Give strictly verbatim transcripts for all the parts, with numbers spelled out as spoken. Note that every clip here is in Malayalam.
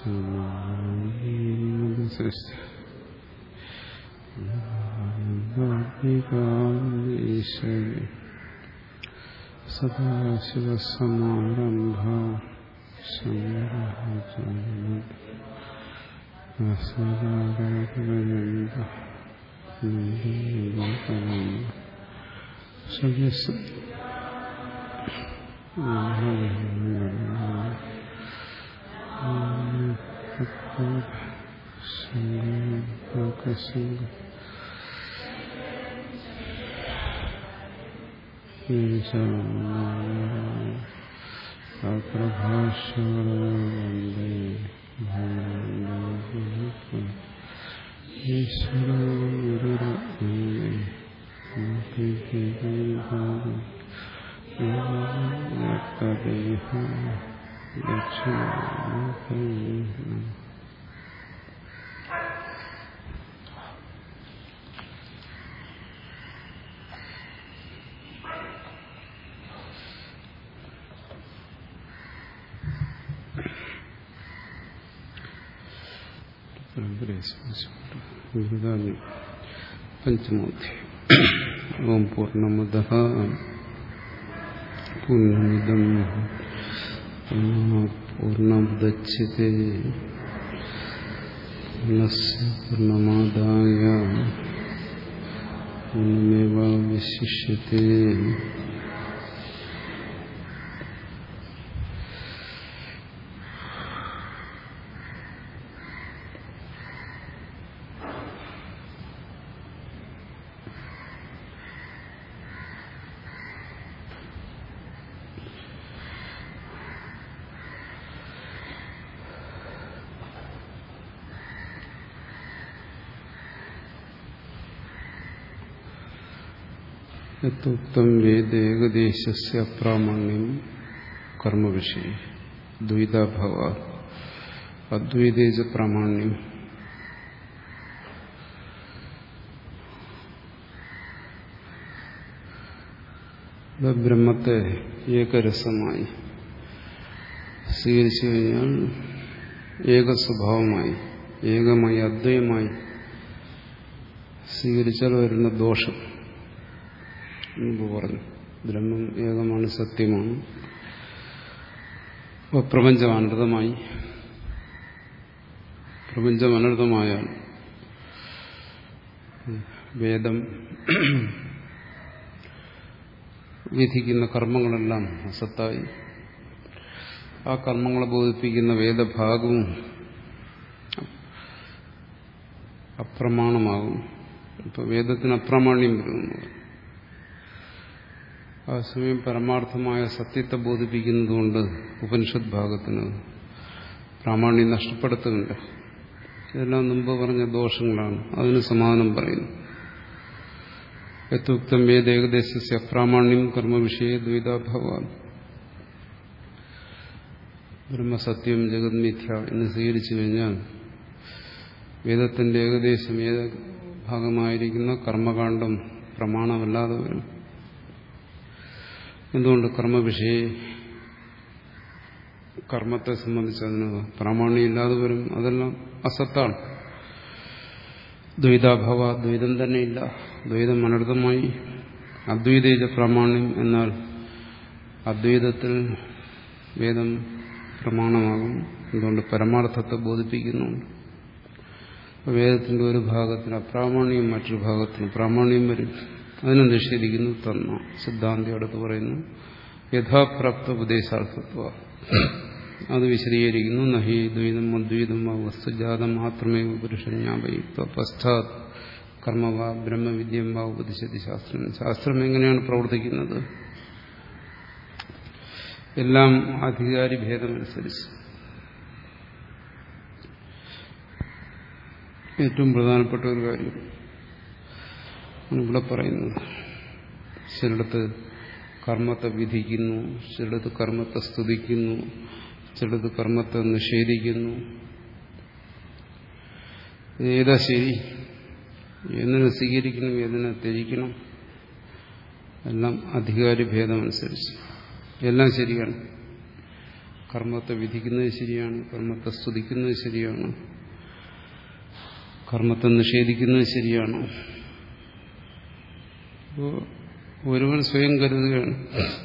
സദാശിവസമാരംഭ പ്രഭാഷവന്ദേ പഞ്ചമോധ്യായം. ഓം പൂർണ്ണമദഃ പൂർണ്ണമിദം പൂർണ്ണമുദച്യത്തെ പൂർണ്ണസ്യ പൂർണ്ണമാദായ പൂർണ്ണമേവാവശിഷ്യത്തെ. യഥോക്തം വേദേകദേശസ്യ അപ്രാമാണ്യം കർമ്മവിഷയേ ദ്വൈതാഭാവാത് അദ്വൈതേ ച പ്രാമാണ്യം. ബ്രഹ്മത്തെ ഏകരസമായി സ്വീകരിച്ചു കഴിഞ്ഞാൽ ഏകസ്വഭാവമായി ഏകമായി അദ്വൈതമായി സ്വീകരിച്ചാൽ വരുന്ന ദോഷം മുമ്പ് പറഞ്ഞു. ബ്രഹ്മം ഏകമാണ്, സത്യമാണ്. അപ്പോൾ പ്രപഞ്ചം അനർത്ഥമായി. പ്രപഞ്ചം അനർത്ഥമായാൽ വേദം വിധിക്കുന്ന കർമ്മങ്ങളെല്ലാം അസത്തായി. ആ കർമ്മങ്ങളെ ബോധിപ്പിക്കുന്ന വേദഭാഗവും അപ്രമാണമാകും. ഇപ്പൊ വേദത്തിന് അപ്രാമാണ്യം വരുന്നു. ആ സമയം പരമാർത്ഥമായ സത്യത്തെ ബോധിപ്പിക്കുന്നതുകൊണ്ട് ഉപനിഷത് ഭാഗത്തിന് പ്രാമാണ്യം നഷ്ടപ്പെടുത്തുന്നുണ്ട്. ഇതെല്ലാം മുമ്പ് പറഞ്ഞ ദോഷങ്ങളാണ്. അതിന് സമാധാനം പറയുന്നു. യഥോക്തം വേദ ഏകദേശസ്യ അപ്രാമാണ്യം കർമ്മവിഷയേ ദ്വൈതാഭാവാൻ. ബ്രഹ്മസത്യം ജഗത് മിഥ്യ എന്ന് സ്വീകരിച്ചു കഴിഞ്ഞാൽ വേദത്തിന്റെ ഏകദേശം ഏക ഭാഗമായിരിക്കുന്ന കർമ്മകാണ്ഡം പ്രമാണമല്ലാതെ വരും. എന്തുകൊണ്ട്? കർമ്മവിഷയ കർമ്മത്തെ സംബന്ധിച്ച് അതിന് പ്രാമാണ്യം ഇല്ലാതെ വരും. അതെല്ലാം അസത്താണ്. ദ്വൈതാഭാവ, ദ്വൈതം തന്നെയില്ല. ദ്വൈതം അനർത്ഥമായി. അദ്വൈതേജ പ്രാമാണ്യം എന്നാൽ അദ്വൈതത്തിൽ വേദം പ്രമാണമാകും. എന്തുകൊണ്ട്? പരമാർത്ഥത്തെ ബോധിപ്പിക്കുന്നുണ്ട്. വേദത്തിന്റെ ഒരു ഭാഗത്തിന് അപ്രാമാണ്യം, മറ്റൊരു ഭാഗത്തിന് പ്രാമാണ്യം വരും. അതിനെ നിഷേധിക്കുന്നു തന്ന സിദ്ധാന്തി അടുത്ത് പറയുന്നു യഥാപ്രാപ്ത ഉപദേശാർത്ഥത്വ. അത് വിശദീകരിക്കുന്നു. നഹി ദ്വൈതം അദ്വൈതം വസ്തുജാതം മാത്രമേ പുരുഷജ്ഞാപയിത്വ പശ്ചാത് കർമ്മവ ബ്രഹ്മവിദ്യം വാ ഉപദിശതി ശാസ്ത്രം. ശാസ്ത്രം എങ്ങനെയാണ് പ്രവർത്തിക്കുന്നത്? എല്ലാം അധികാരി ഭേദമനുസരിച്ച്. ഏറ്റവും പ്രധാനപ്പെട്ട ഒരു കാര്യം ഇവിടെ പറയുന്നത്, ചിലടത്ത് കർമ്മത്തെ വിധിക്കുന്നു, ചിലടത്ത് കർമ്മത്തെ സ്തുതിക്കുന്നു, ചിലടത്ത് കർമ്മത്തെ നിഷേധിക്കുന്നു. ഏതാ ശരി? ഏതിനെ സ്വീകരിക്കണം, ഏതിനെ ത്യജിക്കണം? എല്ലാം അധികാരി ഭേദമനുസരിച്ച്. എല്ലാം ശരിയാണ്. കർമ്മത്തെ വിധിക്കുന്നത് ശരിയാണ്, കർമ്മത്തെ സ്തുതിക്കുന്നത് ശരിയാണ്, കർമ്മത്തെ നിഷേധിക്കുന്നത് ശരിയാണ്. അപ്പോൾ ഒരുവൻ സ്വയം കരുതുകയാണ്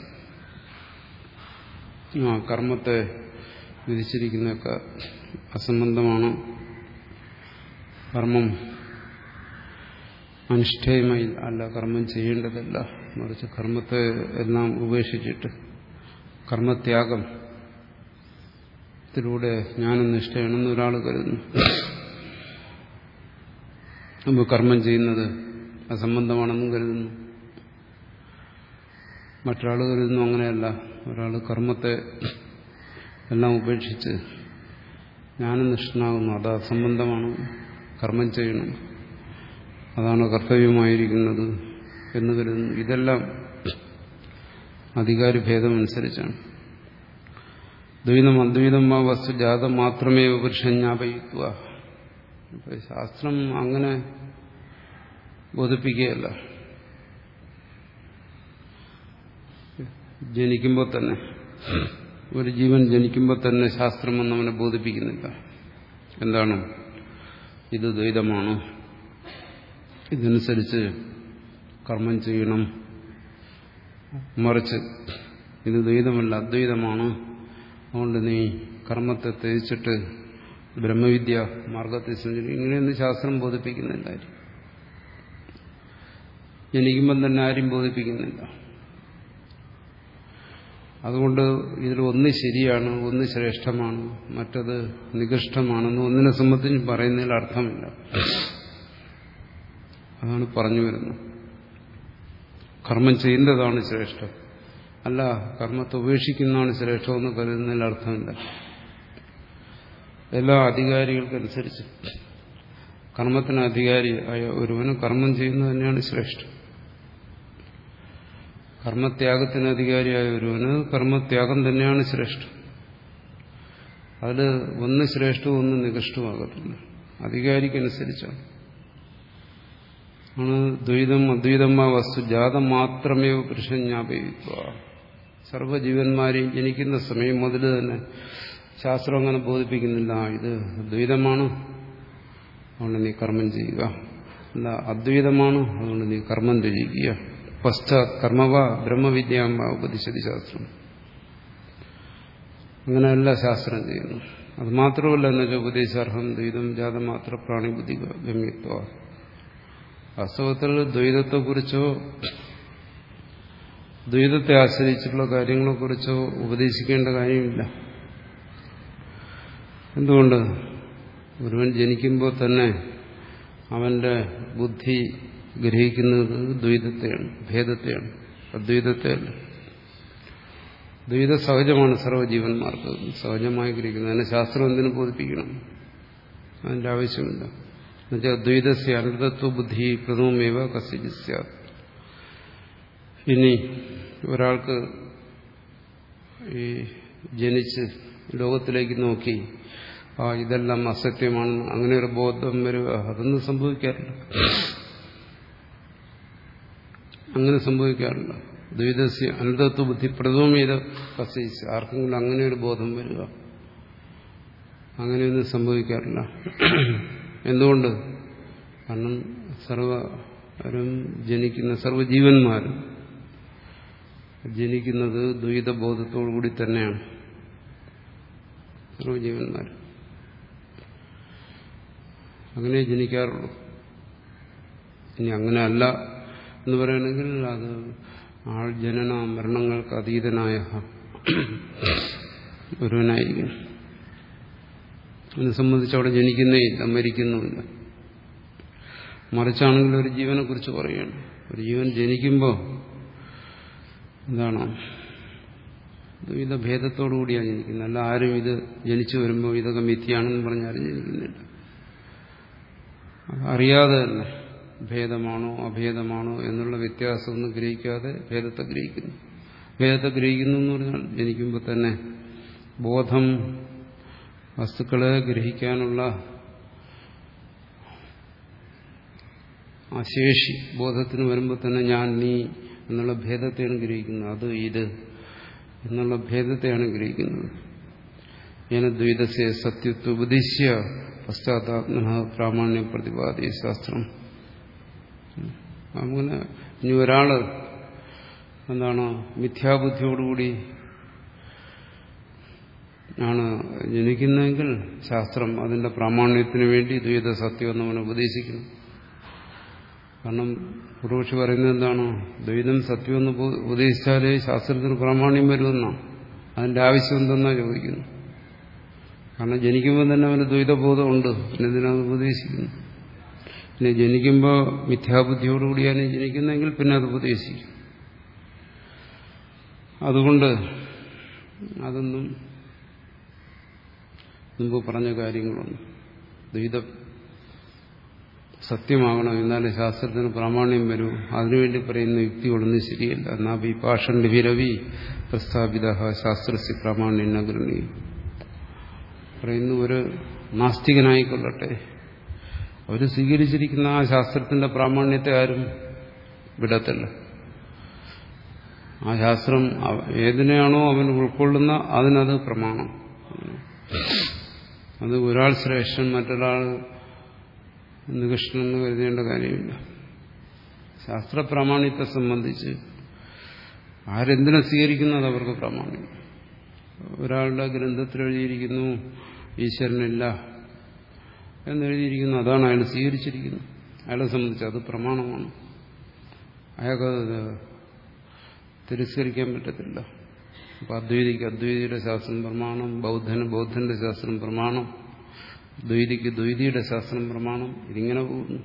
ആ കർമ്മത്തെ വിധിച്ചിരിക്കുന്നതൊക്കെ അസംബന്ധമാണ്, കർമ്മം അനുഷ്ഠേയമായി അല്ല, കർമ്മം ചെയ്യേണ്ടതല്ല, മറിച്ച് കർമ്മത്തെ എല്ലാം ഉപേക്ഷിച്ചിട്ട് കർമ്മത്യാഗത്തിലൂടെ ജ്ഞാനം നിഷ്ഠയാണെന്ന് ഒരാൾ കരുതുന്നു. അപ്പോൾ കർമ്മം ചെയ്യുന്നത് അസംബന്ധമാണെന്നും കരുതുന്നു. മറ്റൊരാൾ കരുതുന്നു അങ്ങനെയല്ല, ഒരാൾ കർമ്മത്തെ എല്ലാം ഉപേക്ഷിച്ച് ജ്ഞാനനിഷ്ഠനാകുന്നു, അത് അസംബന്ധമാണ്, കർമ്മം ചെയ്യണം, അതാണ് കർത്തവ്യമായിരിക്കുന്നത് എന്ന് കരുതുന്നു. ഇതെല്ലാം അധികാരഭേദമനുസരിച്ചാണ്. ദ്വൈതം അദ്വൈതം ആ വസ്തു ജാതം മാത്രമേ പുരുഷൻ ജ്ഞാപയിക്കുക. ശാസ്ത്രം അങ്ങനെ ബോധിപ്പിക്കുകയല്ല. ജനിക്കുമ്പോൾ തന്നെ ഒരു ജീവൻ ജനിക്കുമ്പോൾ തന്നെ ശാസ്ത്രമൊന്നും അവനെ ബോധിപ്പിക്കുന്നില്ല. എന്താണ്? ഇത് ദ്വൈതമാണ്, ഇതനുസരിച്ച് കർമ്മം ചെയ്യണം. മറിച്ച് ഇത് ദ്വൈതമല്ല അദ്വൈതമാണ്, അതുകൊണ്ട് നീ കർമ്മത്തെ ത്യജിച്ചിട്ട് ബ്രഹ്മവിദ്യ മാർഗത്തിൽ സഞ്ചരിക്കും. ഇങ്ങനെയൊന്നും ശാസ്ത്രം ബോധിപ്പിക്കുന്നില്ല. ജനിക്കുമ്പം തന്നെ ആരും ബോധിപ്പിക്കുന്നില്ല. അതുകൊണ്ട് ഇതിൽ ഒന്ന് ശരിയാണ്, ഒന്ന് ശ്രേഷ്ഠമാണ്, മറ്റത് നികൃഷ്ടമാണെന്ന് ഒന്നിനെ സംബന്ധിച്ച് പറയുന്നതിൽ അർത്ഥമില്ല. അതാണ് പറഞ്ഞു വരുന്നത്. കർമ്മം ചെയ്യുന്നതാണ് ശ്രേഷ്ഠം, അല്ല കർമ്മത്തെ ഉപേക്ഷിക്കുന്നതാണ് ശ്രേഷ്ഠമെന്ന് കരുതുന്നതിൽ അർത്ഥമില്ല. എല്ലാ അധികാരികൾക്കനുസരിച്ച് കർമ്മത്തിന് അധികാരി ആയ ഒരുവന് കർമ്മം ചെയ്യുന്നത് തന്നെയാണ് ശ്രേഷ്ഠം. കർമ്മത്യാഗത്തിന് അധികാരിയായ ഒരുവന് കർമ്മത്യാഗം തന്നെയാണ് ശ്രേഷ്ഠം. അതിൽ ഒന്ന് ശ്രേഷ്ഠവും ഒന്ന് നികൃഷ്ടമാകത്തില്ല, അധികാരിക്കനുസരിച്ചാണ്. ആണ് ദ്വൈതം അദ്വൈതം ആ വസ്തു ജാതം മാത്രമേ പുരുഷൻ ജ്ഞാപയിക്കുക. സർവ്വജീവന്മാരെയും ജനിക്കുന്ന സമയം മുതൽ തന്നെ ശാസ്ത്രം അങ്ങനെ ബോധിപ്പിക്കുന്നില്ല ഇത് ദ്വൈതമാണ്, അതുകൊണ്ട് നീ കർമ്മം ചെയ്യുക, അല്ല അദ്വൈതമാണ്, അതുകൊണ്ട് നീ കർമ്മം ത്യജിക്കുക. പശ്ചാത് കർമ്മവ ബ്രഹ്മവിദ്യാമ്പ ഉപദിശതി ശാസ്ത്രം. അങ്ങനെയല്ല ശാസ്ത്രം ചെയ്യുന്നു. അത് മാത്രമല്ല എന്നുവെച്ചാൽ ഉപദേശാർഹം ദ്വൈതം ജാതമാത്ര പ്രാണിബുദ്ധി ഗമ്യത്വ. വാസ്തവത്തിൽ ദ്വൈതത്തെക്കുറിച്ചോ ദ്വൈതത്തെ ആശ്രയിച്ചിട്ടുള്ള കാര്യങ്ങളെക്കുറിച്ചോ ഉപദേശിക്കേണ്ട കാര്യമില്ല. എന്തുകൊണ്ട്? ഒരുവൻ ജനിക്കുമ്പോൾ തന്നെ അവന്റെ ബുദ്ധി ഗ്രഹിക്കുന്നത് ദ്വൈതത്തെയാണ്, ഭേദത്തെയാണ്, അദ്വൈതത്തെയല്ല. ദ്വൈത സഹജമാണ്, സർവ്വജീവന്മാർക്ക് സഹജമായി ഗ്രഹിക്കുന്നത്. അതിനെ ശാസ്ത്രം എന്തിനു ബോധിപ്പിക്കണം? അതിന്റെ ആവശ്യമില്ല. എന്നുവെച്ചാൽ ദ്വൈതസ്യ അനന്തത്വ ബുദ്ധി പ്രഥമമേവ കസ്യചിത് സ്യാത്. ഇനി ഒരാൾക്ക് ഈ ജനിച്ച് ലോകത്തിലേക്ക് നോക്കി ആ ഇതെല്ലാം അസത്യമാണ് അങ്ങനെ ഒരു ബോധം വരിക, അതൊന്നും സംഭവിക്കാറില്ല. അങ്ങനെ സംഭവിക്കാറില്ല. ദ്വൈതസ്യ അനന്തത്വ ബുദ്ധി പ്രഥമമേവ കസ്യചിത്. ആർക്കെങ്കിലും അങ്ങനെ ഒരു ബോധം വരിക, അങ്ങനെയൊന്നും സംഭവിക്കാറില്ല. എന്തുകൊണ്ട്? കാരണം സർവരും ജനിക്കുന്ന സർവ്വജീവന്മാരും ജനിക്കുന്നത് ദ്വൈതബോധത്തോടുകൂടി തന്നെയാണ്. സർവ്വജീവന്മാർ അങ്ങനെ ജനിക്കാറുള്ളൂ. ഇനി അങ്ങനെ അല്ല എന്ന് പറയുകയാണെങ്കിൽ അത് ആൾ ജനന മരണങ്ങൾക്ക് അതീതനായ ഒരുവനായിരിക്കും. അതിനെ സംബന്ധിച്ച് അവിടെ ജനിക്കുന്നേ ഇല്ല, മരിക്കുന്നുമില്ല. മറിച്ചാണെങ്കിൽ ഒരു ജീവനെ കുറിച്ച് പറയുകയാണ്. ഒരു ജീവൻ ജനിക്കുമ്പോൾ എന്താണ്? ദ്വൈത ഭേദത്തോടുകൂടിയാണ് ജനിക്കുന്നത്. അല്ല ആരും ഇത് ജനിച്ചു വരുമ്പോൾ ഇതൊക്കെ മിഥ്യയാണെന്ന് പറഞ്ഞാലും ജനിക്കുന്നില്ല. അറിയാതെ തന്നെ ഭേദമാണോ അഭേദമാണോ എന്നുള്ള വ്യത്യാസമൊന്നും ഗ്രഹിക്കാതെ ഭേദത്തെ ഗ്രഹിക്കുന്നു. ഭേദത്തെ ഗ്രഹിക്കുന്നു എന്ന് പറഞ്ഞാൽ ജനിക്കുമ്പോൾ തന്നെ ബോധം വസ്തുക്കളെ ഗ്രഹിക്കാനുള്ള ആ ശേഷി ബോധത്തിന് വരുമ്പോൾ തന്നെ ഞാൻ നീ എന്നുള്ള ഭേദത്തെയാണ് ഗ്രഹിക്കുന്നത്. അത് ഇത് എന്നുള്ള ഭേദത്തെയാണ് ഗ്രഹിക്കുന്നത്. ഏന ദ്വൈതസ്യ സത്യത്വ ഉപദിശ്യ പശ്ചാത്താത്മന പ്രാമാണ്യ പ്രതിപാദി ശാസ്ത്രം. അങ്ങനെ ഇനി ഒരാള് എന്താണ് മിഥ്യാബുദ്ധിയോടുകൂടി ആണ് ജനിക്കുന്നതെങ്കിൽ ശാസ്ത്രം അതിന്റെ പ്രാമാണ്യത്തിന് വേണ്ടി ദ്വൈത സത്യം എന്ന് അവനെ ഉപദേശിക്കുന്നു. കാരണം പൂർവക്ഷി പറയുന്നത് എന്താണ്? ദ്വൈതം സത്യമെന്ന് ഉപദേശിച്ചാലേ ശാസ്ത്രത്തിന് പ്രാമാണ്യം വരുമെന്നാണ്. അതിന്റെ ആവശ്യം എന്തെന്നാ ചോദിക്കുന്നു. കാരണം ജനിക്കുമ്പോൾ തന്നെ അവന് ദ്വൈതബോധമുണ്ട്, പിന്നെ ഇതിനത് ഉപദേശിക്കുന്നു. പിന്നെ ജനിക്കുമ്പോൾ മിഥ്യാബുദ്ധിയോടുകൂടിയാണ് ജനിക്കുന്നതെങ്കിൽ പിന്നെ അത് ഉപദേശിക്കും. അതുകൊണ്ട് അതൊന്നും മുമ്പ് പറഞ്ഞ കാര്യങ്ങളൊന്നും ദ്വൈതം സത്യമാകണം, എന്നാലും ശാസ്ത്രത്തിന് പ്രാമാണ്യം വരൂ, അതിനുവേണ്ടി പറയുന്ന യുക്തികളൊന്നും ശരിയല്ല. എന്നാ ഈ പാഷണ്ഡിരവി പ്രസ്ഥാപിത ശാസ്ത്രസ്യ പ്രാമാണ്യം നഗരണി പറയുന്നു. ഒരു നാസ്തികനായിക്കൊള്ളട്ടെ, അവർ സ്വീകരിച്ചിരിക്കുന്ന ആ ശാസ്ത്രത്തിന്റെ പ്രാമാണ്യത്തെ ആരും വിടത്തില്ല. ആ ശാസ്ത്രം ഏതിനെയാണോ അവൻ ഉൾക്കൊള്ളുന്ന അതിനത് പ്രമാണം. അത് ഒരാൾ ശ്രേഷ്ഠൻ മറ്റൊരാൾ നികൃഷ്ടനെന്ന് കരുതേണ്ട കാര്യമില്ല. ശാസ്ത്രപ്രാമാണ്യത്തെ സംബന്ധിച്ച് ആരെന്തിനെ സ്വീകരിക്കുന്നത് അവർക്ക് പ്രാമാണ്യം. ഒരാളുടെ ഗ്രന്ഥത്തിൽ എഴുതിയിരിക്കുന്നു ഈശ്വരനില്ല എന്നെഴുതിയിരിക്കുന്നു, അതാണ് അയാൾ സ്വീകരിച്ചിരിക്കുന്നത്. അയാളെ സംബന്ധിച്ച് അത് പ്രമാണമാണ്. അയാൾക്കത് തിരസ്കരിക്കാൻ പറ്റത്തില്ല. അപ്പൊ അദ്വൈതിക്ക് അദ്വൈതിയുടെ ശാസ്ത്രം പ്രമാണം, ബൗദ്ധന് ബൗദ്ധന്റെ ശാസ്ത്രം പ്രമാണം, ദ്വൈതിക്ക് ദ്വൈതിയുടെ ശാസ്ത്രം പ്രമാണം. ഇതിങ്ങനെ പോകുന്നു.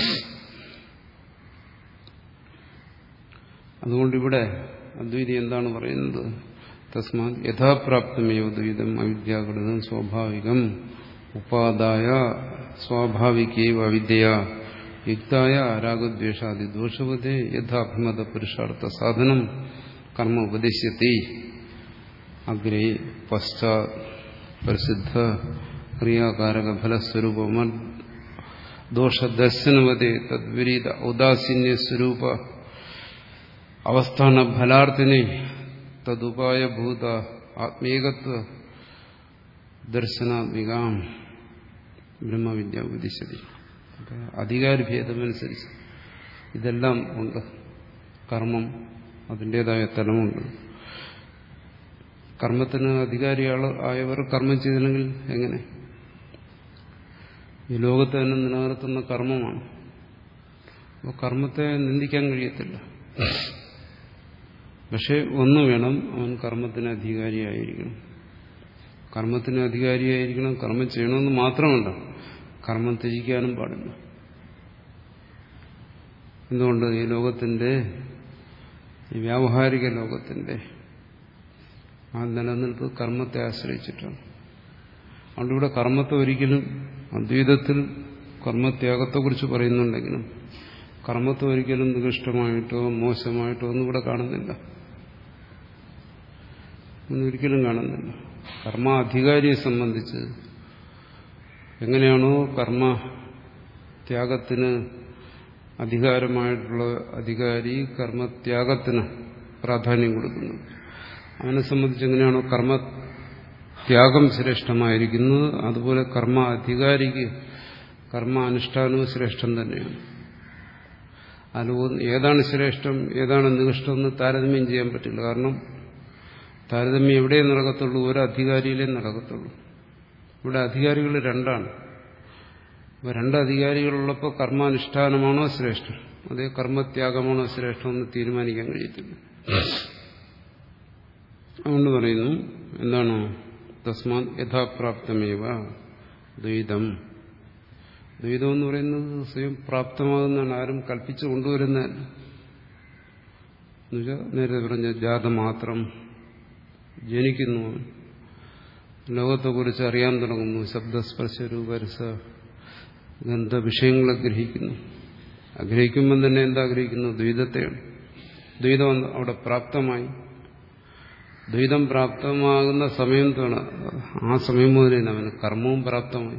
അതുകൊണ്ടിവിടെ അദ്വൈതി എന്താണ് പറയുന്നത്? തസ്മാ യഥാപ്രാപ്തമേവ ദ്വൈതം അവിദ്യാകൃതം സ്വാഭാവികം ഉപാദായ സ്വാഭാവികേവ അവിദ്യ യുക്തായ രാഗദ്വേഷാദി ദോഷവതേ യഥാഭിമത പുരുഷാർത്ഥ സാധനം കർമ്മ ഉപദിശ്യത്തെ അഗ്രേ പശ്ചാത് പ്രസിദ്ധ ക്രിയാകാരക ഫലസ്വരൂപമ ദോഷദർശനവതേ തദ്വിരീത ഔദാസീന്യ സ്വരൂപ അവസ്ഥാന ഫലാർത്ഥിനി തദുപായഭൂത ആത്മീകത്വ ദർശനാത്മികാം ബ്രഹ്മവിദ്യ ഉപദിശ്യതി. അധികാരഭേദമനുസരിച്ച് ഇതെല്ലാം ഉണ്ട്. കർമ്മം അതിൻ്റെതായ തലമുണ്ട്. കർമ്മത്തിന് അധികാരിയായവർ കർമ്മം ചെയ്തില്ലെങ്കിൽ എങ്ങനെ? ഈ ലോകത്തെ തന്നെ നിലനിർത്തുന്ന കർമ്മമാണ്. അപ്പോൾ കർമ്മത്തെ നിന്ദിക്കാൻ കഴിയത്തില്ല. പക്ഷെ ഒന്ന് വേണം, അവൻ കർമ്മത്തിന് അധികാരിയായിരിക്കണം. കർമ്മത്തിന് അധികാരിയായിരിക്കണം, കർമ്മം ചെയ്യണമെന്ന് മാത്രമല്ല, കർമ്മം ത്യജിക്കാനും പാടില്ല. എന്തുകൊണ്ട്? ഈ ലോകത്തിന്റെ, ഈ വ്യാവഹാരിക ലോകത്തിന്റെ ആ നിലനിൽപ്പ് കർമ്മത്തെ ആശ്രയിച്ചിട്ടാണ്. അതുകൊണ്ട് ഇവിടെ കർമ്മത്തെ ഒരിക്കലും, അദ്വൈതത്തിൽ കർമ്മത്യാഗത്തെക്കുറിച്ച് പറയുന്നുണ്ടെങ്കിലും കർമ്മത്തെ ഒരിക്കലും നികൃഷ്ടമായിട്ടോ മോശമായിട്ടോ ഒന്നും ഇവിടെ കാണുന്നില്ല. ഒന്നും ഒരിക്കലും കാണുന്നില്ല. കർമ്മ അധികാരിയെ സംബന്ധിച്ച് എങ്ങനെയാണോ കർമ്മത്യാഗത്തിന് അധികാരമായിട്ടുള്ള അധികാരി കർമ്മത്യാഗത്തിന് പ്രാധാന്യം കൊടുക്കുന്നത്, അവനെ സംബന്ധിച്ച് എങ്ങനെയാണോ കർമ്മത്യാഗം ശ്രേഷ്ഠമായിരിക്കുന്നത്, അതുപോലെ കർമ്മ അധികാരിക്ക് കർമ്മ അനുഷ്ഠാനവും ശ്രേഷ്ഠം തന്നെയാണ്. അതിൽ ഏതാണ് ശ്രേഷ്ഠം ഏതാണ് നികൃഷ്ടമെന്ന് താരതമ്യം ചെയ്യാൻ പറ്റില്ല. കാരണം താരതമ്യം എവിടെയേ നടക്കത്തുള്ളൂ? ഒരു അധികാരിയിലേ നടക്കത്തുള്ളൂ. ഇവിടെ അധികാരികൾ രണ്ടാണ്. അപ്പോൾ രണ്ട് അധികാരികളുള്ളപ്പോൾ കർമാനുഷ്ഠാനമാണോ ശ്രേഷ്ഠം, അതേ കർമ്മത്യാഗമാണോ ശ്രേഷ്ഠമെന്ന് തീരുമാനിക്കാൻ കഴിയത്തില്ല. അതുകൊണ്ട് പറയുന്നു എന്താണ്? തസ്മാത് യഥാപ്രാപ്തമേവ ദ്വൈതം. ദ്വൈതം എന്ന് പറയുന്നത് സ്വയം പ്രാപ്തമാകുന്നതാണ്, ആരും കൽപ്പിച്ചു കൊണ്ടുവരുന്നതല്ല. എന്നുവെച്ചാൽ നേരത്തെ പറഞ്ഞ ജാതമാത്രം ജനിക്കുന്നു, ലോകത്തെക്കുറിച്ച് അറിയാൻ തുടങ്ങുന്നു, ശബ്ദസ്പർശ രൂപരസ ഗന്ധ വിഷയങ്ങളെ ഗ്രഹിക്കുന്നു. ആഗ്രഹിക്കുമ്പം തന്നെ എന്താഗ്രഹിക്കുന്നു? ദ്വൈതത്തെയാണ്. ദ്വൈതം അവിടെ പ്രാപ്തമായി. ദ്വൈതം പ്രാപ്തമാകുന്ന സമയം തോണ ആ സമയം മുതൽ തന്നെ അവന് കർമ്മവും പ്രാപ്തമായി.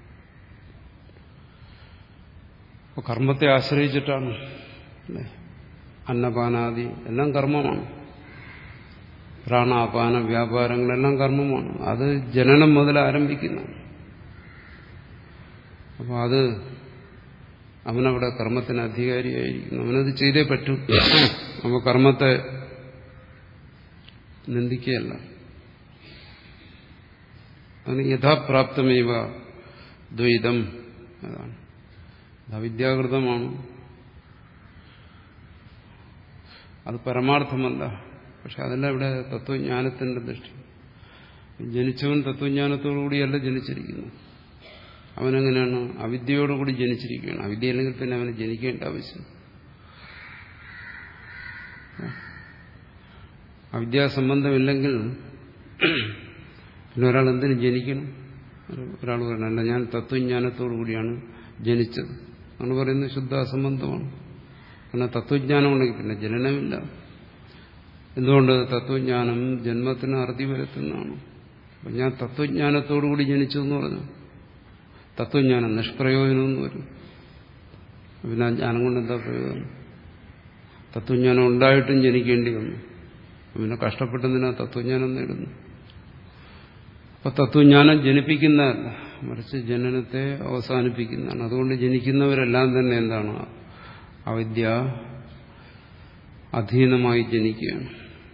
അപ്പോൾ കർമ്മത്തെ ആശ്രയിച്ചിട്ടാണ് അന്നപാനാദി എല്ലാം കർമ്മമാണ്. പ്രാണാപാന വ്യാപാരങ്ങളെല്ലാം കർമ്മമാണ്. അത് ജനനം മുതൽ ആരംഭിക്കുന്നു. അപ്പോൾ അത് അവനവിടെ കർമ്മത്തിന് അധികാരിയായിരിക്കുന്നു. അവനത് ചെയ്തേ പറ്റൂ. അപ്പോൾ കർമ്മത്തെ നിന്ദിക്കുകയല്ല. അതിന് യഥാപ്രാപ്തമേവ ദ്വൈതം. അതാണ് അവിദ്യാകൃതമാണ്. അത് പരമാർത്ഥമല്ല. പക്ഷെ അതല്ല ഇവിടെ തത്വജ്ഞാനത്തിന്റെ ദൃഷ്ടി. ജനിച്ചവൻ തത്വജ്ഞാനത്തോടുകൂടിയല്ല ജനിച്ചിരിക്കുന്നു. അവനെങ്ങനെയാണ്? അവിദ്യയോടുകൂടി ജനിച്ചിരിക്കുകയാണ്. അവിദ്യ അല്ലെങ്കിൽ പിന്നെ അവന് ജനിക്കേണ്ട ആവശ്യം. അവിദ്യാസംബന്ധമില്ലെങ്കിൽ പിന്നെ ഒരാൾ എന്തിനു ജനിക്കണം? ഒരാൾ പറയണല്ല, ഞാൻ തത്വജ്ഞാനത്തോടു കൂടിയാണ് ജനിച്ചത് എന്ന് പറയുന്നത് ശുദ്ധ അസംബന്ധമാണ്. കാരണം തത്വജ്ഞാനം ഉണ്ടെങ്കിൽ പിന്നെ ജനനമില്ല. എന്തുകൊണ്ട്? തത്വജ്ഞാനം ജന്മത്തിന് അറുതി വരുത്തുന്നതാണ്. അപ്പം ഞാൻ തത്വജ്ഞാനത്തോടുകൂടി ജനിച്ചു എന്ന് പറഞ്ഞു. തത്വജ്ഞാനം നിഷ്പ്രയോജനമെന്ന് വരും. പിന്നെ ആ ജ്ഞാനം കൊണ്ട് എന്താ പ്രയോജനം? തത്വജ്ഞാനം ഉണ്ടായിട്ടും ജനിക്കേണ്ടി വന്നു. പിന്നെ കഷ്ടപ്പെട്ടതിനാ തത്വജ്ഞാനം നേടുന്നു. അപ്പൊ തത്വജ്ഞാനം ജനിപ്പിക്കുന്നതല്ല, മറിച്ച് ജനനത്തെ അവസാനിപ്പിക്കുന്നതാണ്. അതുകൊണ്ട് ജനിക്കുന്നവരെല്ലാം തന്നെ എന്താണ്? അവിദ്യ അധീനമായി ജനിക്കുകയാണ്.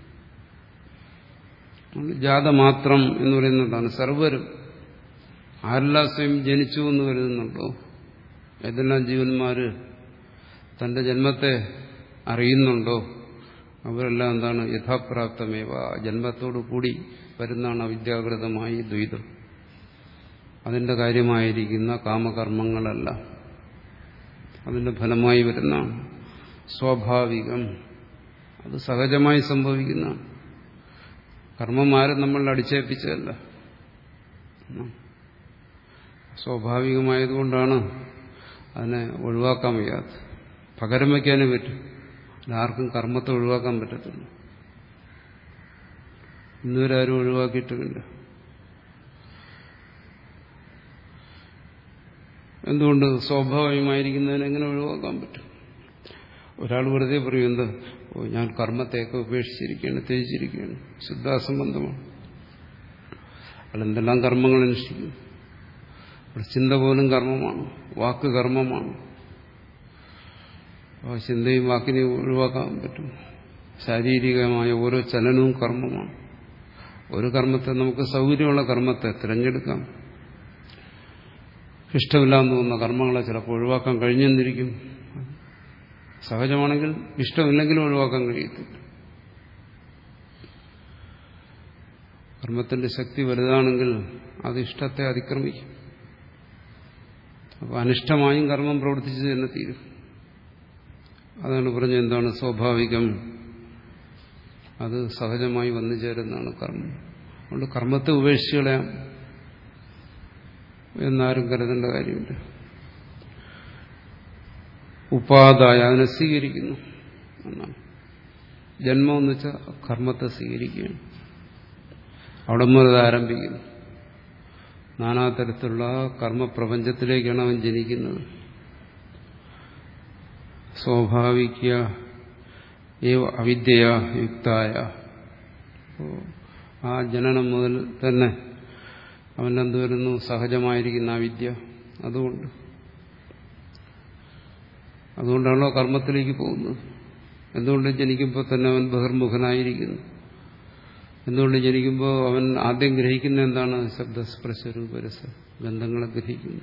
ജാതമാത്രം എന്ന് പറയുന്നതാണ്. സർവരും ആരെല്ലാം സ്വയം ജനിച്ചു എന്ന് കരുതുന്നുണ്ടോ, ഏതെല്ലാം ജീവന്മാര് തന്റെ ജന്മത്തെ അറിയുന്നുണ്ടോ, അവരെല്ലാം എന്താണ്? യഥാപ്രാപ്തമേവ, ജന്മത്തോടു കൂടി വരുന്നതാണ് അവിദ്യാകൃതമായി ദ്വൈതം. അതിന്റെ കാര്യമായിരിക്കുന്ന കാമകർമ്മങ്ങളല്ല, അതിന്റെ ഫലമായി വരുന്നതാണ്. സ്വാഭാവികം, അത് സഹജമായി സംഭവിക്കുന്ന കർമ്മമാരും നമ്മൾ അടിച്ചേൽപ്പിച്ചതല്ല. സ്വാഭാവികമായതുകൊണ്ടാണ് അതിനെ ഒഴിവാക്കാൻ വയ്യാത്തത്. പകരം വയ്ക്കാനേ പറ്റും. ആർക്കും കർമ്മത്തെ ഒഴിവാക്കാൻ പറ്റത്തില്ല. ഇന്നുവരെ ആരും ഒഴിവാക്കിയിട്ടുമില്ല. എന്തുകൊണ്ട്? സ്വാഭാവികമായിരിക്കുന്നതിനെ എങ്ങനെ ഒഴിവാക്കാൻ പറ്റും? ഒരാൾ വെറുതെ പറയും, എന്ത്, ഓ ഞാൻ കർമ്മത്തെയൊക്കെ ഉപേക്ഷിച്ചിരിക്കുകയാണ്, ത്യജിച്ചിരിക്കുകയാണ്. ശുദ്ധാസംബന്ധമാണ്. അയാൾ എന്തെല്ലാം കർമ്മങ്ങൾ അനുഷ്ഠിക്കും. ചിന്ത പോലും കർമ്മമാണ്, വാക്ക് കർമ്മമാണ്. അപ്പോൾ ചിന്തയും വാക്കിനെയും ഒഴിവാക്കാൻ പറ്റും. ശാരീരികമായ ഓരോ ചലനവും കർമ്മമാണ്. ഒരു കർമ്മത്തെ, നമുക്ക് സൗകര്യമുള്ള കർമ്മത്തെ തിരഞ്ഞെടുക്കാം. ഇഷ്ടമില്ലാന്ന് തോന്നുന്ന കർമ്മങ്ങളെ ചിലപ്പോൾ ഒഴിവാക്കാൻ കഴിഞ്ഞെന്നിരിക്കും. സഹജമാണെങ്കിൽ ഇഷ്ടമില്ലെങ്കിലും ഒഴിവാക്കാൻ കഴിയത്തില്ല. കർമ്മത്തിന്റെ ശക്തി വലുതാണെങ്കിൽ അത് ഇഷ്ടത്തെ അതിക്രമിക്കും. അപ്പോൾ അനിഷ്ടമായും കർമ്മം പ്രവർത്തിച്ചു തന്നെ തീരും. അതാണ് പറഞ്ഞത്, എന്താണ്? സ്വാഭാവികം, അത് സഹജമായി വന്നു ചേരുന്നതാണ് കർമ്മം. അതുകൊണ്ട് കർമ്മത്തെ ഉപേക്ഷിച്ച് കളയാം എന്നാരും കരുതേണ്ട കാര്യമില്ല. ഉപാദായ, അതിനെ സ്വീകരിക്കുന്നു എന്നാണ്. ജന്മം എന്ന് വെച്ചാൽ കർമ്മത്തെ സ്വീകരിക്കുകയാണ്. അവിടെ മുതൽ ആരംഭിക്കുന്നു. നാനാതരത്തിലുള്ള കർമ്മപ്രപഞ്ചത്തിലേക്കാണ് അവൻ ജനിക്കുന്നത്. സ്വാഭാവിക ഏവ അവിദ്യ യുക്തായ, ആ ജനനം മുതൽ തന്നെ അവനെന്ത് വരുന്നു? സഹജമായിരിക്കുന്ന അവിദ്യ. അതുകൊണ്ട് അതുകൊണ്ടാണല്ലോ കർമ്മത്തിലേക്ക് പോകുന്നത്. എന്തുകൊണ്ട്? ജനിക്കുമ്പോൾ തന്നെ അവൻ ബഹിർമുഖനായിരിക്കുന്നു. എന്തുകൊണ്ട്? ജനിക്കുമ്പോൾ അവൻ ആദ്യം ഗ്രഹിക്കുന്ന എന്താണ്? ശബ്ദസ്പർശ രൂപരസ ഗന്ധങ്ങളെ ഗ്രഹിക്കുന്നു.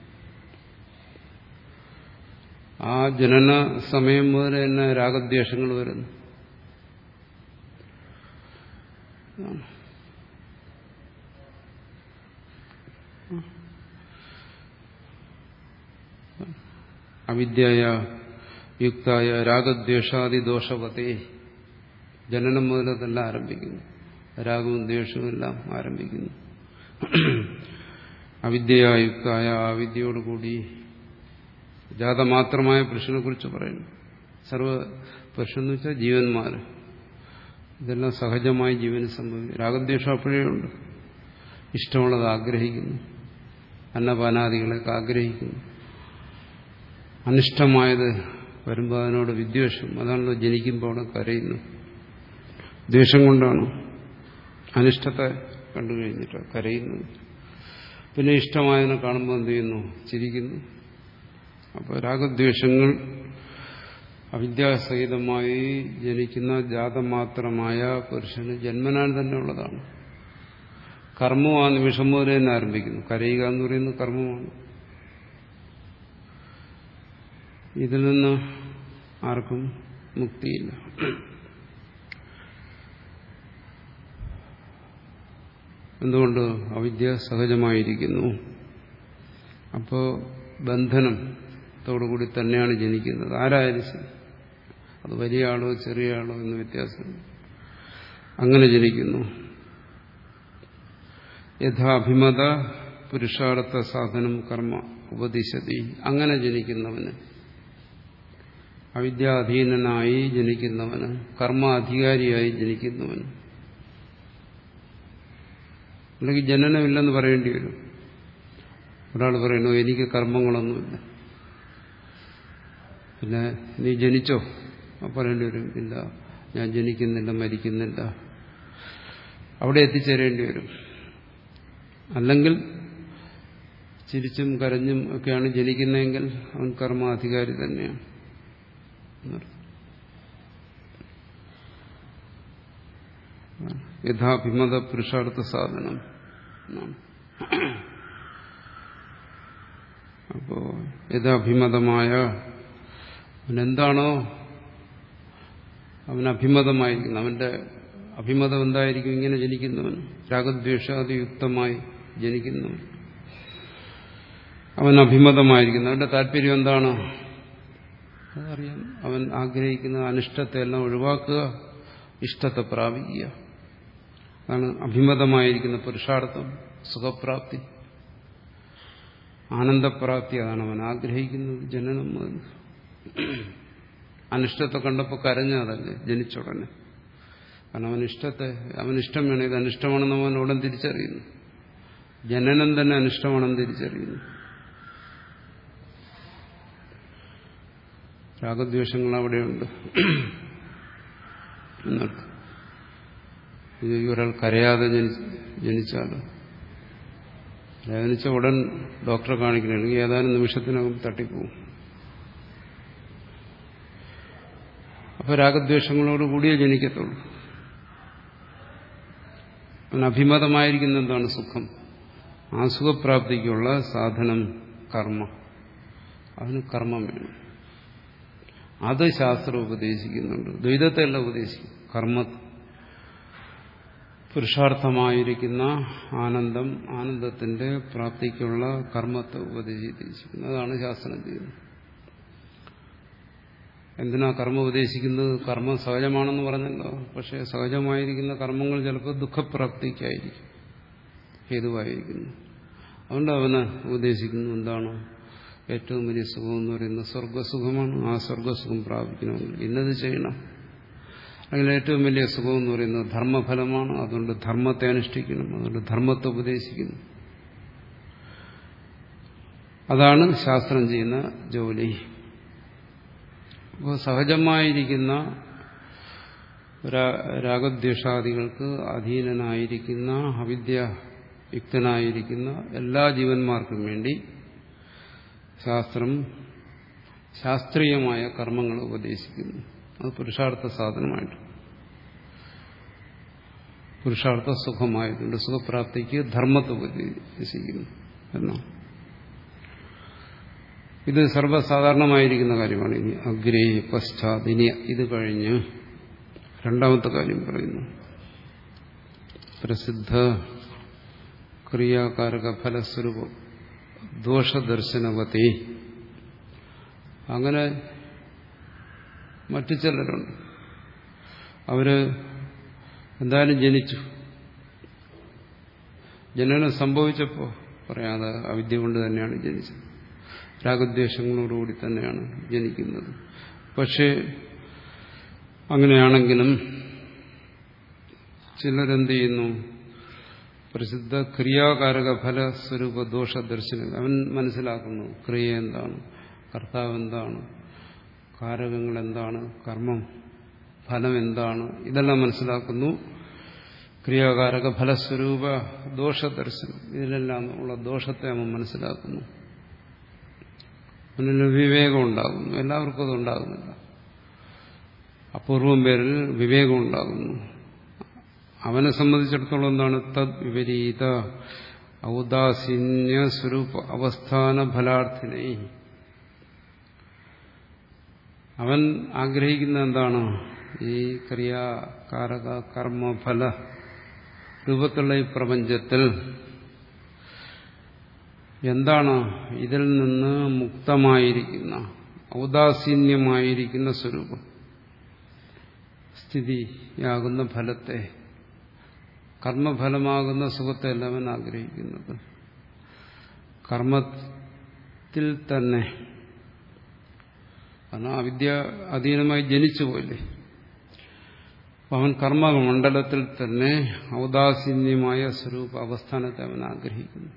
ആ ജനന സമയം മുതൽ തന്നെ രാഗദ്വേഷങ്ങൾ വരുന്നു. അവിദ്യയ യുക്തായ രാഗദ്വേഷാദി ദോഷവതേ, ജനനം മുതൽ തന്നെ ആരംഭിക്കുന്നു. രാഗവും ദ്വേഷവും എല്ലാം ആരംഭിക്കുന്നു. അവിദ്യയുക്തായ, അവിദ്യയോടുകൂടി ജാതമാത്രമായ പുരുഷനെ കുറിച്ച് പറയുന്നു. സർവ പുരുഷൻ എന്ന് വെച്ചാൽ ജീവന്മാര്. ഇതെല്ലാം സഹജമായി ജീവന് സംഭവിക്കും. രാഗദ്വേഷം അപ്പോഴേ ഉണ്ട്. ഇഷ്ടമുള്ളത് ആഗ്രഹിക്കുന്നു, അന്നപാനാദികളൊക്കെ ആഗ്രഹിക്കുന്നു. അനിഷ്ടമായത് വരുമ്പോൾ അതിനോട് വിദ്വേഷം. അതാണല്ലോ ജനിക്കുമ്പോൾ അവിടെ കരയുന്നു. ദ്വേഷം കൊണ്ടാണ്. അനിഷ്ടത്തെ കണ്ടു കഴിഞ്ഞിട്ട് കരയുന്നത്. പിന്നെ ഇഷ്ടമായതിനെ കാണുമ്പോൾ എന്ത് ചെയ്യുന്നു? ചിരിക്കുന്നു. അപ്പോൾ രാഗദ്വേഷങ്ങൾ അവിദ്യാസഹിതമായി ജനിക്കുന്ന ജാതമാത്രമായ പുരുഷന് ജന്മനാൽ തന്നെ ഉള്ളതാണ്. കർമ്മവും ആ നിമിഷം മുതൽ തന്നെ ആരംഭിക്കുന്നു. കരയുക എന്ന് പറയുന്നത് കർമ്മമാണ്. ഇതിൽ നിന്ന് ആർക്കും മുക്തിയില്ല. എന്തുകൊണ്ട്? അവിദ്യ സഹജമായിരിക്കുന്നു. അപ്പോൾ ബന്ധനത്തോടുകൂടി തന്നെയാണ് ജനിക്കുന്നത്. ആരായാലും ശരി, അത് വലിയ ആളോ ചെറിയ ആളോ എന്ന് വ്യത്യാസം. അങ്ങനെ ജനിക്കുന്നു. യഥാഭിമത പുരുഷാർത്ഥ സാധനം കർമ്മ ഉപദിശതി. അങ്ങനെ ജനിക്കുന്നവന്, അവിദ്യാധീനനായി ജനിക്കുന്നവന്, കർമാധികാരിയായി ജനിക്കുന്നവന്, അല്ലെങ്കിൽ ജനനമില്ലെന്ന് പറയേണ്ടി വരും. ഒരാൾ പറയുന്നു എനിക്ക് കർമ്മങ്ങളൊന്നുമില്ല, പിന്നെ നീ ജനിച്ചോ? പറയേണ്ടി വരും ഇല്ല, ഞാൻ ജനിക്കുന്നില്ല, മരിക്കുന്നില്ല. അവിടെ എത്തിച്ചേരേണ്ടി വരും. അല്ലെങ്കിൽ ചിരിച്ചും കരഞ്ഞും ഒക്കെയാണ് ജനിക്കുന്നതെങ്കിൽ അവൻ കർമാധികാരി തന്നെയാണ്. യഥാഭിമത പുരുഷാർത്ഥ സാധനം. അപ്പോ യഥാഭിമതമായ അവനെന്താണോ അവൻ അഭിമതമായിരിക്കുന്നത്, അവന്റെ അഭിമതം എന്തായിരിക്കും? ഇങ്ങനെ ജനിക്കുന്നവൻ, രാഗദ്വേഷാദിയുക്തമായി ജനിക്കുന്നവൻ, അവൻ അഭിമതമായിരിക്കുന്നു. അവന്റെ താല്പര്യം എന്താണ്? അതറിയാം. അവൻ ആഗ്രഹിക്കുന്ന അനിഷ്ടത്തെ എല്ലാം ഒഴിവാക്കുക, ഇഷ്ടത്തെ പ്രാപിക്കുക. അതാണ് അഭിമതമായിരിക്കുന്ന പുരുഷാർത്ഥം. സുഖപ്രാപ്തി, ആനന്ദപ്രാപ്തി, അതാണ് അവൻ ആഗ്രഹിക്കുന്നത്. ജനനം മുതൽ അനിഷ്ടത്തെ കണ്ടപ്പോൾ കരഞ്ഞതല്ലേ ജനിച്ചുടനെ. കാരണം അവൻ ഇഷ്ടത്തെ, അവൻ ഇഷ്ടം വേണം, ഇത് അനിഷ്ടമാണെന്ന് അവൻ ഉടൻ തിരിച്ചറിയുന്നു. ജനനം തന്നെ അനിഷ്ടമാണെന്ന് തിരിച്ചറിയുന്നു. രാഗദ്വേഷങ്ങൾ അവിടെയുണ്ട് എന്നർത്ഥം. ഒരാൾ കരയാതെ ജനിച്ചാലോ, ജനിച്ച ഉടൻ ഡോക്ടറെ കാണിക്കണമെങ്കിൽ ഏതാനും നിമിഷത്തിനകം തട്ടിപ്പോവും. അപ്പൊ രാഗദ്വേഷങ്ങളോട് കൂടിയേ ജനിക്കത്തുള്ളൂ. അവൻ അഭിമതമായിരിക്കുന്ന എന്താണ്? സുഖം. ആ സുഖപ്രാപ്തിക്കുള്ള സാധനം കർമ്മ. അതിന് കർമ്മം വേണം. അത് ശാസ്ത്രം ഉപദേശിക്കുന്നുണ്ട്. ദ്വൈതത്തെ അല്ല ഉപദേശിക്കും, കർമ്മ. പുരുഷാർത്ഥമായിരിക്കുന്ന ആനന്ദം, ആനന്ദത്തിന്റെ പ്രാപ്തിക്കുള്ള കർമ്മത്തെ ഉപദേശിക്കുന്നത്. അതാണ് ശാസ്ത്രം ചെയ്യുന്നത്. എന്തിനാ കർമ്മം ഉപദേശിക്കുന്നത്? കർമ്മം സഹജമാണെന്ന് പറഞ്ഞല്ലോ. പക്ഷെ സഹജമായിരിക്കുന്ന കർമ്മങ്ങൾ ചിലപ്പോൾ ദുഃഖപ്രാപ്തിക്കായിരിക്കും ഹേതുവായിരിക്കുന്നു. അതുകൊണ്ട് അവന് ഉപദേശിക്കുന്നു എന്താണ്? ഏറ്റവും വലിയ സുഖം എന്ന് പറയുന്നത് സ്വർഗസുഖമാണ്. ആ സ്വർഗസുഖം പ്രാപിക്കണമെങ്കിൽ ഇന്നത് ചെയ്യണം. അല്ലെങ്കിൽ ഏറ്റവും വലിയ സുഖം എന്ന് പറയുന്നത് ധർമ്മഫലമാണ്. അതുകൊണ്ട് ധർമ്മത്തെ അനുഷ്ഠിക്കണം. അതുകൊണ്ട് ധർമ്മത്തെ ഉപദേശിക്കുന്നു. അതാണ് ശാസ്ത്രം ചെയ്യുന്ന ജോലി. അപ്പോൾ സഹജമായിരിക്കുന്ന രാഗദ്വേഷാദികൾക്ക് അധീനനായിരിക്കുന്ന അവിദ്യായുക്തനായിരിക്കുന്ന എല്ലാ ജീവന്മാർക്കും വേണ്ടി ശാസ്ത്രം ശാസ്ത്രീയമായ കർമ്മങ്ങൾ ഉപദേശിക്കുന്നു. അത് പുരുഷാർത്ഥ സാധനമായിട്ട്, പുരുഷാർത്ഥ സുഖമായതുകൊണ്ട് സുഖപ്രാപ്തിക്ക് ധർമ്മത്തെ ഉപദേശിക്കുന്നു എന്നാണ്. ഇത് സർവ്വസാധാരണമായിരിക്കുന്ന കാര്യമാണ്. ഇനി അഗ്രേ പശ്ചാത്, ഇനി ഇത് കഴിഞ്ഞ് രണ്ടാമത്തെ കാര്യം പറയുന്നു. പ്രസിദ്ധ ക്രിയാകാരക ഫലസ്വരൂപം ദോഷദർശനവതി. അങ്ങനെ മറ്റു ചിലരുണ്ട്. അവര് എന്തായാലും ജനിച്ചു, ജനനം സംഭവിച്ചപ്പോൾ പറയാതെ അവിദ്യ കൊണ്ട് തന്നെയാണ് ജനിച്ചത്, രാഗദ്വേഷങ്ങളോടുകൂടി തന്നെയാണ് ജനിക്കുന്നത്. പക്ഷേ അങ്ങനെയാണെങ്കിലും ചിലരെന്ത് ചെയ്യുന്നു? പ്രസിദ്ധ ക്രിയാകാരക ഫലസ്വരൂപ ദോഷദർശനം. അവൻ മനസ്സിലാക്കുന്നു ക്രിയ എന്താണ്, കർത്താവ് എന്താണ്, കാരകങ്ങൾ എന്താണ്, കർമ്മം ഫലം എന്താണ്, ഇതെല്ലാം മനസ്സിലാക്കുന്നു. ക്രിയാകാരക ഫലസ്വരൂപ ദോഷദർശനം, ഇതിലെല്ലാം ഉള്ള ദോഷത്തെ അവൻ മനസ്സിലാക്കുന്നു. അവന് വിവേകം ഉണ്ടാകുന്നു. എല്ലാവർക്കും അത് ഉണ്ടാകുന്നില്ല. അപൂർവം പേരിൽ വിവേകം ഉണ്ടാകുന്നു. അവനെ സംബന്ധിച്ചിടത്തോളം എന്താണ്? തദ് വിപരീത ഔദാസീന്യ സ്വരൂപ അവസ്ഥാന ഫലാർത്ഥിനെ. അവൻ ആഗ്രഹിക്കുന്ന എന്താണ്? ഈ ക്രിയാകാരക കർമ്മഫല രൂപത്തിലുള്ള ഈ പ്രപഞ്ചത്തിൽ എന്താണ്? ഇതിൽ നിന്ന് മുക്തമായിരിക്കുന്ന ഔദാസീന്യമായിരിക്കുന്ന സ്വരൂപം, സ്ഥിതിയാകുന്ന ഫലത്തെ, കർമ്മഫലമാകുന്ന സുഖത്തെ അല്ല അവൻ ആഗ്രഹിക്കുന്നത്. കർമ്മത്തിൽ തന്നെ, കാരണം അവിദ്യ അധീനമായി ജനിച്ചു പോയില്ലേ. അവൻ കർമ്മമണ്ഡലത്തിൽ തന്നെ ഔദാസീന്യമായ സ്വരൂപ അവസ്ഥാനത്തെ അവൻ ആഗ്രഹിക്കുന്നു.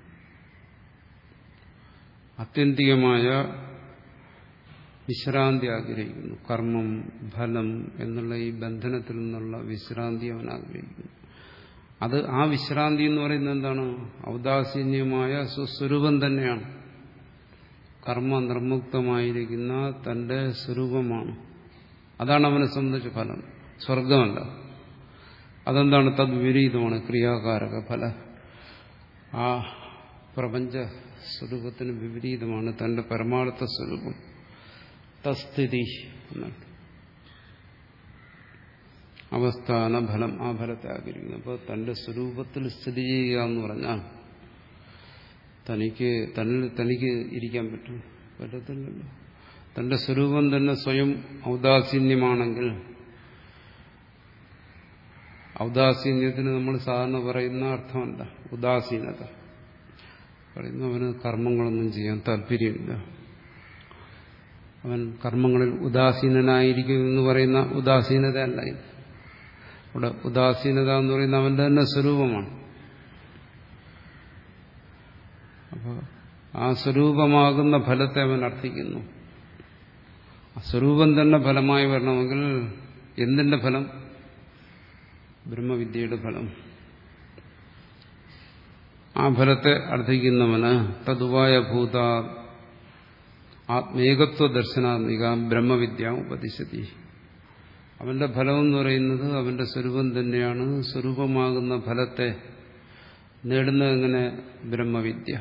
ആത്യന്തികമായ വിശ്രാന്തി ആഗ്രഹിക്കുന്നു. കർമ്മം, ഫലം എന്നുള്ള ഈ ബന്ധനത്തിൽ നിന്നുള്ള വിശ്രാന്തി അവൻ ആഗ്രഹിക്കുന്നു. അത് ആ വിശ്രാന്തി എന്ന് പറയുന്നത് എന്താണ്? ഔദാസീന്യമായ സ്വസ്വരൂപം തന്നെയാണ്. കർമ്മ നിർമുക്തമായിരിക്കുന്ന തന്റെ സ്വരൂപമാണ്. അതാണ് അവനെ സംബന്ധിച്ച ഫലം, സ്വർഗമല്ല. അതെന്താണ്? തദ് വിപരീതമാണ് ക്രിയാകാരക ഫല. ആ പ്രപഞ്ച സ്വരൂപത്തിന് വിപരീതമാണ് തന്റെ പരമാർത്ഥ സ്വരൂപം, തസ്ഥിതി എന്നാണ്. അവസ്ഥാന ഫലം, ആ ഫലത്തെ ആഗ്രഹിക്കുന്നു. അപ്പോൾ തന്റെ സ്വരൂപത്തിൽ സ്ഥിതി ചെയ്യുക എന്ന് പറഞ്ഞാൽ തനിക്ക് തന്നിൽ തനിക്ക് ഇരിക്കാൻ പറ്റും? പറ്റത്തില്ലല്ലോ. തന്റെ സ്വരൂപം തന്നെ സ്വയം ഔദാസീന്യമാണെങ്കിൽ, ഔദാസീന്യത്തിന് നമ്മൾ സാധാരണ പറയുന്ന അർത്ഥമല്ല ഉദാസീനത. പറയുന്നു അവന് കർമ്മങ്ങളൊന്നും ചെയ്യാൻ താല്പര്യമില്ല, അവൻ കർമ്മങ്ങളിൽ ഉദാസീനനായിരിക്കും എന്ന് പറയുന്ന ഉദാസീനത അല്ല ഇത്. ഇവിടെ ഉദാസീനത എന്ന് പറയുന്ന അവന്റെ തന്നെ സ്വരൂപമാണ്. അപ്പോൾ ആ സ്വരൂപമാകുന്ന ഫലത്തെ അവൻ അർത്ഥിക്കുന്നു. ആ സ്വരൂപം തന്നെ ഫലമായി വരണമെങ്കിൽ എന്തിന്റെ ഫലം? ബ്രഹ്മവിദ്യയുടെ ഫലം. ആ ഫലത്തെ അർത്ഥിക്കുന്നവന് തതുവായ ഭൂത ആത്മേകത്വ ദർശനാത്മിക ബ്രഹ്മവിദ്യ ഉപദിശതി. അവന്റെ ഫലം എന്ന് പറയുന്നത് അവന്റെ സ്വരൂപം തന്നെയാണ്. സ്വരൂപമാകുന്ന ഫലത്തെ നേടുന്നത് എങ്ങനെ? ബ്രഹ്മവിദ്യ.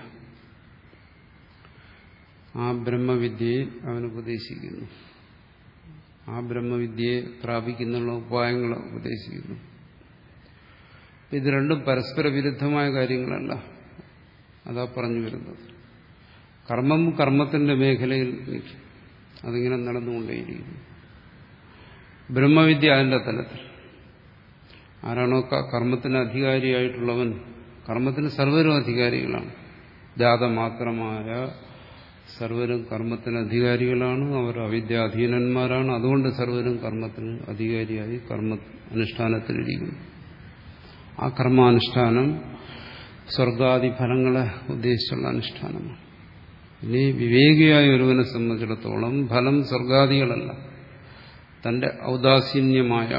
ആ ബ്രഹ്മവിദ്യയെ അവൻ ഉപദേശിക്കുന്നു. ആ ബ്രഹ്മവിദ്യയെ പ്രാപിക്കുന്നുള്ള ഉപായങ്ങൾ ഉപദേശിക്കുന്നു. ഇത് രണ്ടും പരസ്പര വിരുദ്ധമായ കാര്യങ്ങളല്ല, അതാ പറഞ്ഞു വരുന്നത്. കർമ്മം കർമ്മത്തിന്റെ മേഖലയിൽ അതിങ്ങനെ നടന്നുകൊണ്ടേയിരിക്കുന്നു. ബ്രഹ്മവിദ്യ അതിന്റെ തലത്തിൽ. ആരാണോ കർമ്മത്തിന് അധികാരിയായിട്ടുള്ളവൻ, കർമ്മത്തിന് സർവരും അധികാരികളാണ്. ജാതമാത്രമായ സർവരും കർമ്മത്തിന് അധികാരികളാണ്. അവർ അവിദ്യാധീനന്മാരാണ്. അതുകൊണ്ട് സർവരും കർമ്മത്തിന് അധികാരിയായി കർമ്മ അനുഷ്ഠാനത്തിലിരിക്കുന്നു. ആ കർമാനുഷ്ഠാനം സ്വർഗാദി ഫലങ്ങളെ ഉദ്ദേശിച്ചുള്ള അനുഷ്ഠാനമാണ്. ഇനി വിവേകിയായ ഒരുവനെ സംബന്ധിച്ചിടത്തോളം ഫലം സ്വർഗാദികളല്ല, തന്റെ ഔദാസീന്യമായ,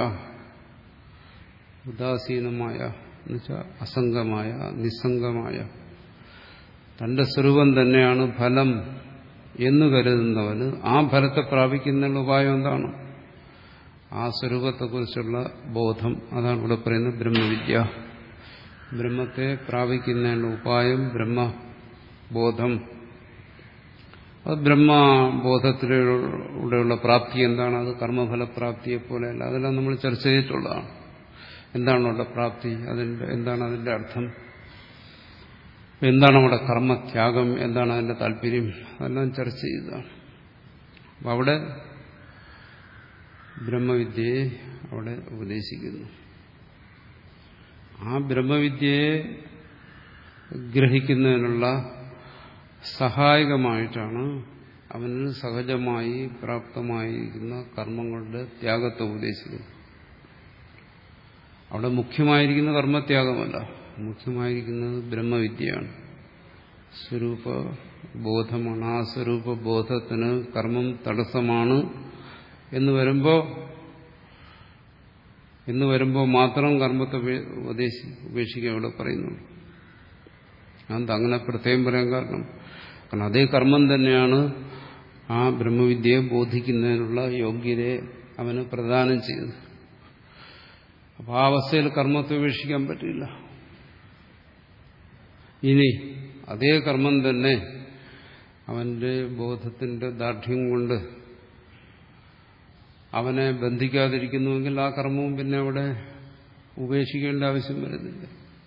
ഉദാസീനമായ എന്നുവെച്ചാൽ അസംഗമായ, നിസ്സംഗമായ തന്റെ സ്വരൂപം തന്നെയാണ് ഫലം എന്ന് കരുതുന്നവന് ആ ഫലത്തെ പ്രാപിക്കുന്നതിനുള്ള ഉപായം എന്താണ്? ആ സ്വരൂപത്തെക്കുറിച്ചുള്ള ബോധം. അതാണ് ഇവിടെ പറയുന്നത് ബ്രഹ്മവിദ്യ. ബ്രഹ്മത്തെ പ്രാപിക്കുന്നതിനുള്ള ഉപായം ബ്രഹ്മബോധം. അത് ബ്രഹ്മബോധത്തിലൂടെയുള്ള പ്രാപ്തി എന്താണ്? അത് കർമ്മഫലപ്രാപ്തിയെ പോലെയല്ല. അതെല്ലാം നമ്മൾ ചർച്ച ചെയ്തിട്ടുള്ളതാണ്. എന്താണ് അവിടെ പ്രാപ്തി? അതിന്റെ എന്താണ് അതിന്റെ അർത്ഥം? എന്താണ് അവിടെ കർമ്മത്യാഗം? എന്താണ് അതിന്റെ താല്പര്യം? അതെല്ലാം ചർച്ച ചെയ്തതാണ്. അപ്പം അവിടെ ബ്രഹ്മവിദ്യയെ അവിടെ ഉപദേശിക്കുന്നു. ആ ബ്രഹ്മവിദ്യയെ ഗ്രഹിക്കുന്നതിനുള്ള സഹായകമായിട്ടാണ് അവന് സഹജമായി പ്രാപ്തമായിരിക്കുന്ന കർമ്മങ്ങളുടെ ത്യാഗത്തെ ഉപദേശിക്കുന്നത്. അവിടെ മുഖ്യമായിരിക്കുന്ന കർമ്മത്യാഗമല്ല, മുഖ്യമായിരിക്കുന്നത് ബ്രഹ്മവിദ്യയാണ്, സ്വരൂപ ബോധമാണ്. ആ സ്വരൂപ ബോധത്തിന് കർമ്മം തടസ്സമാണ് എന്ന് വരുമ്പോൾ എന്ന് വരുമ്പോൾ മാത്രം കർമ്മത്തെ ഉപദേശി ഉപേക്ഷിക്കാൻ ഇവിടെ പറയുന്നുള്ളൂ. അത് അങ്ങനെ പ്രത്യേകം പറയാൻ കാരണം കാരണം അതേ കർമ്മം തന്നെയാണ് ആ ബ്രഹ്മവിദ്യയെ ബോധിക്കുന്നതിനുള്ള യോഗ്യതയെ അവന് പ്രദാനം ചെയ്തത്. അപ്പോൾ ആ അവസ്ഥയിൽ കർമ്മത്തെ ഉപേക്ഷിക്കാൻ പറ്റില്ല. ഇനി അതേ കർമ്മം തന്നെ അവന്റെ ബോധത്തിന്റെ ദാർഢ്യം കൊണ്ട് അവനെ ബന്ധിക്കാതിരിക്കുന്നുവെങ്കിൽ ആ കർമ്മവും പിന്നെ അവിടെ ഉപേക്ഷിക്കേണ്ട ആവശ്യം വരുന്നില്ല.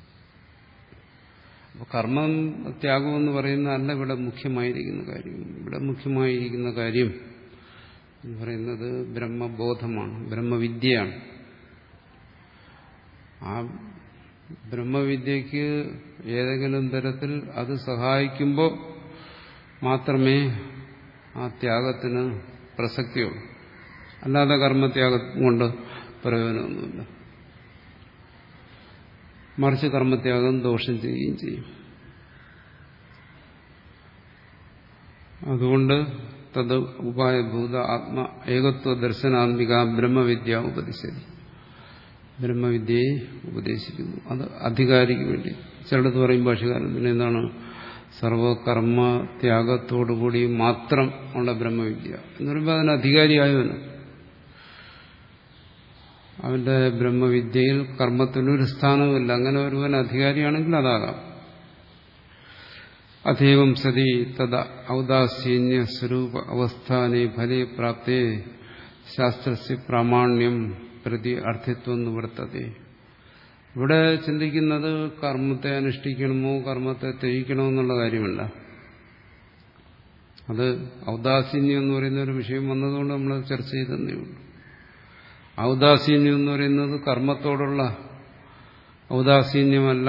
അപ്പോൾ കർമ്മം ത്യാഗമെന്ന് പറയുന്നതല്ല ഇവിടെ മുഖ്യമായിരിക്കുന്ന കാര്യം. ഇവിടെ മുഖ്യമായിരിക്കുന്ന കാര്യം എന്ന് പറയുന്നത് ബ്രഹ്മബോധമാണ്, ബ്രഹ്മവിദ്യയാണ്. ആ ബ്രഹ്മവിദ്യക്ക് ഏതെങ്കിലും തരത്തിൽ അത് സഹായിക്കുമ്പോൾ മാത്രമേ ആ ത്യാഗത്തിന് പ്രസക്തിയുള്ളൂ. അല്ലാതെ കർമ്മത്യാഗം കൊണ്ട് പ്രയോജനമൊന്നുമില്ല. മറിച്ച് കർമ്മത്യാഗം ദോഷം ചെയ്യുകയും ചെയ്യും. അതുകൊണ്ട് തത് ഉപായഭൂത ആത്മ ഏകത്വ ദർശനാത്മിക ബ്രഹ്മവിദ്യ ഉപദേശിച്ചത്, ബ്രഹ്മവിദ്യയെ ഉപദേശിക്കുന്നു. അത് അധികാരിക്ക് വേണ്ടി. ചിലടത്ത് പറയും ഭാഷകാരൻ പിന്നെ എന്താണ് സർവകർമ്മ ത്യാഗത്തോടുകൂടി മാത്രം ഉള്ള ബ്രഹ്മവിദ്യ എന്ന് പറയുമ്പോൾ അതിന് അധികാരിയായവന് അവന്റെ ബ്രഹ്മവിദ്യയിൽ കർമ്മത്തിനൊരു സ്ഥാനവുമില്ല. അങ്ങനെ ഒരുവൻ അധികാരിയാണെങ്കിൽ അതാകാം. അധേവം സതി തദ ഔദാസീന്യ സ്വരൂപ അവസ്ഥാനെ ഫലേ പ്രാപ്തേ ശാസ്ത്രസ്യ പ്രാമാണ്യം പ്രതി അർത്ഥിത്വം നിവർത്തതേ. ഇവിടെ ചിന്തിക്കുന്നത് കർമ്മത്തെ അനുഷ്ഠിക്കണമോ കർമ്മത്തെ ത്യജിക്കണമോ എന്നുള്ള കാര്യമല്ല. അത് ഔദാസീന്യം എന്ന് പറയുന്ന ഒരു വിഷയം വന്നതുകൊണ്ട് നമ്മൾ ചർച്ച ചെയ്തതേ ഉള്ളൂ. ഔദാസീന്യം എന്ന് പറയുന്നത് കർമ്മത്തോടുള്ള ഔദാസീന്യമല്ല,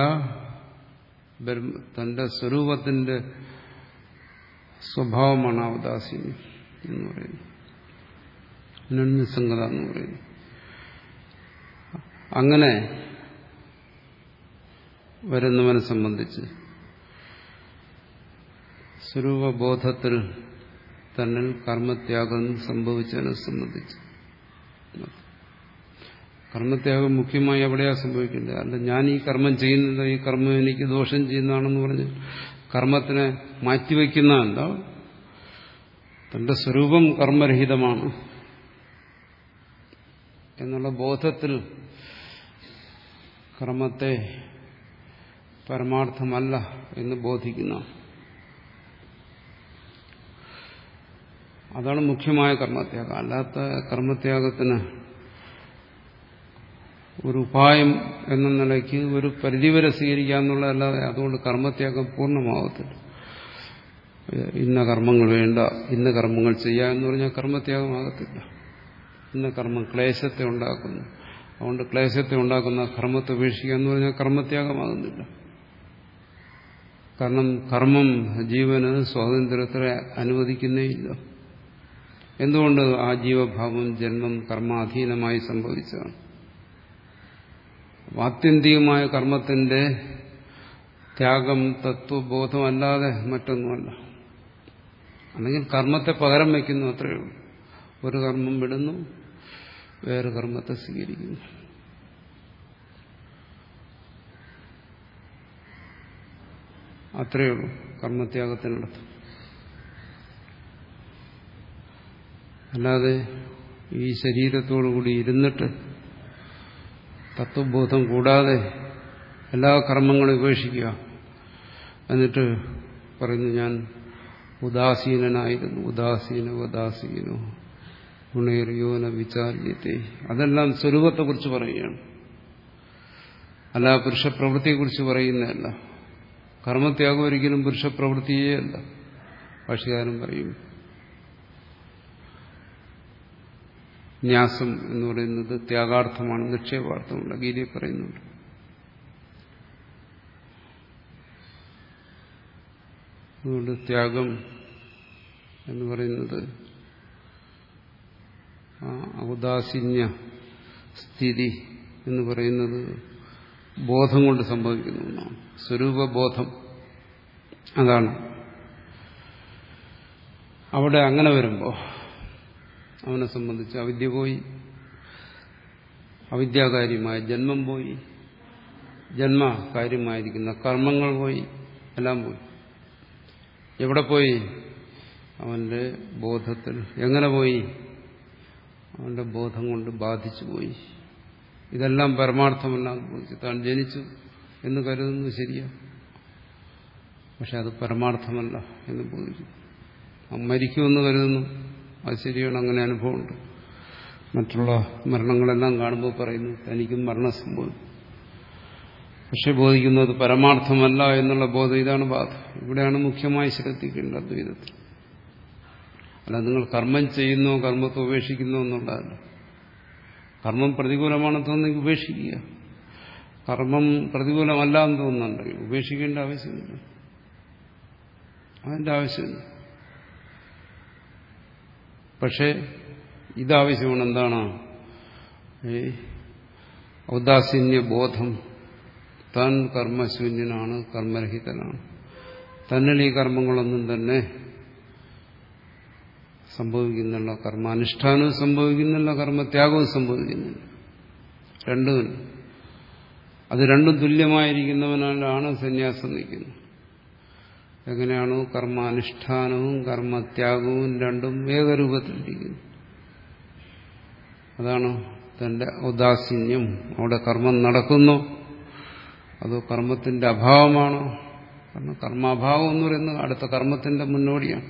തന്റെ സ്വരൂപത്തിന്റെ സ്വഭാവമാണ് ഔദാസീന്യം എന്ന് പറയുന്നത്, നിസ്സംഗത എന്ന് പറയുന്നത്. അങ്ങനെ വരുന്നവനെ സംബന്ധിച്ച് സ്വരൂപബോധത്തിൽ തന്നിൽ കർമ്മത്യാഗം സംഭവിച്ചതിനെ സംബന്ധിച്ച് കർമ്മത്യാഗം മുഖ്യമായി എവിടെയാ സംഭവിക്കേണ്ടത്? അല്ല ഞാൻ ഈ കർമ്മം ചെയ്യുന്നില്ല, ഈ കർമ്മം എനിക്ക് ദോഷം ചെയ്യുന്നതാണെന്ന് പറഞ്ഞ് കർമ്മത്തിനെ മാറ്റിവെക്കുന്നതല്ല. തന്റെ സ്വരൂപം കർമ്മരഹിതമാണ് എന്നുള്ള ബോധത്തിൽ കർമ്മത്തെ പരമാർത്ഥമല്ല എന്ന് ബോധിക്കുന്ന അതാണ് മുഖ്യമായ കർമ്മത്യാഗം. അല്ലാത്ത കർമ്മത്യാഗത്തിന് ഒരു ഉപായം എന്ന നിലയ്ക്ക് ഒരു പരിധിവരെ സ്വീകരിക്കാമെന്നുള്ളതല്ലാതെ അതുകൊണ്ട് കർമ്മത്യാഗം പൂർണ്ണമാകത്തില്ല. ഇന്ന കർമ്മങ്ങൾ വേണ്ട, ഇന്ന കർമ്മങ്ങൾ ചെയ്യാം എന്ന് പറഞ്ഞാൽ കർമ്മത്യാഗമാകത്തില്ല. ഇന്ന കർമ്മം ക്ലേശത്തെ ഉണ്ടാക്കുന്നു, അതുകൊണ്ട് ക്ലേശത്തെ ഉണ്ടാക്കുന്ന കർമ്മത്തെ ഉപേക്ഷിക്കുക എന്ന് പറഞ്ഞാൽ കർമ്മത്യാഗമാകുന്നില്ല. കാരണം കർമ്മം ജീവന് സ്വാതന്ത്ര്യത്തെ അനുവദിക്കുന്നേയില്ല. എന്തുകൊണ്ട്? ആ ജീവഭാവം ജന്മം കർമാധീനമായി സംഭവിച്ചതാണ്. ആത്യന്തികമായ കർമ്മത്തിന്റെ ത്യാഗം തത്വബോധമല്ലാതെ മറ്റൊന്നുമല്ല. അല്ലെങ്കിൽ കർമ്മത്തെ പകരം വയ്ക്കുന്നു, അത്രയേ ഉള്ളൂ. ഒരു കർമ്മം വിടുന്നു, വേറെ കർമ്മത്തെ സ്വീകരിക്കുന്നു. അത്രയേ ഉള്ളൂ കർമ്മത്യാഗത്തിനടുത്ത്. അല്ലാതെ ഈ ശരീരത്തോടുകൂടി ഇരുന്നിട്ട് തത്വബോധം കൂടാതെ എല്ലാ കർമ്മങ്ങളും ഉപേക്ഷിക്കുക, എന്നിട്ട് പറയുന്നു ഞാൻ ഉദാസീനനായിരുന്നു, ഉദാസീന ഉദാസീനോ ഗുണേറിയോന വിചാര്യത്തെ. അതെല്ലാം സ്വരൂപത്തെക്കുറിച്ച് പറയുകയാണ്, അല്ല പുരുഷപ്രവൃത്തിയെക്കുറിച്ച് പറയുന്നതല്ല. കർമ്മത്യാഗം ഒരിക്കലും പുരുഷപ്രവൃത്തിയേ അല്ല. ഭാഷ്യകാരൻ പറയും ന്യാസം എന്ന് പറയുന്നത് ത്യാഗാർത്ഥമാണ്, നിക്ഷേപാർത്ഥമല്ല. ഗീതയിൽ പറയുന്നുണ്ട്. അതുകൊണ്ട് ത്യാഗം എന്ന് പറയുന്നത് ഔദാസീന്യ സ്ഥിതി എന്ന് പറയുന്നത് ബോധം കൊണ്ട് സംഭവിക്കുന്ന ഒന്നാണ്, സ്വരൂപബോധം. അതാണ് അവിടെ. അങ്ങനെ വരുമ്പോൾ അവനെ സംബന്ധിച്ച് അവിദ്യ പോയി, അവിദ്യാകാര്യമായ ജന്മം പോയി, ജന്മകാര്യമായിരിക്കുന്ന കർമ്മങ്ങൾ പോയി, എല്ലാം പോയി. എവിടെ പോയി? അവന്റെ ബോധത്തിൽ. എങ്ങനെ പോയി? അവന്റെ ബോധം കൊണ്ട് ബാധിച്ചു പോയി. ഇതെല്ലാം പരമാർത്ഥമല്ലാന്ന് ബോധിച്ചു. താൻ ജനിച്ചു എന്ന് കരുതുന്നത് ശരിയാ, പക്ഷെ അത് പരമാർത്ഥമല്ല എന്ന് ബോധിച്ചു. മരിക്കുമെന്ന് കരുതുന്നു, അത് ശരിയാണ്, അങ്ങനെ അനുഭവമുണ്ട്. മറ്റുള്ള മരണങ്ങളെല്ലാം കാണുമ്പോൾ പറയുന്നു തനിക്കും മരണം സംഭവിക്കും, പക്ഷെ ബോധിക്കുന്നത് പരമാർത്ഥമല്ല എന്നുള്ള ബോധം. ഇതാണ് ബാധ. ഇവിടെയാണ് മുഖ്യമായി ശ്രദ്ധിക്കേണ്ടത് അദ്വൈതത്തിൽ. അല്ല നിങ്ങൾ കർമ്മം ചെയ്യുന്നോ കർമ്മത്തെ ഉപേക്ഷിക്കുന്നോ എന്നുള്ളതല്ല. കർമ്മം പ്രതികൂലമാണെന്ന് തോന്നുന്നെങ്കിൽ ഉപേക്ഷിക്കുക. കർമ്മം പ്രതികൂലമല്ല എന്ന് തോന്നുന്നുണ്ടെങ്കിൽ ഉപേക്ഷിക്കേണ്ട ആവശ്യമില്ല, അതിന്റെ ആവശ്യമില്ല. പക്ഷെ ഇതാവശ്യമാണ്. എന്താണ്? ഈ ഔദാസീന്യ ബോധം. താൻ കർമ്മശൂന്യനാണ്, കർമ്മരഹിതനാണ്. തന്നിൽ ഈ കർമ്മങ്ങളൊന്നും തന്നെ സംഭവിക്കുന്നില്ല. കർമാനുഷ്ഠാനവും സംഭവിക്കുന്നില്ല, കർമ്മത്യാഗവും സംഭവിക്കുന്നില്ല. രണ്ടും അത് രണ്ടും തുല്യമായിരിക്കുന്നവനാണ് സന്യാസം നിൽക്കുന്നത്. എങ്ങനെയാണോ കർമാനുഷ്ഠാനവും കർമ്മത്യാഗവും രണ്ടും ഏകരൂപത്തിലിരിക്കുന്നു. അതാണ് തന്റെ ഔദാസീന്യം. അവിടെ കർമ്മം നടക്കുന്നു, അതോ കർമ്മത്തിന്റെ അഭാവമാണോ? കാരണം കർമാഭാവം എന്ന് പറയുന്നത് അടുത്ത കർമ്മത്തിന്റെ മുന്നോടിയാണ്.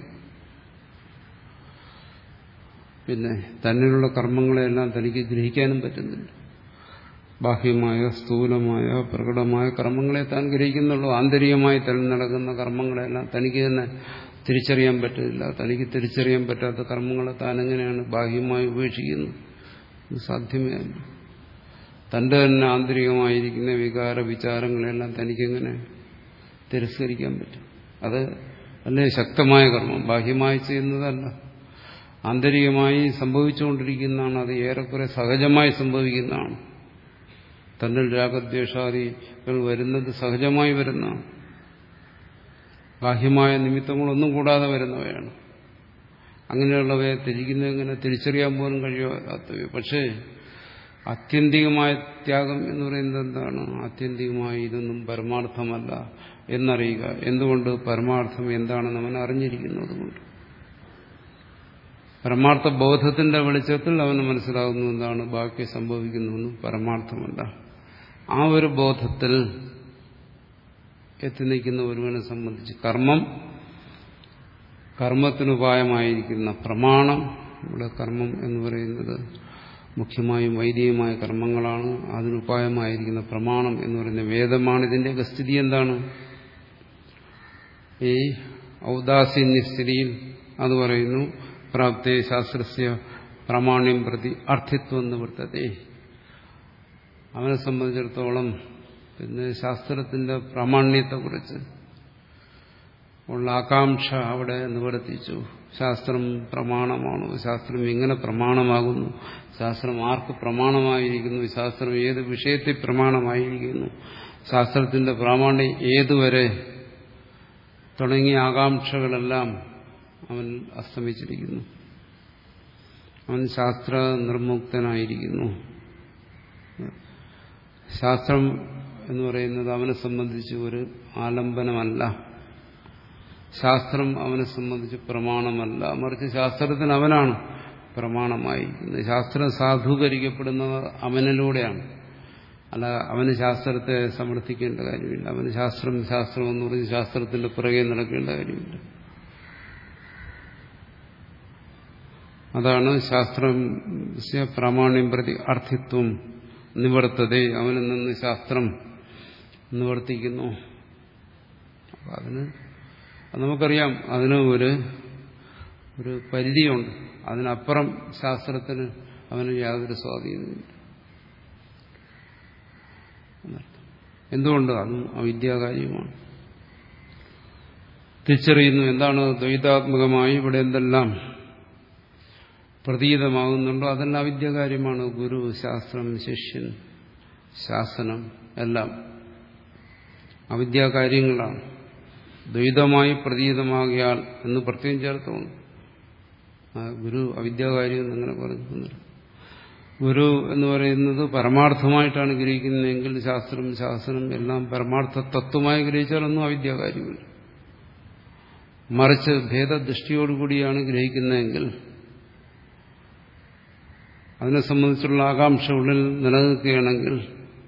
പിന്നെ തന്നിലുള്ള കർമ്മങ്ങളെല്ലാം തനിക്ക് ഗ്രഹിക്കാനും പറ്റുന്നില്ല. ബാഹ്യമായ സ്ഥൂലമായ പ്രകടമായ കർമ്മങ്ങളെ താൻ ഗ്രഹിക്കുന്നുള്ളൂ. ആന്തരികമായി തന്നെ നടക്കുന്ന കർമ്മങ്ങളെല്ലാം തനിക്ക് തന്നെ തിരിച്ചറിയാൻ പറ്റില്ല. തനിക്ക് തിരിച്ചറിയാൻ പറ്റാത്ത കർമ്മങ്ങളെ താൻ എങ്ങനെയാണ് ബാഹ്യമായി ഉപേക്ഷിക്കുന്നത്? സാധ്യമേ അല്ല. തന്റെ തന്നെ ആന്തരികമായിരിക്കുന്ന വികാര വിചാരങ്ങളെല്ലാം തനിക്കെങ്ങനെ തിരസ്കരിക്കാൻ പറ്റും? അത് അല്ലേ ശക്തമായ കർമ്മം, ബാഹ്യമായി ചെയ്യുന്നതല്ല, ആന്തരികമായി സംഭവിച്ചുകൊണ്ടിരിക്കുന്നതാണ്. അത് ഏറെക്കുറെ സഹജമായി സംഭവിക്കുന്നതാണ്. തന്നിൽ രാഗദ്വേഷാദികൾ വരുന്നത് സഹജമായി വരുന്നതാണ്. ബാഹ്യമായ നിമിത്തങ്ങളൊന്നും കൂടാതെ വരുന്നവയാണ്. അങ്ങനെയുള്ളവയെ തിരിക്കുന്നത് എങ്ങനെ തിരിച്ചറിയാൻ പോലും കഴിയാത്തവ. പക്ഷേ ആത്യന്തികമായ ത്യാഗം എന്ന് പറയുന്നത് എന്താണ്? ആത്യന്തികമായി ഇതൊന്നും പരമാർത്ഥമല്ല എന്നറിയുക. എന്തുകൊണ്ട്? പരമാർത്ഥം എന്താണെന്ന് അവൻ അറിഞ്ഞിരിക്കുന്നത് കൊണ്ട്. പരമാർത്ഥ ബോധത്തിന്റെ വെളിച്ചത്തിൽ അവന് മനസ്സിലാകുന്നു എന്താണ് ബാക്കി സംഭവിക്കുന്നതെന്നും പരമാർത്ഥമല്ല. ആ ഒരു ബോധത്തിൽ എത്തി നിൽക്കുന്ന ഒരുവനെ സംബന്ധിച്ച് കർമ്മം, കർമ്മത്തിനുപായമായിരിക്കുന്ന പ്രമാണം, ഇവിടെ കർമ്മം എന്ന് പറയുന്നത് മുഖ്യമായും വൈദികമായ കർമ്മങ്ങളാണ്. അതിനുപായമായിരിക്കുന്ന പ്രമാണം എന്ന് പറയുന്ന വേദമാണ്. ഇതിന്റെയൊക്കെ സ്ഥിതി എന്താണ്? ഈ ഔദാസീന്യ സ്ഥിതിയിൽ അത് പറയുന്നു പ്രാപ്തേ ശാസ്ത്രസ്യ പ്രാമാണ്യം പ്രതി അർത്ഥിത്വം നിവർത്തതേ. അവനെ സംബന്ധിച്ചിടത്തോളം പിന്നെ ശാസ്ത്രത്തിന്റെ പ്രാമാണ്യത്തെക്കുറിച്ച് ഉള്ള ആകാംക്ഷ അവിടെ നിവർത്തിച്ചു. ശാസ്ത്രം പ്രമാണമാണോ? ശാസ്ത്രം എങ്ങനെ പ്രമാണമാകുന്നു? ശാസ്ത്രം ആർക്ക് പ്രമാണമായിരിക്കുന്നു? ശാസ്ത്രം ഏത് വിഷയത്തിൽ പ്രമാണമായിരിക്കുന്നു? ശാസ്ത്രത്തിന്റെ പ്രാമാണ്യം ഏതുവരെ? തുടങ്ങിയ ആകാംക്ഷകളെല്ലാം അവൻ അസ്തമിച്ചിരിക്കുന്നു. അവൻ ശാസ്ത്ര നിർമുക്തനായിരിക്കുന്നു. ശാസ്ത്രം എന്ന് പറയുന്നത് അവനെ സംബന്ധിച്ച് ഒരു ആലംബനമല്ല. ശാസ്ത്രം അവനെ സംബന്ധിച്ച് പ്രമാണമല്ല. മറിച്ച് ശാസ്ത്രത്തിന് അവനാണ് പ്രമാണമായിരിക്കുന്നത്. ശാസ്ത്രം സാധൂകരിക്കപ്പെടുന്നത് അവനിലൂടെയാണ്. അല്ല അവന് ശാസ്ത്രത്തെ സമർത്ഥിക്കേണ്ട കാര്യമില്ല. അവന് ശാസ്ത്രം ശാസ്ത്രം എന്ന് പറഞ്ഞ് ശാസ്ത്രത്തിന്റെ പുറകെ നടക്കേണ്ട കാര്യമില്ല. അതാണ് ശാസ്ത്രം പ്രാമാണ്യം പ്രതി അർത്ഥിത്വം നിവർത്തതേ. അവനിൽ നിന്ന് ശാസ്ത്രം നിവർത്തിക്കുന്നു. അതിന് നമുക്കറിയാം, അതിന് ഒരു ഒരു പരിധിയുണ്ട്. അതിനപ്പുറം ശാസ്ത്രത്തിന് അവന് യാതൊരു സ്വാധീനമില്ല. എന്തുകൊണ്ട്? അതും അവിദ്യാകാര്യമാണ്. തിരിച്ചറിയുന്നു എന്താണ് ദ്വൈതാത്മകമായി ഇവിടെ എന്തെല്ലാം പ്രതീതമാകുന്നുണ്ടോ അതെല്ലാം അവിദ്യാകാര്യമാണ്. ഗുരു, ശാസ്ത്രം, ശിഷ്യൻ, ശാസനം എല്ലാം അവിദ്യാകാര്യങ്ങളാണ്. ദ്വൈതമായി പ്രതീതമാകിയാൽ എന്ന് പ്രത്യേകം ചേർത്തോന്നു. ഗുരു അവിദ്യാകാര്യം എന്നിങ്ങനെ പറഞ്ഞു. ഗുരു എന്ന് പറയുന്നത് പരമാർത്ഥമായിട്ടാണ് ഗ്രഹിക്കുന്നതെങ്കിൽ ശാസ്ത്രം ശാസനം എല്ലാം പരമാർത്ഥ തത്വമായി ഗ്രഹിച്ചാലൊന്നും അവിദ്യാകാര്യമില്ല. മറിച്ച് ഭേദദൃഷ്ടിയോടുകൂടിയാണ് ഗ്രഹിക്കുന്നതെങ്കിൽ അതിനെ സംബന്ധിച്ചുള്ള ആകാംക്ഷ ഉള്ളിൽ നിലനിൽക്കുകയാണെങ്കിൽ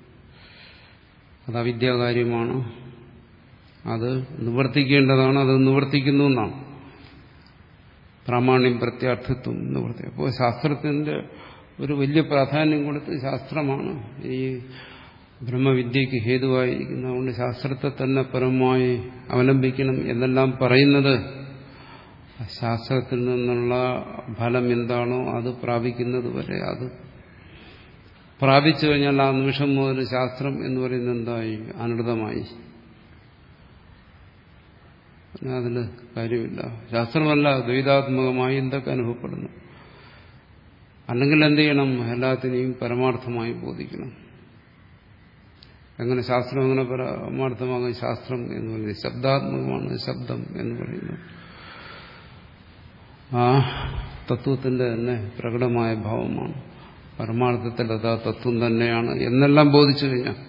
അത് അവിദ്യാകാര്യമാണ്. അത് നിവർത്തിക്കേണ്ടതാണ്. അത് നിവർത്തിക്കുന്നു എന്നാണ് പ്രാമാണ്യം പ്രത്യാർത്ഥിത്വം നിവർത്തി. അപ്പോൾ ശാസ്ത്രത്തിന്റെ ഒരു വലിയ പ്രാധാന്യം കൊടുത്ത് ശാസ്ത്രമാണ് ഈ ബ്രഹ്മവിദ്യയ്ക്ക് ഹേതുവായിരിക്കുന്നത്. അതുകൊണ്ട് ശാസ്ത്രത്തെ തന്നെ പരമായി അവലംബിക്കണം എന്നെല്ലാം പറയുന്നത് ശാസ്ത്രത്തിൽ നിന്നുള്ള ഫലം എന്താണോ അത് പ്രാപിക്കുന്നത് വരെ, അത് പ്രാപിച്ചു കഴിഞ്ഞാൽ ആ നിമിഷം മുതൽ ശാസ്ത്രം എന്ന് പറയുന്നത് എന്തായി? അനൃതമായി. അതിൽ കാര്യമില്ല. ശാസ്ത്രമല്ല ദ്വൈതാത്മകമായി എന്തൊക്കെ അനുഭവപ്പെടുന്നു. അല്ലെങ്കിൽ എന്ത് ചെയ്യണം? എല്ലാത്തിനെയും പരമാർത്ഥമായി ബോധിക്കണം. എങ്ങനെ ശാസ്ത്രം എങ്ങനെ പരമാർത്ഥമാകും? ശാസ്ത്രം എന്ന് പറയുന്നത് ശബ്ദാത്മകമാണ്. ശബ്ദം എന്ന് പറയുന്നത് ആ തത്വത്തിന്റെ തന്നെ പ്രകടമായ ഭാവമാണ്. പരമാർത്ഥത്തിൽ അത് ആ തത്വം തന്നെയാണ് എന്നെല്ലാം ബോധിച്ചു കഴിഞ്ഞാൽ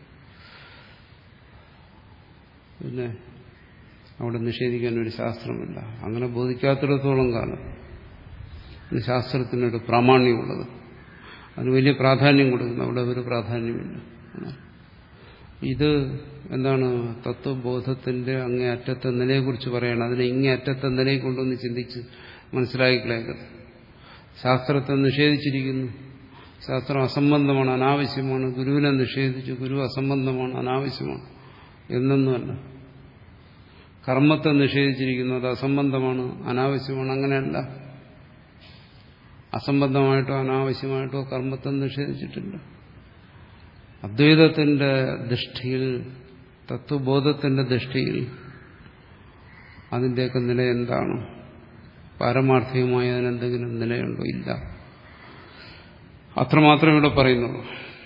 പിന്നെ അവിടെ നിഷേധിക്കാൻ ഒരു ശാസ്ത്രമില്ല. അങ്ങനെ ബോധിക്കാത്തിടത്തോളം കാലം ശാസ്ത്രത്തിനൊരു പ്രാമാണ്യമുള്ളത്, അതിന് വലിയ പ്രാധാന്യം കൊടുക്കുന്നു. അവിടെ ഒരു പ്രാധാന്യമില്ല. ഇത് എന്താണ്? തത്വബോധത്തിന്റെ അങ്ങേ അറ്റത്തെ നിലയെക്കുറിച്ച് പറയണം. അതിനെ ഇങ്ങേ അറ്റത്തെ നിലയിൽ കൊണ്ടൊന്ന് ചിന്തിച്ച് മനസ്സിലാക്കിക്കളയരുത്. ശാസ്ത്രത്തെ നിഷേധിച്ചിരിക്കുന്നു, ശാസ്ത്രം അസംബന്ധമാണ്, അനാവശ്യമാണ്. ഗുരുവിനെ നിഷേധിച്ചു, ഗുരു അസംബന്ധമാണ്, അനാവശ്യമാണ് എന്നൊന്നുമല്ല. കർമ്മത്തെ നിഷേധിച്ചിരിക്കുന്നു, അത് അസംബന്ധമാണ്, അനാവശ്യമാണ്. അങ്ങനെയല്ല. അസംബന്ധമായിട്ടോ അനാവശ്യമായിട്ടോ കർമ്മത്തെ നിഷേധിച്ചിട്ടില്ല. അദ്വൈതത്തിന്റെ ദൃഷ്ടിയിൽ, തത്വബോധത്തിന്റെ ദൃഷ്ടിയിൽ അതിന്റെയൊക്കെ നില എന്താണ്? പാരമാർത്ഥികമായി അതിനെന്തെങ്കിലും നിലയുണ്ടോ? ഇല്ല. അത്രമാത്രമേ ഇവിടെ പറയുന്നുള്ളൂ.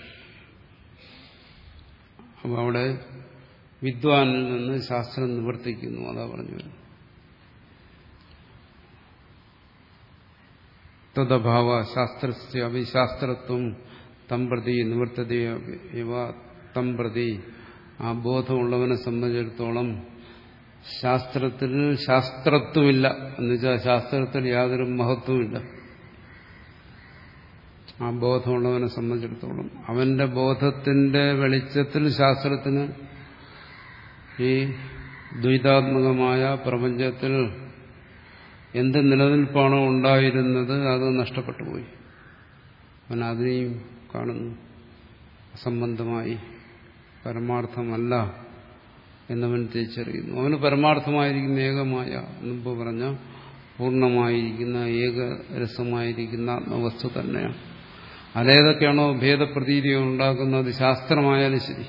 അപ്പോൾ അവിടെ വിദ്വാനിൽ നിന്ന് ശാസ്ത്രം നിവർത്തിക്കുന്നു, അതാ പറഞ്ഞു. തദ്ഭാവ ശാസ്ത്രസ്യ അവിശാസ്ത്രത്വം തം പ്രതി നിവർത്തതയവ തം പ്രതി. ആ ബോധമുള്ളവനെ സംബന്ധിച്ചിടത്തോളം ശാസ്ത്രത്തിൽ ശാസ്ത്രത്വമില്ല എന്നുവെച്ചാൽ ശാസ്ത്രത്തിൽ യാതൊരു മഹത്വമില്ല. ആ ബോധമുള്ളവനെ സംബന്ധിച്ചിടത്തോളം അവന്റെ ബോധത്തിന്റെ വെളിച്ചത്തിൽ ശാസ്ത്രത്തിന് ഈ ദ്വൈതാത്മകമായ പ്രപഞ്ചത്തിൽ എന്ത് നിലനിൽപ്പാണോ ഉണ്ടായിരുന്നത് അത് നഷ്ടപ്പെട്ടു പോയി. അവൻ അതിനെയും കാണുന്നു അസംബന്ധമായി, പരമാർത്ഥമല്ല എന്നവൻ തിരിച്ചറിയുന്നു. അവന് പരമാർത്ഥമായിരിക്കുന്ന ഏകമായ, മുമ്പ് പറഞ്ഞ പൂർണ്ണമായിരിക്കുന്ന ഏകരസമായിരിക്കുന്ന ആത്മവസ്തു തന്നെയാണ്. അതേതൊക്കെയാണോ ഭേദപ്രതീതിയോ ഉണ്ടാക്കുന്നത്, ശാസ്ത്രമായാലും ശരി,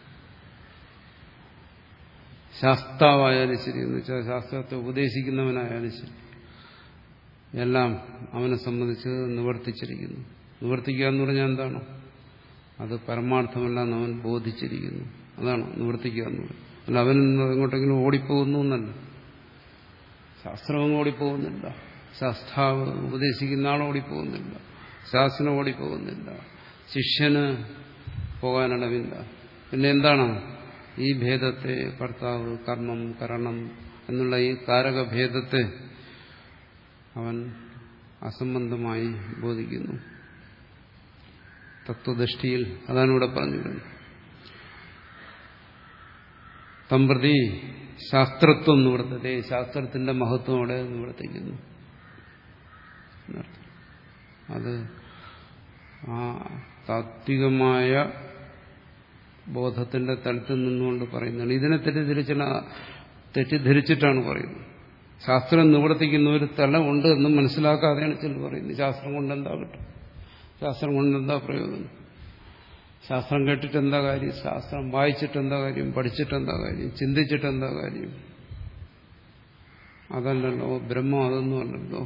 ശാസ്താവായാലും ശരി, എന്ന് വെച്ചാൽ ശാസ്ത്രത്തെ ഉപദേശിക്കുന്നവനായാലും ശരി, എല്ലാം അവനെ സംബന്ധിച്ച് നിവർത്തിച്ചിരിക്കുന്നു. നിവർത്തിക്കുക എന്ന് പറഞ്ഞാൽ എന്താണ്? അത് പരമാർത്ഥമല്ല എന്ന് അവൻ ബോധിച്ചിരിക്കുന്നു. അതാണ് നിവർത്തിക്കുക എന്ന് പറയുന്നത്. അല്ല അവൻ എങ്ങോട്ടെങ്കിലും ഓടിപ്പോകുന്നു എന്നല്ല. ശാസ്ത്രമൊന്നും ഓടിപ്പോകുന്നില്ല, ശാസ്താവ് ഉപദേശിക്കുന്ന ആൾ ഓടിപ്പോകുന്നില്ല, ശാസ്ത്രം ഓടിപ്പോകുന്നില്ല, ശിഷ്യന് പോകാനിടമില്ല. പിന്നെ എന്താണ്? ഈ ഭേദത്തെ, കർത്താവ്, കർമ്മം, കരണം എന്നുള്ള ഈ കാരകഭേദത്തെ അവൻ അസംബന്ധമായി ബോധിക്കുന്നു തത്വദൃഷ്ടിയിൽ. അതാണ് ഇവിടെ പറഞ്ഞിരുന്നത്. തമ്പ്രതി ശാസ്ത്രത്വം നിവർത്തതേ, ശാസ്ത്രത്തിന്റെ മഹത്വം അവിടെ നിവർത്തിക്കുന്നു. അത് ആ താത്വികമായ ബോധത്തിന്റെ തലത്തിൽ നിന്നുകൊണ്ട് പറയുന്നതാണ്. ഇതിനെ തെറ്റിദ്ധരിച്ചാൽ തെറ്റിദ്ധരിച്ചിട്ടാണ് പറയുന്നത്. ശാസ്ത്രം നിവർത്തിക്കുന്ന ഒരു തലമുണ്ട് എന്നും മനസ്സിലാക്കാതെയാണ് ചിലർ പറയുന്നത്. ശാസ്ത്രം കൊണ്ട് എന്താ കിട്ടും? ശാസ്ത്രം കൊണ്ട് എന്താ പ്രയോജനം? ശാസ്ത്രം കേട്ടിട്ട് എന്താ കാര്യം? ശാസ്ത്രം വായിച്ചിട്ട് എന്താ കാര്യം? പഠിച്ചിട്ട് എന്താ കാര്യം? ചിന്തിച്ചിട്ട് എന്താ കാര്യം? അതല്ലല്ലോ ബ്രഹ്മം, അതൊന്നും അല്ലല്ലോ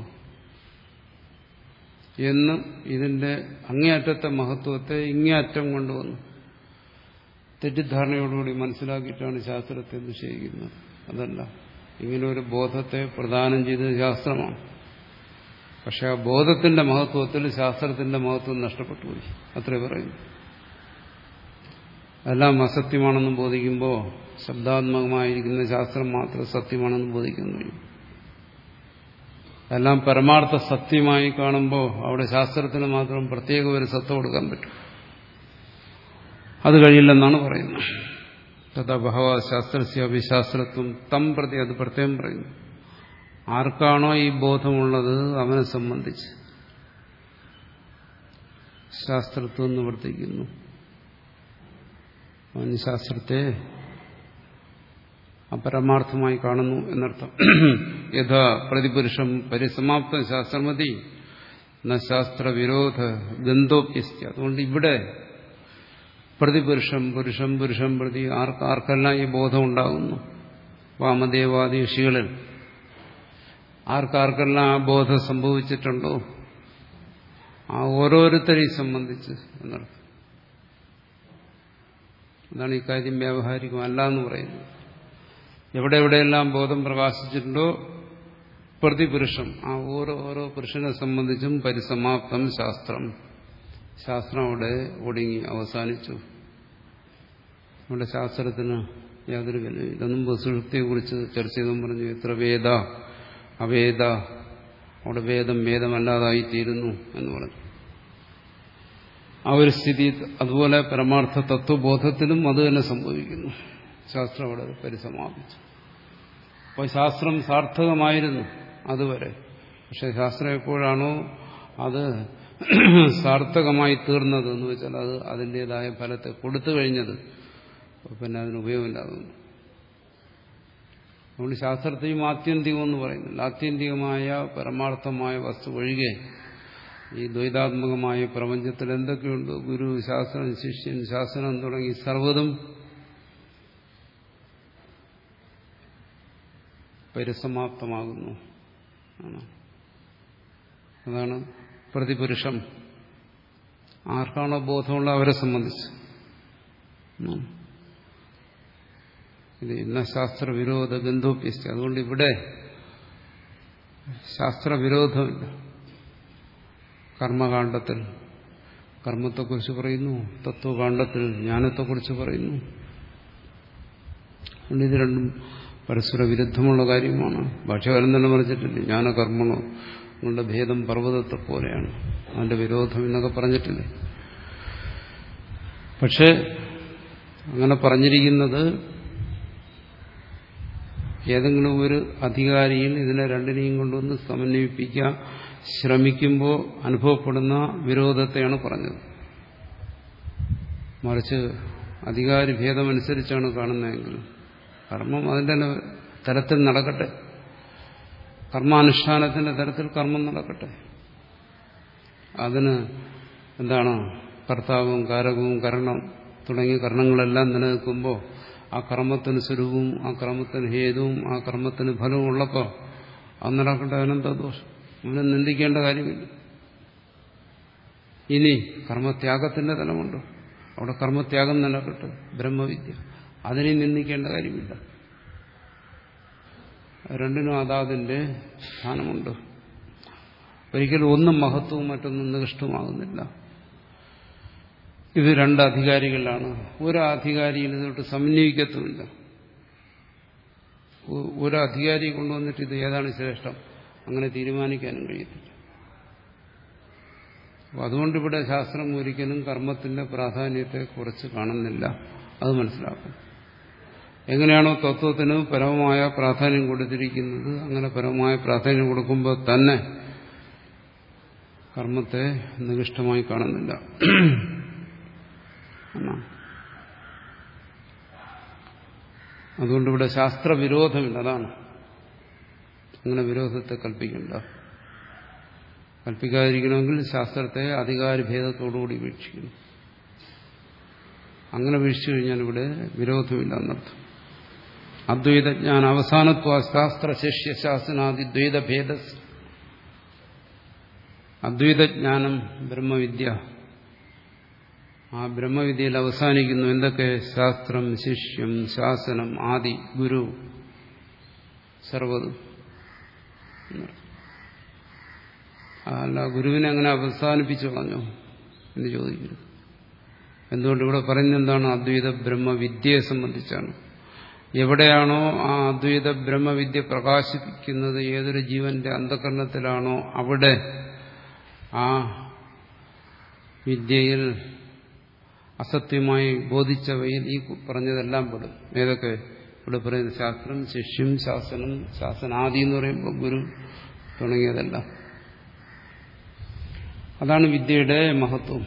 എന്ന് ഇതിന്റെ അങ്ങേയറ്റത്തെ മഹത്വത്തെ ഇങ്ങേയറ്റം കൊണ്ടുവന്നു തെറ്റിദ്ധാരണയോടുകൂടി മനസ്സിലാക്കിയിട്ടാണ് ശാസ്ത്രത്തെ നിഷേധിക്കുന്നത്. അതല്ല, ഇങ്ങനെ ഒരു ബോധത്തെ പ്രദാനം ചെയ്തത് ശാസ്ത്രമാണ്. പക്ഷെ ആ ബോധത്തിന്റെ മഹത്വത്തിൽ ശാസ്ത്രത്തിന്റെ മഹത്വം നഷ്ടപ്പെട്ടു പോയി, അത്രേ പറയുന്നു. എല്ലാം അസത്യമാണെന്ന് ബോധിക്കുമ്പോൾ ശബ്ദാത്മകമായിരിക്കുന്ന ശാസ്ത്രം മാത്രം സത്യമാണെന്ന് ബോധിക്കാൻ കഴിയും. എല്ലാം പരമാർത്ഥ സത്യമായി കാണുമ്പോൾ അവിടെ ശാസ്ത്രത്തിന് മാത്രം പ്രത്യേക ഒരു സത്ത കൊടുക്കാൻ പറ്റും. അത് കഴിയില്ലെന്നാണ് പറയുന്നത്. തഥാ ബഹവ ശാസ്ത്രസ്യ അഭിശാസ്ത്രത്വം തം പ്രതി, അത് പ്രത്യേകം പറയുന്നു. ആർക്കാണോ ഈ ബോധമുള്ളത് അവനെ സംബന്ധിച്ച് ശാസ്ത്രത്വം നിവർത്തിക്കുന്നു. അവൻ ശാസ്ത്രത്തെ അപരമാർത്ഥമായി കാണുന്നു എന്നർത്ഥം. യഥാ പ്രതിപുരുഷം പരിസമാപ്ത ശാസ്ത്രമതി ന ശാസ്ത്രവിരോധ ഗന്ധോപ്യസ്യ. അതുകൊണ്ട് ഇവിടെ പ്രതിപുരുഷം പുരുഷം പുരുഷം പ്രതി ആർക്കാർക്കെല്ലാം ഈ ബോധം ഉണ്ടാകുന്നു, വാമദേവാദി ഋഷികളിൽ ആർക്കാർക്കെല്ലാം ആ ബോധം സംഭവിച്ചിട്ടുണ്ടോ ആ ഓരോരുത്തരെയും സംബന്ധിച്ച് എന്നർത്ഥം. അതാണ് ഈ കാര്യം വ്യാവഹാരികമല്ല എന്ന് പറയുന്നത്. എവിടെ എവിടെയെല്ലാം ബോധം പ്രകാശിച്ചിട്ടുണ്ടോ പ്രതിപുരുഷം ആ ഓരോ ഓരോ പുരുഷനെ സംബന്ധിച്ചും പരിസമാപ്തം ശാസ്ത്രം, ശാസ്ത്രം അവിടെ ഒടുങ്ങി അവസാനിച്ചു. നമ്മുടെ ശാസ്ത്രത്തിന് യാതൊരു വിലയും. ഇതൊന്നും സുഷുപ്തിയെക്കുറിച്ച് ചർച്ച ചെയ്തും പറഞ്ഞു. എത്ര വേദ അവേദ, അവിടെ വേദം വേദമല്ലാതായിത്തീരുന്നു എന്ന് പറഞ്ഞു. ആ ഒരു സ്ഥിതി അതുപോലെ പരമാർത്ഥ തത്വബോധത്തിലും അത് തന്നെ സംഭവിക്കുന്നു. ശാസ്ത്രം അവിടെ പരിസമാപിച്ചു. അപ്പോൾ ശാസ്ത്രം സാർത്ഥകമായിരുന്നു അതുവരെ. പക്ഷെ ശാസ്ത്രം എപ്പോഴാണോ അത് സാർത്ഥകമായി തീർന്നത് എന്ന് വെച്ചാൽ അത് അതിൻ്റെതായ ഫലത്തെ കൊടുത്തു കഴിഞ്ഞത്, പിന്നെ അതിന് ഉപയോഗമില്ലാതുന്നു. അതുകൊണ്ട് ശാസ്ത്രത്തെയും ആത്യന്തികം എന്ന് പറയുന്നില്ല. ആത്യന്തികമായ പരമാർത്ഥമായ വസ്തു ഒഴികെ ഈ ദ്വൈതാത്മകമായ പ്രപഞ്ചത്തിൽ എന്തൊക്കെയുണ്ട്, ഗുരു, ശാസ്ത്രം, ശിഷ്യൻ, ശാസനം തുടങ്ങി സർവ്വതും പരിസമാപ്തമാകുന്നു. അതാണ് പ്രതിപുരുഷം. ആർക്കാണോ ബോധമുള്ള അവരെ സംബന്ധിച്ച് ഇത് ഇന്ന ശാസ്ത്രവിരോധ ഗന്ധോപ്യസ്തി. അതുകൊണ്ട് ഇവിടെ ശാസ്ത്രവിരോധമില്ല. കർമ്മകാണ്ഡത്തിൽ കർമ്മത്തെക്കുറിച്ച് പറയുന്നു, തത്വകാണ്ഡത്തിൽ ജ്ഞാനത്തെക്കുറിച്ച് പറയുന്നു. അതുകൊണ്ട് ഇത് രണ്ടും പരസ്പര വിരുദ്ധമുള്ള കാര്യമാണ്. ഭാഷകാരൻ തന്നെ പറഞ്ഞിട്ടില്ലേ, ജ്ഞാനകർമ്മണോ നിങ്ങളുടെ ഭേദം പർവ്വതത്തെ പോലെയാണ്, അതിന്റെ വിരോധം എന്നൊക്കെ പറഞ്ഞിട്ടില്ലേ. പക്ഷെ അങ്ങനെ പറഞ്ഞിരിക്കുന്നത് ഏതെങ്കിലും ഒരു അധികാരിയിൽ ഇതിനെ രണ്ടിനെയും കൊണ്ടുവന്ന് സമന്വയിപ്പിക്കാൻ ശ്രമിക്കുമ്പോൾ അനുഭവപ്പെടുന്ന വിരോധത്തെയാണ് പറഞ്ഞത്. മറിച്ച് അധികാരി ഭേദമനുസരിച്ചാണ് കാണുന്നതെങ്കിൽ കർമ്മം അതിൻ്റെ തരത്തിൽ നടക്കട്ടെ, കർമാനുഷ്ഠാനത്തിന്റെ തരത്തിൽ കർമ്മം നടക്കട്ടെ. അതിന് എന്താണ് കർത്താവും കാരകവും കരണം തുടങ്ങിയ കർണങ്ങളെല്ലാം നിലനിൽക്കുമ്പോൾ ആ കർമ്മത്തിന് സ്വരൂപവും ആ കർമ്മത്തിന് ഹേതുവും ആ കർമ്മത്തിന് ഫലവും ഉള്ളപ്പോൾ അത് നടക്കട്ടെ. അതിനെന്താ ദോഷം? അവനെ നിന്ദിക്കേണ്ട കാര്യമില്ല. ഇനി കർമ്മത്യാഗത്തിന്റെ തലമുണ്ട്, അവിടെ കർമ്മത്യാഗം നടക്കട്ടെ, ബ്രഹ്മവിദ്യ, അതിനെ നിന്ദിക്കേണ്ട കാര്യമില്ല. രണ്ടിനും അതാതിന്റെ സ്ഥാനമുണ്ട്. ഒരിക്കലും ഒന്നും മഹത്വവും മറ്റൊന്നും നികഷ്ടമാകുന്നില്ല. ഇത് രണ്ട് അധികാരികളാണ്. ഒരു അധികാരിയിൽ ഇതോട്ട് സമന്വയിക്കത്തുമില്ല. ഒരു അധികാരിയെ കൊണ്ടുവന്നിട്ട് ഇത് ഏതാണ് ശ്രേഷ്ഠം അങ്ങനെ തീരുമാനിക്കാനും കഴിയത്തില്ല. അതുകൊണ്ടിവിടെ ശാസ്ത്രം ഒരിക്കലും കർമ്മത്തിന്റെ പ്രാധാന്യത്തെ കുറിച്ച് കാണുന്നില്ല. അത് മനസ്സിലാക്കും. എങ്ങനെയാണോ തത്വത്തിന് പരമമായ പ്രാധാന്യം കൊടുത്തിരിക്കുന്നത്, അങ്ങനെ പരമമായ പ്രാധാന്യം കൊടുക്കുമ്പോൾ തന്നെ കർമ്മത്തെ നികഷ്ടമായി കാണുന്നില്ല. അതുകൊണ്ടിവിടെ ശാസ്ത്രവിരോധമില്ല. അതാണ് അങ്ങനെ വിരോധത്തെ കൽപ്പിക്കണ്ട. കൽപ്പിക്കാതിരിക്കണമെങ്കിൽ ശാസ്ത്രത്തെ അധികാരഭേദത്തോടുകൂടി വീക്ഷിക്കണം. അങ്ങനെ വീക്ഷിച്ചു കഴിഞ്ഞാൽ ഇവിടെ വിരോധമില്ല എന്നർത്ഥം. അദ്വൈതജ്ഞാന അവസാനത്വ ശാസ്ത്ര ശിഷ്യ ശാസനാദി ദ്വൈതഭേദ. അദ്വൈതജ്ഞാനം ബ്രഹ്മവിദ്യ, ആ ബ്രഹ്മവിദ്യയിൽ അവസാനിക്കുന്നു. എന്തൊക്കെ? ശാസ്ത്രം, ശിഷ്യം, ശാസനം, ആദി, ഗുരു, സർവ്വതും. അല്ല ഗുരുവിനെ അങ്ങനെ അവസാനിപ്പിച്ചു കളഞ്ഞോ എന്ന് ചോദിക്കരുത്. എന്തുകൊണ്ട് ഇവിടെ പറയുന്നത് എന്താണ്? അദ്വൈത ബ്രഹ്മവിദ്യയെ സംബന്ധിച്ചാണ്. എവിടെയാണോ ആ അദ്വൈത ബ്രഹ്മവിദ്യ പ്രകാശിപ്പിക്കുന്നത്, ഏതൊരു ജീവന്റെ അന്ധകരണത്തിലാണോ അവിടെ ആ വിദ്യയിൽ അസത്യമായി ബോധിച്ചവയിൽ ഈ പറഞ്ഞതെല്ലാം പെടും. ഏതൊക്കെ ഇവിടെ പറയുന്ന ശാസ്ത്രം, ശിഷ്യം, ശാസനം, ശാസനാദി എന്ന് പറയുമ്പോൾ ഗുരു തുടങ്ങിയതെല്ലാം. അതാണ് വിദ്യയുടെ മഹത്വം.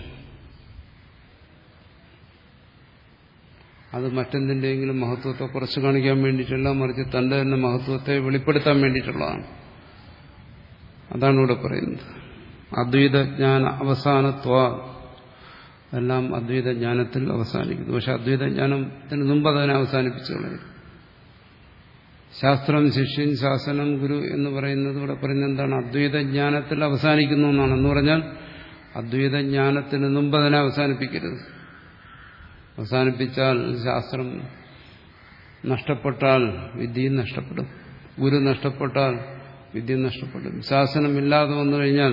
അത് മറ്റെന്തിൻ്റെയെങ്കിലും മഹത്വത്തെ കുറച്ച് കാണിക്കാൻ വേണ്ടിയിട്ടല്ല, മറിച്ച് തന്റെ തന്നെ മഹത്വത്തെ വെളിപ്പെടുത്താൻ വേണ്ടിയിട്ടുള്ളതാണ്. അതാണ് ഇവിടെ പറയുന്നത്. അദ്വൈതജ്ഞാന അവസാനത്വ, എല്ലാം അദ്വൈതജ്ഞാനത്തിൽ അവസാനിക്കുന്നു. പക്ഷെ അദ്വൈതജ്ഞാനത്തിന് മുമ്പ് അതിനെ അവസാനിപ്പിച്ചു കളയും. ശാസ്ത്രം, ശിഷ്യൻ, ശാസനം, ഗുരു എന്ന് പറയുന്നത് ഇവിടെ പറയുന്നത് എന്താണ്? അദ്വൈതജ്ഞാനത്തിൽ അവസാനിക്കുന്നു എന്നാണ്. എന്ന് പറഞ്ഞാൽ അദ്വൈതജ്ഞാനത്തിന് മുമ്പ് അതിനെ അവസാനിപ്പിക്കരുത്. അവസാനിപ്പിച്ചാൽ ശാസ്ത്രം നഷ്ടപ്പെട്ടാൽ വിദ്യയും നഷ്ടപ്പെടും, ഗുരു നഷ്ടപ്പെട്ടാൽ വിദ്യയും നഷ്ടപ്പെടും. ശാസനമില്ലാതെ വന്നു കഴിഞ്ഞാൽ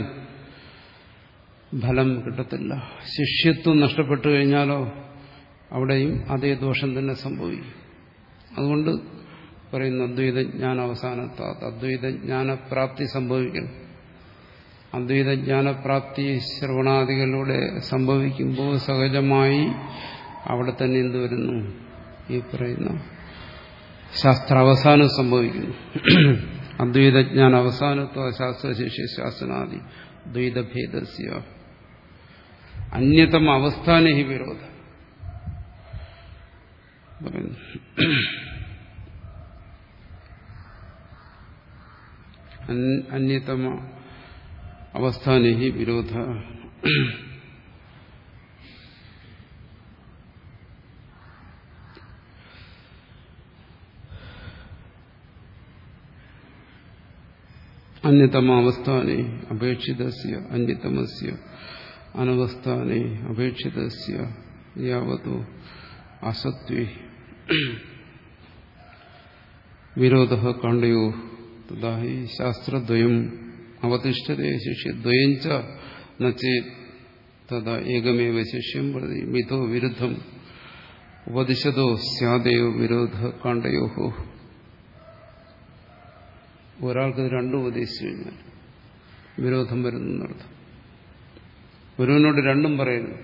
ഫലം കിട്ടത്തില്ല. ശിഷ്യത്വം നഷ്ടപ്പെട്ടു കഴിഞ്ഞാലോ അവിടെയും അതേ ദോഷം തന്നെ സംഭവിക്കും. അതുകൊണ്ട് പറയുന്ന അദ്വൈതജ്ഞാന അവസാനത്താ അദ്വൈതജ്ഞാനപ്രാപ്തി സംഭവിക്കണം. അദ്വൈതജ്ഞാനപ്രാപ്തി ശ്രവണാദികളിലൂടെ സംഭവിക്കുമ്പോൾ സഹജമായി അവിടെ തന്നെ എന്ത് വരുന്നു? ഈ പറയുന്ന ശാസ്ത്രാവസാനം സംഭവിക്കുന്നു. അദ്വൈതജ്ഞാന അവസാനത്വ ശാസ്ത്രശിഷ്യ ശാസനാദി ദ്വൈതഭേദസ്യ അന്യതമ അവസ്ഥാനെ ഹി വിരോധ. അന്യതമ അവസ്ഥാനെ ഹി വിരോധ. അന്യതമാവസ്ഥാനെ അപേക്ഷിതസ്യ അന്യതമസ്യ അനവസ്ഥാനെ അപേക്ഷിതസ്യ യാവതോ അസത്വേ വിരോധഃ കാണ്ഡയോ തഥാ ഹി ശാസ്ത്രദ്വയം അവതിഷ്ഠതേ ശിഷ്യദ്വയം ച ന ചേത് തഥാ ഏകമേവ ശിഷ്യം പ്രതി മിഥോ വിരുദ്ധം ഉപദിശതോ സ്യാദേവ വിരോധഃ കാണ്ഡയോഃ. ഒരാൾക്ക് രണ്ടും ഉപദേശിച്ചു കഴിഞ്ഞാൽ വിരോധം വരുന്നർത്ഥം. ഗുരുവിനോട് രണ്ടും പറയുന്നു.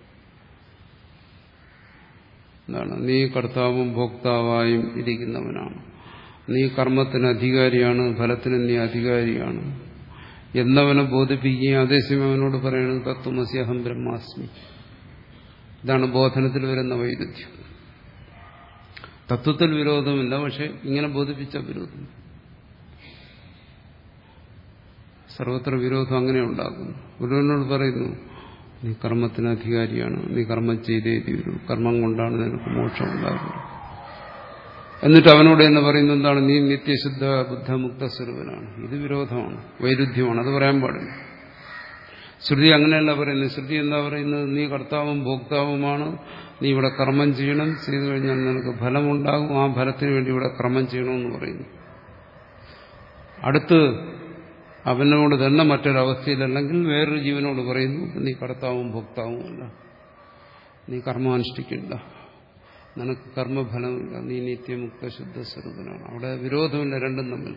എന്താണ്? നീ കർത്താവും ഭോക്താവായും ഇരിക്കുന്നവനാണ്, നീ കർമ്മത്തിന് അധികാരിയാണ്, ഫലത്തിന് നീ അധികാരിയാണ് എന്നവനെ ബോധിപ്പിക്കുകയും അതേസമയം അവനോട് പറയുന്നത് തത്വമസി അഹം ബ്രഹ്മാസ്മി. ഇതാണ് ബോധനത്തിൽ വരുന്ന വൈരുദ്ധ്യം. തത്വത്തിൽ വിരോധമില്ല, പക്ഷെ ഇങ്ങനെ ബോധിപ്പിച്ച വിരോധം. സർവത്ര വിരോധം അങ്ങനെ ഉണ്ടാകുന്നു. ഗുരുവിനോട് പറയുന്നു നീ കർമ്മത്തിന് അധികാരിയാണ്, നീ കർമ്മം ചെയ്തേ തീരൂ, കർമ്മം കൊണ്ടാണ് നിനക്ക് മോക്ഷം ഉണ്ടാകുന്നത്. എന്നിട്ട് അവനോട് എന്ന് പറയുന്നത് എന്താണ്? നീ നിത്യശുദ്ധ ബുദ്ധമുക്ത സ്വരൂപനാണ്. ഇത് വിരോധമാണ്, വൈരുദ്ധ്യമാണ്. അത് പറയാൻ പാടില്ല. ശ്രുതി അങ്ങനെയല്ല പറയുന്നത്. ശ്രുതി എന്താ പറയുന്നത്? നീ കർത്താവും ഭോക്താവുമാണ്, നീ ഇവിടെ കർമ്മം ചെയ്യണം, ചെയ്തു കഴിഞ്ഞാൽ നിനക്ക് ഫലമുണ്ടാകും, ആ ഫലത്തിന് വേണ്ടി ഇവിടെ കർമ്മം ചെയ്യണമെന്ന് പറയുന്നു. അടുത്ത് അവനോട് തന്നെ മറ്റൊരവസ്ഥയിലല്ലെങ്കിൽ വേറൊരു ജീവനോട് പറയുന്നു നീ കർത്താവും ഭോക്താവുമല്ല, നീ കർമ്മം അനുഷ്ഠിക്കില്ല, നിനക്ക് കർമ്മഫലമില്ല, നീ നിത്യമുക്ത ശുദ്ധ സ്വരൂപനാണ്. അവിടെ വിരോധമില്ല രണ്ടും തമ്മിൽ.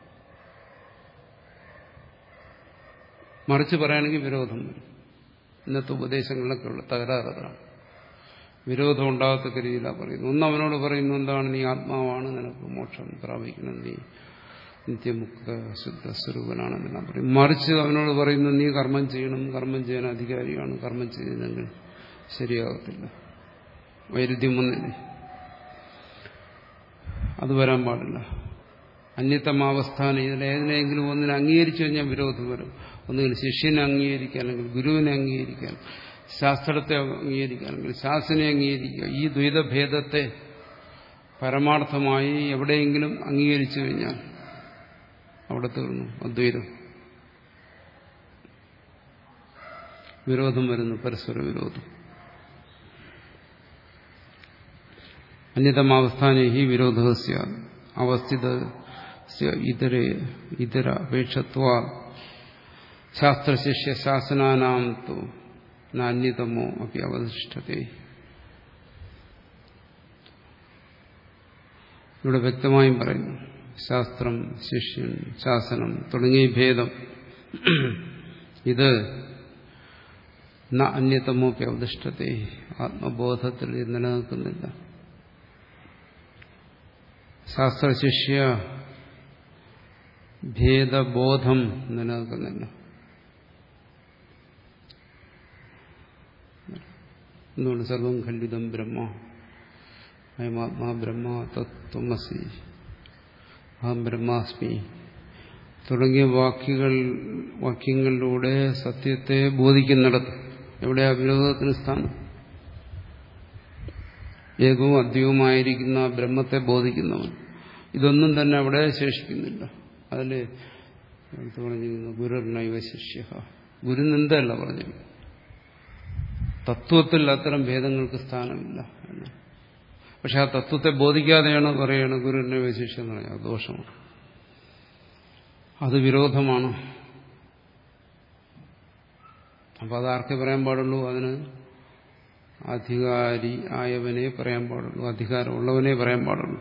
മറിച്ച് പറയുകയാണെങ്കിൽ വിരോധം വരും. ഇന്നത്തെ ഉപദേശങ്ങളിലൊക്കെ ഉള്ള തകരാറാണ്. വിരോധം ഉണ്ടാകത്തക്ക രീതിയിലാണ് പറയുന്നത്. ഒന്ന് അവനോട് പറയുന്നു എന്താണ്? നീ ആത്മാവാണ്, നിനക്ക് മോക്ഷം പ്രാപിക്കണം, നീ നിത്യമുക്ത ശുദ്ധ സ്വരൂപനാണെന്നെല്ലാം പറയും. മറിച്ച് അവനോട് പറയുന്നു നീ കർമ്മം ചെയ്യണം, കർമ്മം ചെയ്യാൻ അധികാരിയാണ്, കർമ്മം ചെയ്തില്ലെങ്കിൽ ശരിയാകത്തില്ല. വൈരുദ്ധ്യം വന്നില്ലേ? അത് വരാൻ പാടില്ല. അന്യതമാവസ്ഥാനം ഇതിലേതിനെങ്കിലും ഒന്നിനെ അംഗീകരിച്ചു കഴിഞ്ഞാൽ വിരോധം വരും. ഒന്നുകിൽ ശിഷ്യനെ അംഗീകരിക്കുക, അല്ലെങ്കിൽ ഗുരുവിനെ അംഗീകരിക്കാൻ, ശാസ്ത്രത്തെ അംഗീകരിക്കുക, അല്ലെങ്കിൽ ശാസനെ അംഗീകരിക്കുക. ഈ ദ്വൈതഭേദത്തെ പരമാർത്ഥമായി എവിടെയെങ്കിലും അംഗീകരിച്ചു കഴിഞ്ഞാൽ അവിടെ തീർന്നു അദ്വൈതം. വിരോധം വരുന്നു, പരസ്പര വിരോധം. അന്യതമാവസ്ഥാനെ ഹി വിരോധസ്യ അവസ്ഥിത ഇതര ഇതര അപേക്ഷത്വാ ശാസ്ത്രശിഷ്യ ശാസനാനാം തു നാന്യതമോ അപ്പി അവതിഷ്ഠതേ. ഇവിടെ വ്യക്തമായും പറയുന്നു, ശാസ്ത്രം, ശിഷ്യൻ, ശാസനം തുടങ്ങിയ ഭേദം ഇത് ന അന്യതമോപ്പി അവതിഷ്ഠത്തെ, ആത്മബോധത്തിൽ നിലനിൽക്കുന്നില്ല. ശാസ്ത്രശിഷ്യ ഭേദബോധം നിലനിൽക്കുന്നില്ല. എന്തുകൊണ്ട്? സർവം ഖണ്ഡിതം ബ്രഹ്മ, അയമാത്മാ ബ്രഹ്മ, തത്വമസി, അഹം ബ്രഹ്മാസ്മി തുടങ്ങിയ വാക്യങ്ങൾ വാക്യങ്ങളിലൂടെ സത്യത്തെ ബോധിക്കുന്നിടത്ത് എവിടെയാ വിരോധത്തിന് സ്ഥാനം? ഏകവും അദ്വൈതവുമായിരിക്കുന്ന ബ്രഹ്മത്തെ ബോധിക്കുന്നവൻ ഇതൊന്നും തന്നെ അവിടെ ശേഷിക്കുന്നില്ല. അതിൽ പറഞ്ഞിരുന്നു ഗുരുർനൈവ ശിഷ്യ, ഗുരുനെന്തല്ല പറഞ്ഞു, തത്വത്തിൽ അത്തരം ഭേദങ്ങൾക്ക് സ്ഥാനമില്ല എന്ന്. പക്ഷെ ആ തത്വത്തെ ബോധിക്കാതെയാണ് പറയുന്നത് ഗുരുവിനെ ശിഷ്യ എന്ന് പറഞ്ഞാൽ ദോഷമാണ്, അത് വിരോധമാണ്. അപ്പൊ അതാർക്കേ പറയാൻ പാടുള്ളൂ? അതിന് അധികാരി ആയവനെ പറയാൻ പാടുള്ളൂ, അധികാരമുള്ളവനെ പറയാൻ പാടുള്ളൂ.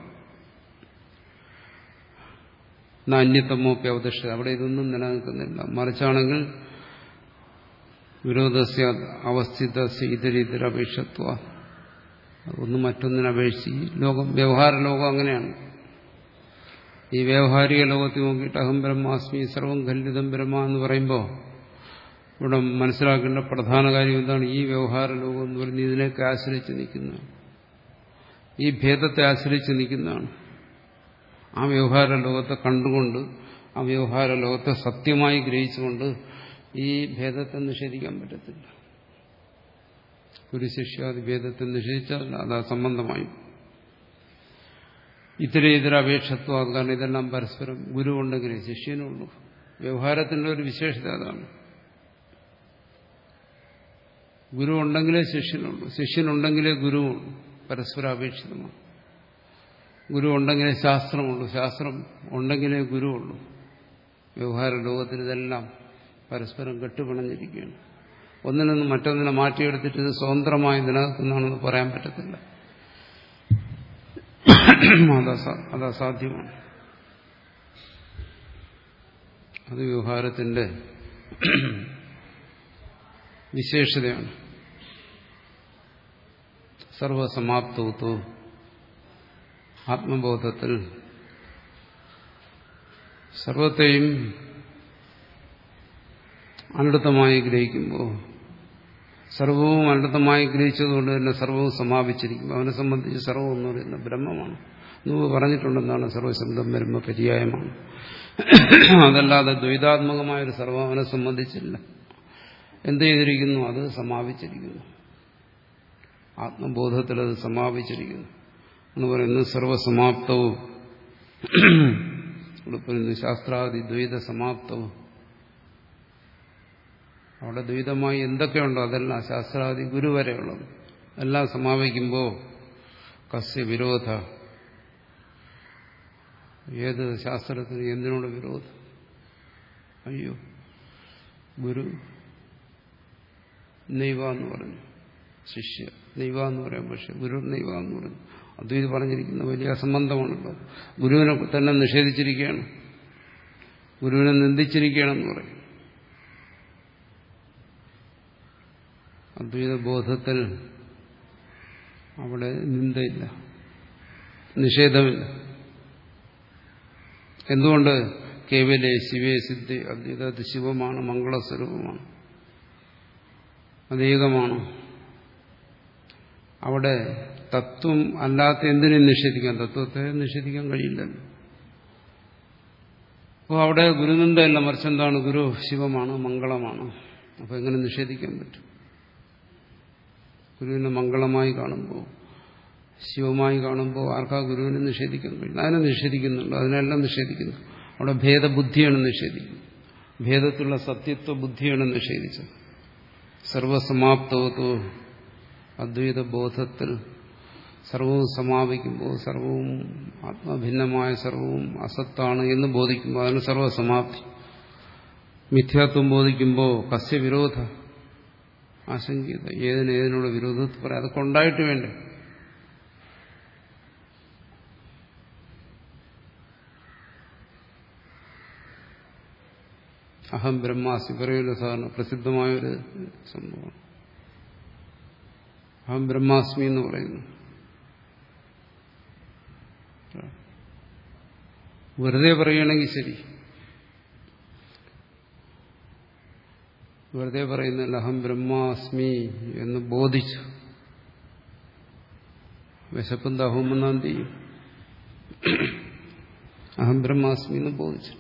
നാന്യതമോപ്പി അവതിഷ്ഠത, അവിടെ ഇതൊന്നും നിലനിൽക്കുന്നില്ല. മറിച്ചാണെങ്കിൽ വിരോധസ്യ അവസ്ഥിതസ്യ ഇതരിതരപേക്ഷത്വ, ഒന്ന് മറ്റൊന്നിനപേക്ഷിച്ച് ഈ ലോകം, വ്യവഹാര ലോകം അങ്ങനെയാണ്. ഈ വ്യാവഹാരിക ലോകത്തിൽ നോക്കിയിട്ട് അഹം ബ്രഹ്മാസ്മി സർവം ഖണ്ഡിതം ബ്രഹ്മ എന്ന് പറയുമ്പോൾ ഇവിടെ മനസ്സിലാക്കേണ്ട പ്രധാന കാര്യം എന്താണ്? ഈ വ്യവഹാര ലോകം എന്ന് പറയുന്നത് ഇതിനെയൊക്കെ ആശ്രയിച്ച് നിൽക്കുന്നതാണ്, ഈ ഭേദത്തെ ആശ്രയിച്ച് നിൽക്കുന്നതാണ്. ആ വ്യവഹാര ലോകത്തെ കണ്ടുകൊണ്ട്, ആ വ്യവഹാര ലോകത്തെ സത്യമായി ഗ്രഹിച്ചുകൊണ്ട് ഈ ഭേദത്തെ നിഷേധിക്കാൻ പറ്റത്തില്ല. ഒരു ശിഷ്യാദി ഭേദത്തെ നിഷേധിച്ചാൽ അത് സംബന്ധമായി ഇത്തര ഇതര അപേക്ഷത്വം. കാരണം ഇതെല്ലാം പരസ്പരം ഗുരു ഉണ്ടെങ്കിലേ ശിഷ്യനുള്ളൂ. വ്യവഹാരത്തിന്റെ ഒരു വിശേഷത അതാണ്. ഗുരു ഉണ്ടെങ്കിലേ ശിഷ്യനുള്ളൂ, ശിഷ്യനുണ്ടെങ്കിലേ ഗുരുവുള്ളൂ. പരസ്പര അപേക്ഷിതമാണ്. ഗുരു ഉണ്ടെങ്കിലേ ശാസ്ത്രമുള്ളൂ, ശാസ്ത്രം ഉണ്ടെങ്കിലേ ഗുരുവുള്ളൂ. വ്യവഹാര ലോകത്തിൽ ഇതെല്ലാം പരസ്പരം കെട്ടുപിണഞ്ഞിരിക്കുകയാണ്. ഒന്നിൽ നിന്ന് മറ്റൊന്നിനെ മാറ്റിയെടുത്തിട്ട് ഇത് സ്വതന്ത്രമായി നിലനിൽക്കുന്നതാണെന്ന് പറയാൻ പറ്റത്തില്ല. അത് അസാധ്യമാണ്. അത് വ്യവഹാരത്തിന്റെ വിശേഷതയാണ്. സർവസമാപ്തത്വ ആത്മബോധത്തിൽ സർവത്തെയും അനർത്ഥമായി ഗ്രഹിക്കുമ്പോൾ, സർവവും അനർത്ഥമായി ഗ്രഹിച്ചതുകൊണ്ട് തന്നെ സർവവും സമാപിച്ചിരിക്കും. അവനെ സംബന്ധിച്ച് സർവം എന്ന് പറയുന്നത് ബ്രഹ്മമാണ്. മുമ്പ് പറഞ്ഞിട്ടുണ്ടെന്നാണ് സർവശബ്ദം ബ്രഹ്മ പര്യായമാണ്. അതല്ലാതെ ദ്വൈതാത്മകമായൊരു സർവം അവനെ സംബന്ധിച്ചില്ല. എന്ത് ചെയ്തിരിക്കുന്നു? അത് സമാപിച്ചിരിക്കുന്നു. ആത്മബോധത്തിൽ അത് സമാപിച്ചിരിക്കുന്നു എന്ന് പറയുന്നത് സർവസമാപ്തവും. ഇവിടെ പറയുന്നു ശാസ്ത്രാദി ദ്വൈത സമാപ്തവും. അവിടെ ദ്വൈതമായി എന്തൊക്കെയുണ്ടോ അതെല്ലാം ശാസ്ത്രാദി ഗുരു വരെയുള്ളത് എല്ലാം സമാപിക്കുമ്പോൾ കസ്യ വിരോധ, ഏത് ശാസ്ത്രത്തിന് എന്തിനോട് വിരോധം? അയ്യോ, ഗുരു നൈവ എന്ന് പറഞ്ഞു, ശിഷ്യ നൈവ എന്ന് പറയാം. പക്ഷെ ഗുരു നൈവ എന്ന് പറഞ്ഞു. അദ്വൈത് പറഞ്ഞിരിക്കുന്ന വലിയ അസംബന്ധമാണല്ലോ. ഗുരുവിനെ തന്നെ നിഷേധിച്ചിരിക്കുകയാണ്, ഗുരുവിനെ നിന്ദിച്ചിരിക്കുകയാണെന്ന് പറയും. അദ്വൈത ബോധത്തിൽ അവിടെ നിന്ദയില്ല, നിഷേധമില്ല. എന്തുകൊണ്ട്? കേവലേ ശിവേ സിദ്ധി അദ്വൈത, അത് ശിവമാണ്, മംഗളസ്വരൂപമാണ്, അതേകമാണ്. അവിടെ തത്വം അല്ലാത്ത എന്തിനും നിഷേധിക്കാൻ, തത്വത്തെ നിഷേധിക്കാൻ കഴിയില്ലല്ലോ. അപ്പോൾ അവിടെ ഗുരുനിന്ദയല്ല, മറിച്ച് എന്താണ്? ഗുരു ശിവമാണ്, മംഗളമാണ്. അപ്പോൾ എങ്ങനെ നിഷേധിക്കാൻ പറ്റും? ഗുരുവിനെ മംഗളമായി കാണുമ്പോൾ, ശിവമായി കാണുമ്പോൾ ആർക്കാ ഗുരുവിനെ നിഷേധിക്കാൻ കഴിയും? അതിനെ നിഷേധിക്കുന്നുണ്ട്, അതിനെല്ലാം നിഷേധിക്കുന്നു. അവിടെ ഭേദബുദ്ധിയാണ് നിഷേധിക്കുന്നത്, ഭേദത്തിലുള്ള സത്യത്വ ബുദ്ധിയാണ് നിഷേധിച്ചത്. സർവസമാപ്തവത്തോ, അദ്വൈത ബോധത്തിൽ സർവവും സമാപിക്കുമ്പോൾ സർവവും ആത്മഭിന്നമായ സർവവും അസത്താണ് എന്ന് ബോധിക്കുമ്പോൾ അതിന് സർവസമാപ്തി. മിഥ്യാത്വം ബോധിക്കുമ്പോൾ കസ്യ വിരോധ ആശങ്കീയത, ഏതിന് ഏതിനുള്ള വിരോധത്തിൽ പറയാം. അതൊക്കെ ഉണ്ടായിട്ട് വേണ്ടേ? അഹം ബ്രഹ്മാസ്മി പറയുന്ന സാധാരണ പ്രസിദ്ധമായൊരു സംഭവമാണ്. അഹം ബ്രഹ്മാസ്മി എന്ന് പറയുന്നു. വെറുതെ പറയുകയാണെങ്കിൽ ശരി, വെറുതെ പറയുന്നില്ല. അഹം ബ്രഹ്മാസ്മി എന്ന് ബോധിച്ചു, വിശപ്പും ദാഹവും വന്നാൽ ചെയ്യും. അഹം ബ്രഹ്മാസ്മി എന്ന് ബോധിച്ചിട്ട്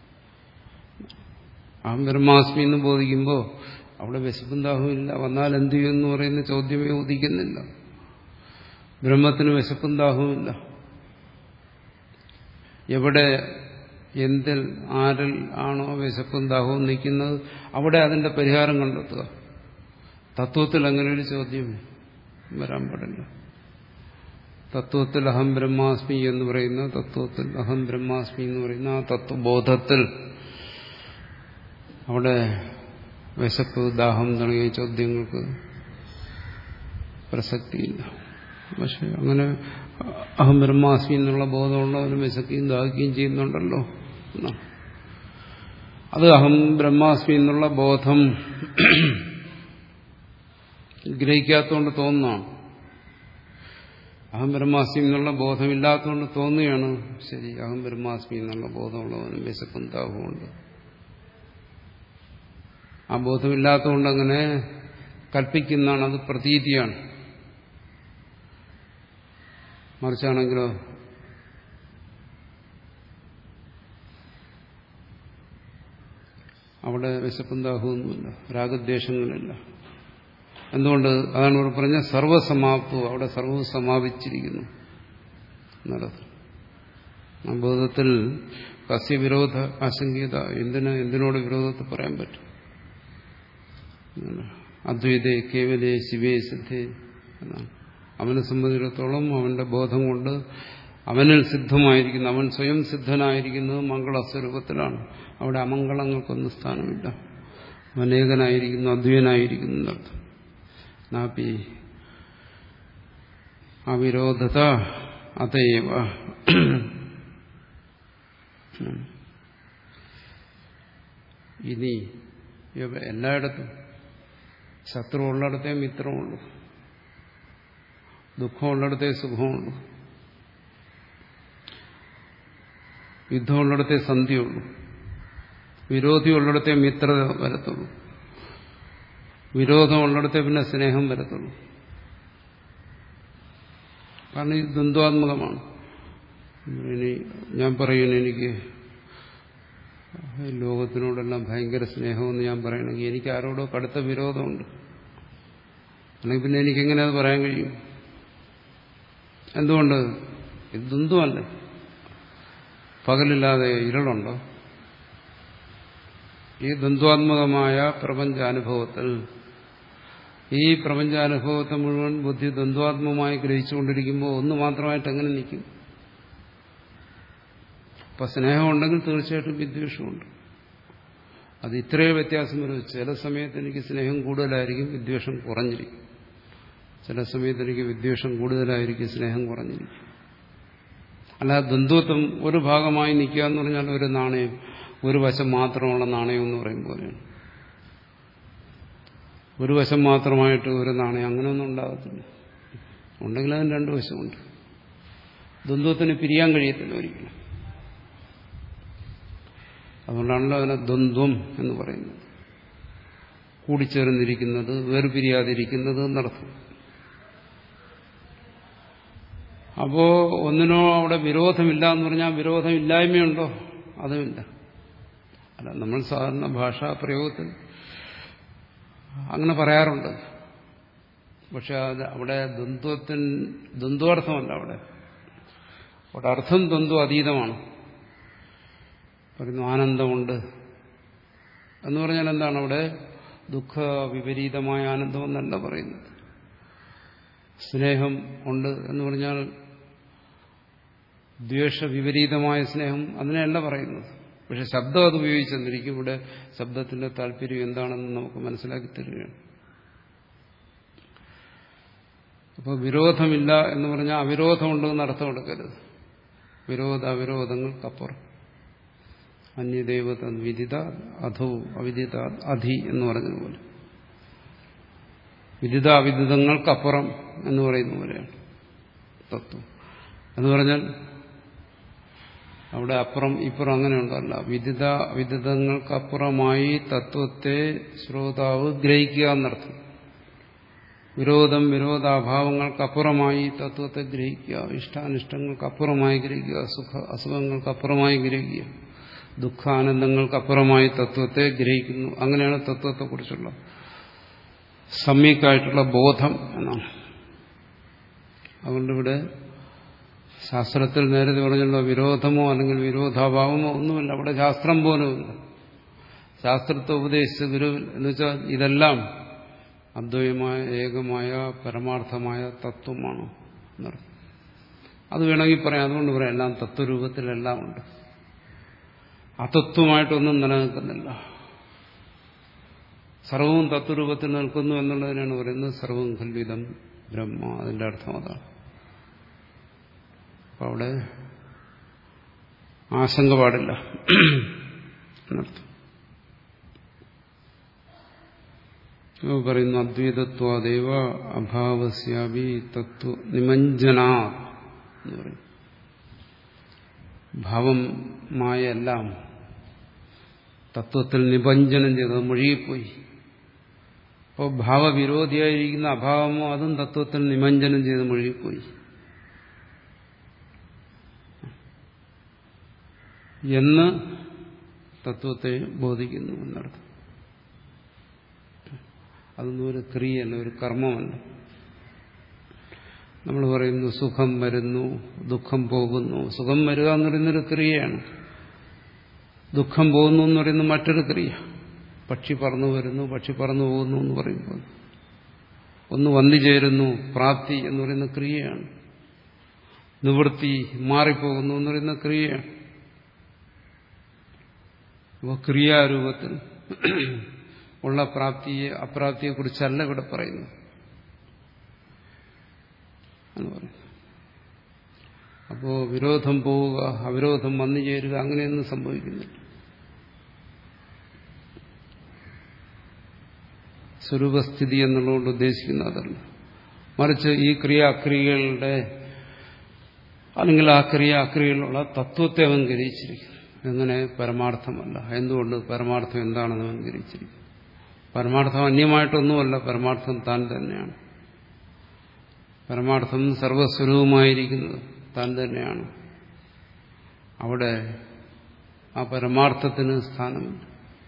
അഹം ബ്രഹ്മാസ്മി എന്ന് ബോധിക്കുമ്പോൾ അവിടെ വിശപ്പും ദാഹവും ഇല്ല. വന്നാൽ എന്ത് ചെയ്യുമെന്ന് പറയുന്ന ചോദ്യമേ ഉദിക്കുന്നില്ല. ബ്രഹ്മത്തിന് വിശപ്പും ദാഹവും ഇല്ല. എവിടെ എന്തിൽ ആരിൽ ആണോ വിശപ്പും ദാഹവും നിൽക്കുന്നത് അവിടെ അതിന്റെ പരിഹാരം കണ്ടെത്തുക. തത്വത്തിൽ അങ്ങനെ ഒരു ചോദ്യം വരാൻ പാടില്ല. തത്വത്തിൽ അഹം ബ്രഹ്മാസ്മി എന്ന് പറയുന്ന തത്വത്തിൽ അഹം ബ്രഹ്മാസ്മി എന്ന് പറയുന്ന ആ തത്വബോധത്തിൽ അവിടെ വിശപ്പ് ദാഹം തുടങ്ങിയ ചോദ്യങ്ങൾക്ക് പ്രസക്തിയില്ല. പക്ഷെ അങ്ങനെ അഹം ബ്രഹ്മാസ്മി എന്നുള്ള ബോധമുള്ളവരും വിശക്കുകയും ദാഹിക്കുകയും ചെയ്യുന്നുണ്ടല്ലോ. അത് അഹം ബ്രഹ്മാസ്മി എന്നുള്ള ബോധം ഗ്രഹിക്കാത്തതുകൊണ്ട് തോന്നുന്നതാണ്. അഹം ബ്രഹ്മാസ്മി എന്നുള്ള ബോധമില്ലാത്തതുകൊണ്ട് തോന്നുകയാണ് ശരി അഹം ബ്രഹ്മാസ്മി എന്നുള്ള ബോധമുള്ളവനും വിശപ്പും ദാഹവുമുണ്ട്. ആ ബോധമില്ലാത്തതുകൊണ്ട് അങ്ങനെ കൽപ്പിക്കുന്നതാണ്, അത് പ്രതീതിയാണ്. മറിച്ചാണെങ്കിലോ അവിടെ വിശപ്പും ദാഹമൊന്നുമില്ല, രാഗദ്വേഷങ്ങളില്ല. എന്തുകൊണ്ട്? അതാണ് ഇവിടെ പറഞ്ഞ സർവസമാപ്തവും, അവിടെ സർവ്വവും സമാപിച്ചിരിക്കുന്നു എന്നുള്ളത്. ആ ബോധത്തിൽ കസ്യ വിരോധ ആശങ്കീയത, എന്തിന് എന്തിനോട് വിരോധത്തിൽ പറയാൻ പറ്റും? അദ്വൈതേ കേവലേ ശിവേ സിദ്ധേ എന്നാണ്. അവനെ സംബന്ധിച്ചിടത്തോളം അവന്റെ ബോധം കൊണ്ട് അവനിൽ സിദ്ധമായിരിക്കുന്നു, അവൻ സ്വയം സിദ്ധനായിരിക്കുന്നത് മംഗളസ്വരൂപത്തിലാണ്. അവിടെ അമംഗളങ്ങൾക്കൊന്നും സ്ഥാനമില്ല. അനേകനായിരിക്കുന്നു, അദ്വൈനായിരിക്കുന്നു എന്നർത്ഥം. നാപി അവിരോധത അതേവ. ഇനി എല്ലായിടത്തും ശത്രു ഉള്ളിടത്തേ മിത്രമുള്ളൂ, ദുഃഖമുള്ളിടത്തേ സുഖമുള്ളൂ, യുദ്ധമുള്ളിടത്തേ സന്ധിയുള്ളൂ, വിരോധിയുള്ളിടത്തേ മിത്രത വരത്തുള്ളൂ, വിരോധമുള്ളിടത്തേ പിന്നെ സ്നേഹം വരത്തുള്ളൂ. കാരണം ഇത് ദ്വന്ദ്വാത്മകമാണ്. ഇനി ഞാൻ പറയുന്നു എനിക്ക് ലോകത്തിനോടെല്ലാം ഭയങ്കര സ്നേഹമെന്ന് ഞാൻ പറയണമെങ്കിൽ എനിക്ക് ആരോടോ കടുത്ത വിരോധമുണ്ട്. അല്ലെങ്കിൽ പിന്നെ എനിക്കെങ്ങനെ അത് പറയാൻ കഴിയും? എന്തുകൊണ്ട്? ഇത് ദ്വന്ദ്വമല്ലേ. പകലില്ലാതെ ഇരുളുണ്ടോ? ഈ ദ്വന്ദ്വാത്മകമായ പ്രപഞ്ചാനുഭവത്തിൽ, ഈ പ്രപഞ്ചാനുഭവത്തെ മുഴുവൻ ബുദ്ധി ദ്വന്ദ്വാത്മകമായി ഗ്രഹിച്ചുകൊണ്ടിരിക്കുമ്പോൾ ഒന്ന് മാത്രമായിട്ട് എങ്ങനെ നിൽക്കും? അപ്പം സ്നേഹമുണ്ടെങ്കിൽ തീർച്ചയായിട്ടും വിദ്വേഷമുണ്ട്. അത് ഇത്രയേ വ്യത്യാസം വരും. ചില സമയത്ത് എനിക്ക് സ്നേഹം കൂടുതലായിരിക്കും, വിദ്വേഷം കുറഞ്ഞിരിക്കും. ചില സമയത്ത് എനിക്ക് വിദ്വേഷം കൂടുതലായിരിക്കും, സ്നേഹം കുറഞ്ഞിരിക്കും. അല്ലാതെ ദ്വന്ദ്വത്വം ഒരു ഭാഗമായി നിൽക്കുക എന്ന് പറഞ്ഞാൽ ഒരു നാണയം, ഒരു വശം മാത്രമുള്ള നാണയം എന്ന് പറയും പോലെയാണ്. ഒരു വശം മാത്രമായിട്ട് ഒരു നാണയം അങ്ങനെയൊന്നും ഉണ്ടാകത്തില്ല. ഉണ്ടെങ്കിൽ അതിന് രണ്ടു വശമുണ്ട്. ദ്വന്ദ്വത്തിന് പിരിയാൻ കഴിയത്തില്ല ഒരിക്കലും. അതുകൊണ്ടാണല്ലോ അതിനെ ദ്വന്ദ്വം എന്ന് പറയുന്നത്. കൂടിച്ചേർന്നിരിക്കുന്നത്, വേർപിരിയാതിരിക്കുന്നത് എന്നർത്ഥം. അപ്പോ ഒന്നിനോ അവിടെ വിരോധമില്ല എന്ന് പറഞ്ഞാൽ വിരോധമില്ലായ്മയുണ്ടോ? അതുമില്ല. അല്ല, നമ്മൾ സാധാരണ ഭാഷാ പ്രയോഗത്തിൽ അങ്ങനെ പറയാറുണ്ട്. പക്ഷെ അത് അവിടെ ദ്വന്ദ്വത്തിന് ദ്വന്ദ്വാർത്ഥമല്ല. അവിടെ അവിടെ അർത്ഥം ദ്വന്ദ്വ അതീതമാണ്. പറയുന്നു ആനന്ദമുണ്ട് എന്ന് പറഞ്ഞാൽ എന്താണ്? അവിടെ ദുഃഖ വിപരീതമായ ആനന്ദമെന്നല്ല പറയുന്നത്. സ്നേഹം ഉണ്ട് എന്ന് പറഞ്ഞാൽ ദ്വേഷ വിപരീതമായ സ്നേഹം അതിനെയല്ല പറയുന്നത്. പക്ഷെ ശബ്ദം അത് ഉപയോഗിച്ചെന്നിരിക്കും. ഇവിടെ ശബ്ദത്തിന്റെ താല്പര്യം എന്താണെന്ന് നമുക്ക് മനസ്സിലാക്കി തരികയാണ്. അപ്പോൾ വിരോധമില്ല എന്ന് പറഞ്ഞാൽ അവിരോധമുണ്ടെന്ന് അർത്ഥം എടുക്കരുത്. വിരോധ അവിരോധങ്ങൾക്കപ്പുറം. അന്യദൈവത വിദിത അധോ അവിദിത അധി എന്ന് പറഞ്ഞതുപോലെ വിദിത അവിദിതങ്ങൾക്കപ്പുറം എന്ന് പറയുന്ന പോലെയാണ് തത്വം. എന്ന് പറഞ്ഞാൽ അവിടെ അപ്പുറം ഇപ്പുറം അങ്ങനെ ഉണ്ടല്ല. വിദിത അവിദിതങ്ങൾക്കപ്പുറമായി തത്വത്തെ ശ്രോതാവ് ഗ്രഹിക്കുക എന്നർത്ഥം. വിരോധം വിരോധാഭാവങ്ങൾക്കപ്പുറമായി തത്വത്തെ ഗ്രഹിക്കുക, ഇഷ്ടാനിഷ്ടങ്ങൾക്കപ്പുറമായി ഗ്രഹിക്കുക, സുഖ അസുഖങ്ങൾക്കപ്പുറമായി ഗ്രഹിക്കുക, ദുഃഖാനന്ദങ്ങൾക്കപ്പുറമായി തത്വത്തെ ഗ്രഹിക്കുന്നു. അങ്ങനെയാണ് തത്വത്തെക്കുറിച്ചുള്ള സമ്യക്കായിട്ടുള്ള ബോധം എന്നാണ്. അതുകൊണ്ടിവിടെ ശാസ്ത്രത്തിൽ നേരത്തെ പറഞ്ഞുള്ള വിരോധമോ അല്ലെങ്കിൽ വിരോധാഭാവമോ ഒന്നുമില്ല. അവിടെ ശാസ്ത്രം പോലുമില്ല. ശാസ്ത്രത്തെ ഉപദേശിച്ച ഗുരുവിൽ എന്ന് വെച്ചാൽ ഇതെല്ലാം അദ്വൈതമായ ഏകമായ പരമാർത്ഥമായ തത്വമാണ് എന്നർത്ഥം. അത് വേണമെങ്കിൽ പറയാം. അതുകൊണ്ട് പറയാം എല്ലാം തത്വരൂപത്തിലെല്ലാം ഉണ്ട്. അതത്വമായിട്ടൊന്നും നിലനിൽക്കുന്നില്ല. സർവവും തത്വരൂപത്തിൽ നിൽക്കുന്നു എന്നുള്ളതിനാണ് പറയുന്നത് സർവം ഖല്വിദം ബ്രഹ്മ. അതിന്റെ അർത്ഥം അതാണ്. അപ്പം അവിടെ ആശങ്ക പാടില്ല എന്നർത്ഥം. പറയുന്നു അദ്വൈതത്വാദേവ അഭാവസ്യാപി തത്വ നിമഞ്ജനാ എന്ന് പറയും. ഭാവമായ എല്ലാം തത്വത്തിൽ നിബഞ്ജനം ചെയ്തത് മുഴുകിപ്പോയി. അപ്പോൾ ഭാവവിരോധിയായിരിക്കുന്ന അഭാവമോ അതും തത്വത്തിൽ നിമഞ്ജനം ചെയ്ത് മുഴുകിപ്പോയി എന്ന് തത്വത്തെ ബോധിക്കുന്നു എന്നർത്ഥം. അതൊന്നും ഒരു ക്രിയയല്ല, ഒരു കർമ്മമല്ല. നമ്മൾ പറയുന്നു സുഖം വരുന്നു, ദുഃഖം പോകുന്നു. സുഖം വരിക എന്ന് പറയുന്നൊരു ക്രിയയാണ്. ദുഃഖം പോകുന്നു എന്ന് പറയുന്നത് മറ്റൊരു ക്രിയ. പക്ഷി പറന്നു വരുന്നു, പക്ഷി പറന്നു പോകുന്നു എന്ന് പറയുമ്പോൾ ഒന്ന് വന്നു ചേരുന്നു, പ്രാപ്തി എന്ന് പറയുന്ന ക്രിയയാണ്. നിവൃത്തി മാറിപ്പോകുന്നു എന്ന് പറയുന്ന ക്രിയയാണ്. അപ്പോൾ ക്രിയാരൂപത്തിൽ ഉള്ള പ്രാപ്തിയെ അപ്രാപ്തിയെക്കുറിച്ചല്ല ഇവിടെ പറയുന്നു എന്ന് പറയുന്നു. അപ്പോ വിരോധം പോവുക, അവിരോധം വന്നു ചേരുക അങ്ങനെയൊന്നും സംഭവിക്കുന്നില്ല. സ്വരൂപസ്ഥിതി എന്നുള്ളതുകൊണ്ട് ഉദ്ദേശിക്കുന്ന അതല്ല. മറിച്ച് ഈ ക്രിയ അക്രിയകളുടെ അല്ലെങ്കിൽ ആ ക്രിയ അക്രിയയിലുള്ള തത്വത്തെ അവൻ ഗ്രഹിച്ചിരിക്കുന്നു. എങ്ങനെ? പരമാർത്ഥമല്ല. എന്തുകൊണ്ട്? പരമാർത്ഥം എന്താണെന്ന് അവൻ ഗ്രഹിച്ചിരിക്കുന്നു. പരമാർത്ഥം അന്യമായിട്ടൊന്നുമല്ല, പരമാർത്ഥം താൻ തന്നെയാണ്. പരമാർത്ഥം സർവസ്വരൂപമായിരിക്കുന്നത് താൻ തന്നെയാണ്. അവിടെ ആ പരമാർത്ഥത്തിന് സ്ഥാനമില്ല.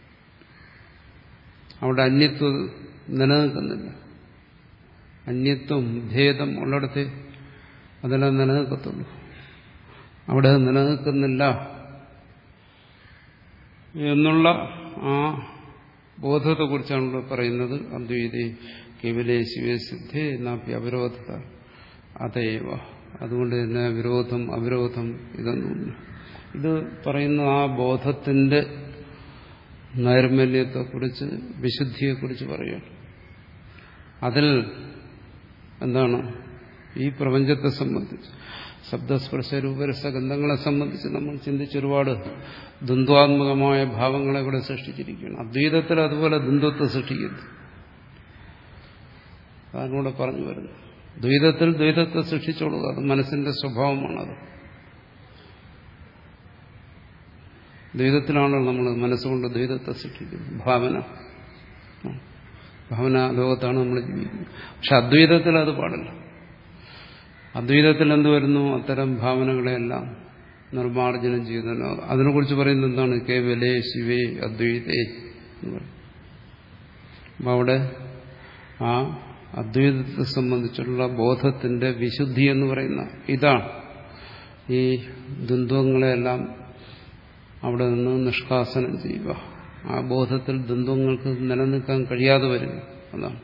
അവിടെ അന്യത്വം നിലനിൽക്കുന്നില്ല. അന്യത്വം ഭേദം ഉള്ളിടത്ത് അതെല്ലാം നിലനിൽക്കത്തുള്ളൂ. അവിടെ നിലനിൽക്കുന്നില്ല എന്നുള്ള ആ ബോധത്തെക്കുറിച്ചാണല്ലോ പറയുന്നത്. അദ്വൈതേ കേവലേ ശിവേ സിദ്ധേ നാപ്പി അവിരോധത അതേവ. അതുകൊണ്ട് തന്നെ വിരോധം അവിരോധം ഇതൊന്നുമില്ല. ഇത് പറയുന്ന ആ ബോധത്തിന്റെ നൈർമല്യത്തെക്കുറിച്ച്, വിശുദ്ധിയെക്കുറിച്ച് പറയുകയാണ്. അതിൽ എന്താണ് ഈ പ്രപഞ്ചത്തെ സംബന്ധിച്ച്, ശബ്ദസ്പർശ രൂപരസഗന്ധങ്ങളെ സംബന്ധിച്ച് നമ്മൾ ചിന്തിച്ചൊരുപാട് ദ്വന്ദ്വാത്മകമായ ഭാവങ്ങളെ ഇവിടെ സൃഷ്ടിച്ചിരിക്കുകയാണ്. അദ്വൈതത്തിൽ അതുപോലെ ദ്വന്ദ്വത്തെ സൃഷ്ടിക്കുന്നു. അതാണ് ഇവിടെ പറഞ്ഞു വരുന്നത്. ദ്വൈതത്തിൽ ദ്വൈതത്തെ സൃഷ്ടിച്ചോളുക, അത് മനസ്സിന്റെ സ്വഭാവമാണത്. ദ്വൈതത്തിലാണല്ലോ നമ്മൾ മനസ്സുകൊണ്ട് ദ്വൈതത്തെ സൃഷ്ടിക്കുന്നത്. ഭാവന ഭാവന ലോകത്താണ് നമ്മൾ ജീവിക്കുന്നത്. പക്ഷെ അദ്വൈതത്തിൽ അത് പാടില്ല. അദ്വൈതത്തിൽ എന്ത് വരുന്നു? അത്തരം ഭാവനകളെല്ലാം നിർമ്മാർജ്ജനം ചെയ്യുന്നല്ലോ. അതിനെക്കുറിച്ച് പറയുന്നത് എന്താണ്? കേവലേ ശിവേ അദ്വൈതേ എന്ന് പറയും. അപ്പം അവിടെ ആ അദ്വൈതത്തെ സംബന്ധിച്ചുള്ള ബോധത്തിന്റെ വിശുദ്ധി എന്ന് പറയുന്ന ഇതാണ്. ഈ ദ്വന്ദ്വങ്ങളെല്ലാം അവിടെ നിന്ന് നിഷ്കാസനം ചെയ്യുക. ആ ബോധത്തിൽ ദ്വന്ദ്വങ്ങൾക്ക് നിലനിൽക്കാൻ കഴിയാതെ വരിക. അതാണ്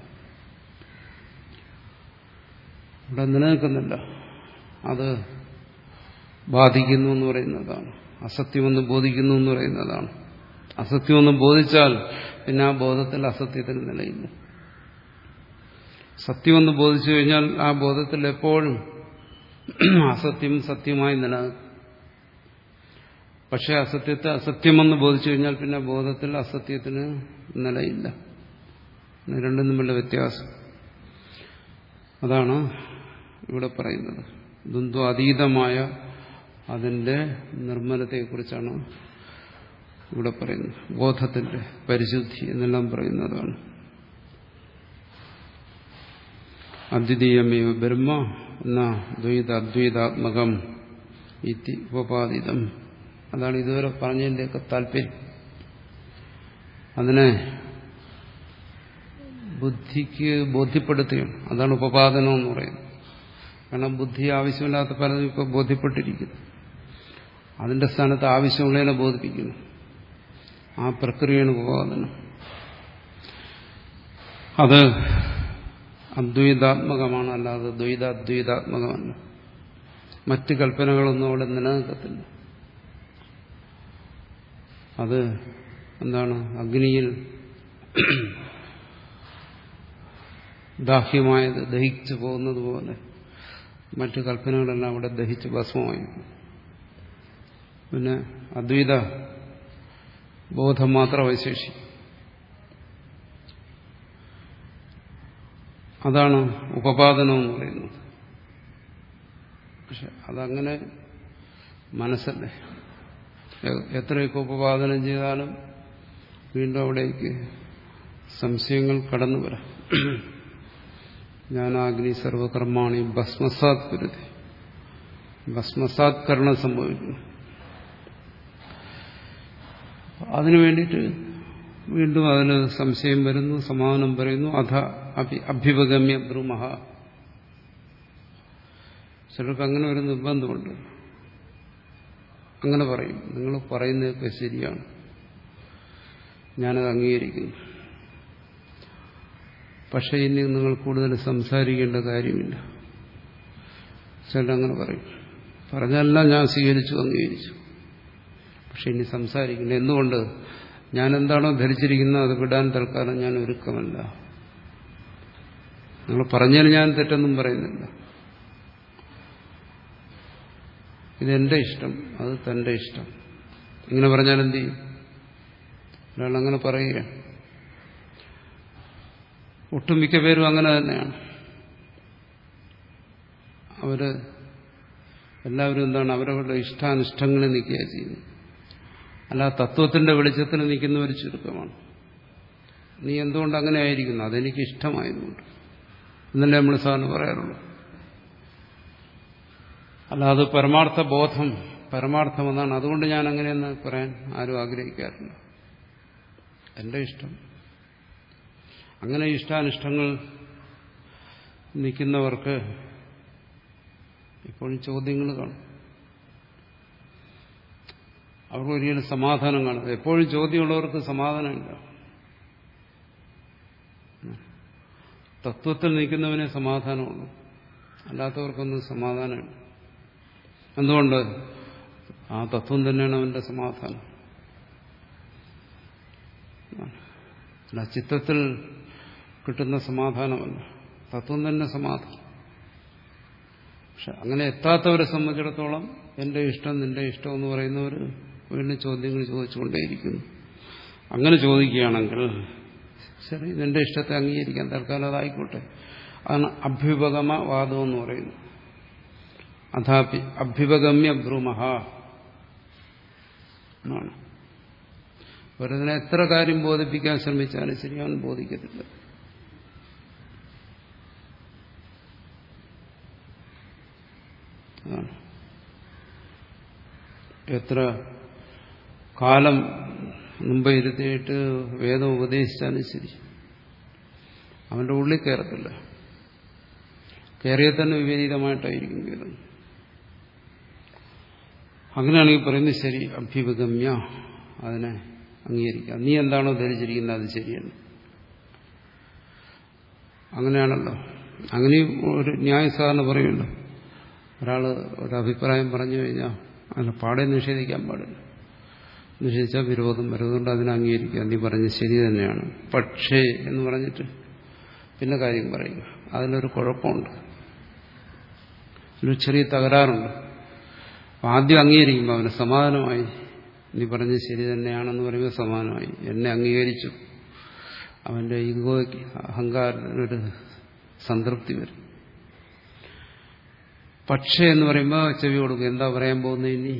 ഇവിടെ നിലനിൽക്കുന്നില്ല, അത് ബാധിക്കുന്നു എന്ന് പറയുന്നതാണ്. അസത്യമൊന്ന് ബോധിക്കുന്നു എന്ന് പറയുന്നതാണ്. അസത്യമൊന്ന് ബോധിച്ചാൽ പിന്നെ ആ ബോധത്തിൽ അസത്യത്തിന് നിലയില്ല. സത്യമൊന്ന് ബോധിച്ചു കഴിഞ്ഞാൽ ആ ബോധത്തിൽ എപ്പോഴും അസത്യം സത്യമായി നിലനിൽക്കും. പക്ഷെ അസത്യത്തെ അസത്യമെന്ന് ബോധിച്ചു കഴിഞ്ഞാൽ പിന്നെ ബോധത്തിൽ അസത്യത്തിന് നിലയില്ല. രണ്ടും തമ്മിലുള്ള വ്യത്യാസം അതാണ് ഇവിടെ പറയുന്നത്. ദ്വന്ദ്വ അതീതമായ അതിന്റെ നിർമ്മലതയെക്കുറിച്ചാണ് ഇവിടെ പറയുന്നത്. ബോധത്തിന്റെ പരിശുദ്ധി എന്നെല്ലാം പറയുന്നതാണ്. അദ്വിതീയമേവ ബ്രഹ്മ എന്ന ദ്വൈത അദ്വൈതാത്മകം ഇതി ഉപപാദിതം. അതാണ് ഇതുവരെ പറഞ്ഞതിൻ്റെയൊക്കെ താല്പര്യം. അതിനെ ബുദ്ധിക്ക് ബോധ്യപ്പെടുത്തുകയാണ്. അതാണ് ഉപപാദനം എന്ന് പറയുന്നത്. കാരണം ബുദ്ധി ആവശ്യമില്ലാത്ത പലതും ഇപ്പോൾ ബോധ്യപ്പെട്ടിരിക്കുന്നു. അതിന്റെ സ്ഥാനത്ത് ആവശ്യമുള്ളതിനെ ബോധിപ്പിക്കുന്നു. ആ പ്രക്രിയയാണ് ഉപപാദനം. അത് അദ്വൈതാത്മകമാണ്, അല്ലാതെ ദ്വൈത അദ്വൈതാത്മകമല്ല. മറ്റ് കൽപ്പനകളൊന്നും അവിടെ നിലനിൽക്കത്തില്ല. അത് എന്താണ്, അഗ്നിയിൽ ദാഹ്യമായത് ദഹിച്ചു പോകുന്നത് പോലെ മറ്റു കൽപ്പനകളെല്ലാം അവിടെ ദഹിച്ച് ഭസ്മമായി. പിന്നെ അദ്വൈത ബോധം മാത്രം അവശേഷിക്കും. അതാണ് ഉപപാദനം എന്ന് പറയുന്നത്. പക്ഷെ അതങ്ങനെ മനസ്സല്ലേ. എത്രയൊക്കെ ഉപപാദനം ചെയ്താലും വീണ്ടും അവിടേക്ക് സംശയങ്ങൾ കടന്നു വരാം. ജ്ഞാനാഗ്നി സർവകർമാണി ഭസ്മസാത് കുരുതി. ഭസ്മസാത്കരണം സംഭവിക്കുന്നു. അതിനു വേണ്ടിയിട്ട് വീണ്ടും അതിന് സംശയം വരുന്നു, സമാധാനം പറയുന്നു. അധ അഭ്യുപഗമ്യ ബ്രൂമഹ. ചിലർക്ക് അങ്ങനെ ഒരു നിർബന്ധമുണ്ട്. അങ്ങനെ പറയും, നിങ്ങൾ പറയുന്നതൊക്കെ ശരിയാണ്, ഞാനത് അംഗീകരിക്കുന്നു, പക്ഷേ ഇനി നിങ്ങൾ കൂടുതൽ സംസാരിക്കേണ്ട കാര്യമില്ല. ചിലരങ്ങനെ പറയും. പറഞ്ഞെല്ലാം ഞാൻ സ്വീകരിച്ചു, അംഗീകരിച്ചു, പക്ഷെ ഇനി സംസാരിക്കില്ല. എന്തുകൊണ്ട്? ഞാൻ എന്താണോ ധരിച്ചിരിക്കുന്നത് അത് വിടാൻ തൽക്കാലം ഞാൻ ഒരുക്കമല്ല. നിങ്ങൾ പറഞ്ഞാൽ ഞാൻ തെറ്റൊന്നും പറയുന്നില്ല. ഇതെന്റെ ഇഷ്ടം, അത് തന്റെ ഇഷ്ടം. ഇങ്ങനെ പറഞ്ഞാൽ എന്ത് ചെയ്യും? ഒരാൾ അങ്ങനെ പറയുക. ഒട്ടുമിക്ക പേരും അങ്ങനെ തന്നെയാണ്. അവര് എല്ലാവരും എന്താണ്, അവരവരുടെ ഇഷ്ടാനിഷ്ടങ്ങളിൽ നിൽക്കുക ചെയ്യുന്നത്. അല്ല, തത്വത്തിന്റെ വെളിച്ചത്തിൽ നിൽക്കുന്നവർ ചുരുക്കമാണ്. നീ എന്തുകൊണ്ട് അങ്ങനെ ആയിരിക്കുന്നു? അതെനിക്ക് ഇഷ്ടമായതുകൊണ്ട് എന്നല്ലേ നമ്മൾ സാറിന് പറയാറുള്ളൂ. അല്ലാതെ പരമാർത്ഥ ബോധം പരമാർത്ഥം എന്നാണ്, അതുകൊണ്ട് ഞാൻ അങ്ങനെയെന്ന് പറയാൻ ആരും ആഗ്രഹിക്കാറില്ല. എന്റെ ഇഷ്ടം. അങ്ങനെ ഇഷ്ടാനിഷ്ടങ്ങൾ നിൽക്കുന്നവർക്ക് ഇപ്പോഴും ചോദ്യങ്ങൾ കാണും. അവർക്ക് ഒരിക്കലും സമാധാനം കാണും. എപ്പോഴും ചോദ്യമുള്ളവർക്ക് സമാധാനമില്ല. തത്വത്തിൽ നിൽക്കുന്നവനെ സമാധാനമുള്ളൂ, അല്ലാത്തവർക്കൊന്നും സമാധാനമില്ല. എന്തുകൊണ്ട്? ആ തത്വം തന്നെയാണ് അവന്റെ സമാധാനം. അല്ല, ചിത്തത്തിൽ കിട്ടുന്ന സമാധാനമല്ല, തത്വം തന്നെ സമാധാനം. പക്ഷെ അങ്ങനെ എത്താത്തവരെ സംബന്ധിച്ചിടത്തോളം എന്റെ ഇഷ്ടം നിന്റെ ഇഷ്ടം എന്ന് പറയുന്നവർ വീണ്ടും ചോദ്യങ്ങൾ ചോദിച്ചുകൊണ്ടേയിരിക്കുന്നു. അങ്ങനെ ചോദിക്കുകയാണെങ്കിൽ ശരി, നിന്റെ ഇഷ്ടത്തെ അംഗീകരിക്കാൻ തൽക്കാലം അതായിക്കോട്ടെ. അതാണ് അഭ്യുപഗമവാദം എന്ന് പറയുന്നത്. അഥാപി അഭ്യുപഗമ്യ ബ്രൂമഹ എന്നാണ്. വെറുതെ എത്ര കാര്യം ബോധിപ്പിക്കാൻ ശ്രമിച്ചാലും ശരിയാവും, ബോധിക്കത്തില്ല. അതാണ്. എത്ര കാലം മുമ്പ് ഇരുത്തിയിട്ട് വേദം ഉപദേശിച്ചാലും ശരി, അവന്റെ ഉള്ളിൽ കയറത്തില്ല. കയറിയാൽ തന്നെ വിപരീതമായിട്ടായിരിക്കും കയറുന്നത്. അങ്ങനെയാണെങ്കിൽ പറയുന്നത് ശരി, അഭ്യുപഗമ്യ, അതിനെ അംഗീകരിക്കാം. നീ എന്താണോ ധരിച്ചിരിക്കുന്നത് അത് ശരിയാണ്. അങ്ങനെയാണല്ലോ. അങ്ങനെ ഒരു ന്യായസാധാരണ പറയുമല്ലോ. ഒരാൾ ഒരഭിപ്രായം പറഞ്ഞു കഴിഞ്ഞാൽ അല്ല, പാടെ നിഷേധിക്കാൻ പാടില്ല. നിഷേധിച്ചാൽ വിരോധം വരുന്നതുകൊണ്ട് അതിനെ അംഗീകരിക്കുക. നീ പറഞ്ഞ് ശരി തന്നെയാണ്. പക്ഷേ എന്ന് പറഞ്ഞിട്ട് പിന്നെ കാര്യം പറയുക. അതിലൊരു കുഴപ്പമുണ്ട്, ഒരു ചെറിയ തകരാറുണ്ട്. ആദ്യം അംഗീകരിക്കുമ്പോൾ അവന് സമാധാനമായി. നീ പറഞ്ഞ് ശരി തന്നെയാണെന്ന് പറയുമ്പോൾ സമാധാനമായി, എന്നെ അംഗീകരിച്ചു. അവന്റെ ഈഗോയ്ക്ക്, അഹങ്കാരത്തിനൊരു സംതൃപ്തി വരും. പക്ഷേ എന്ന് പറയുമ്പോൾ ചെവി കൊടുക്കും. എന്താ പറയാൻ പോകുന്നത് ഇനി?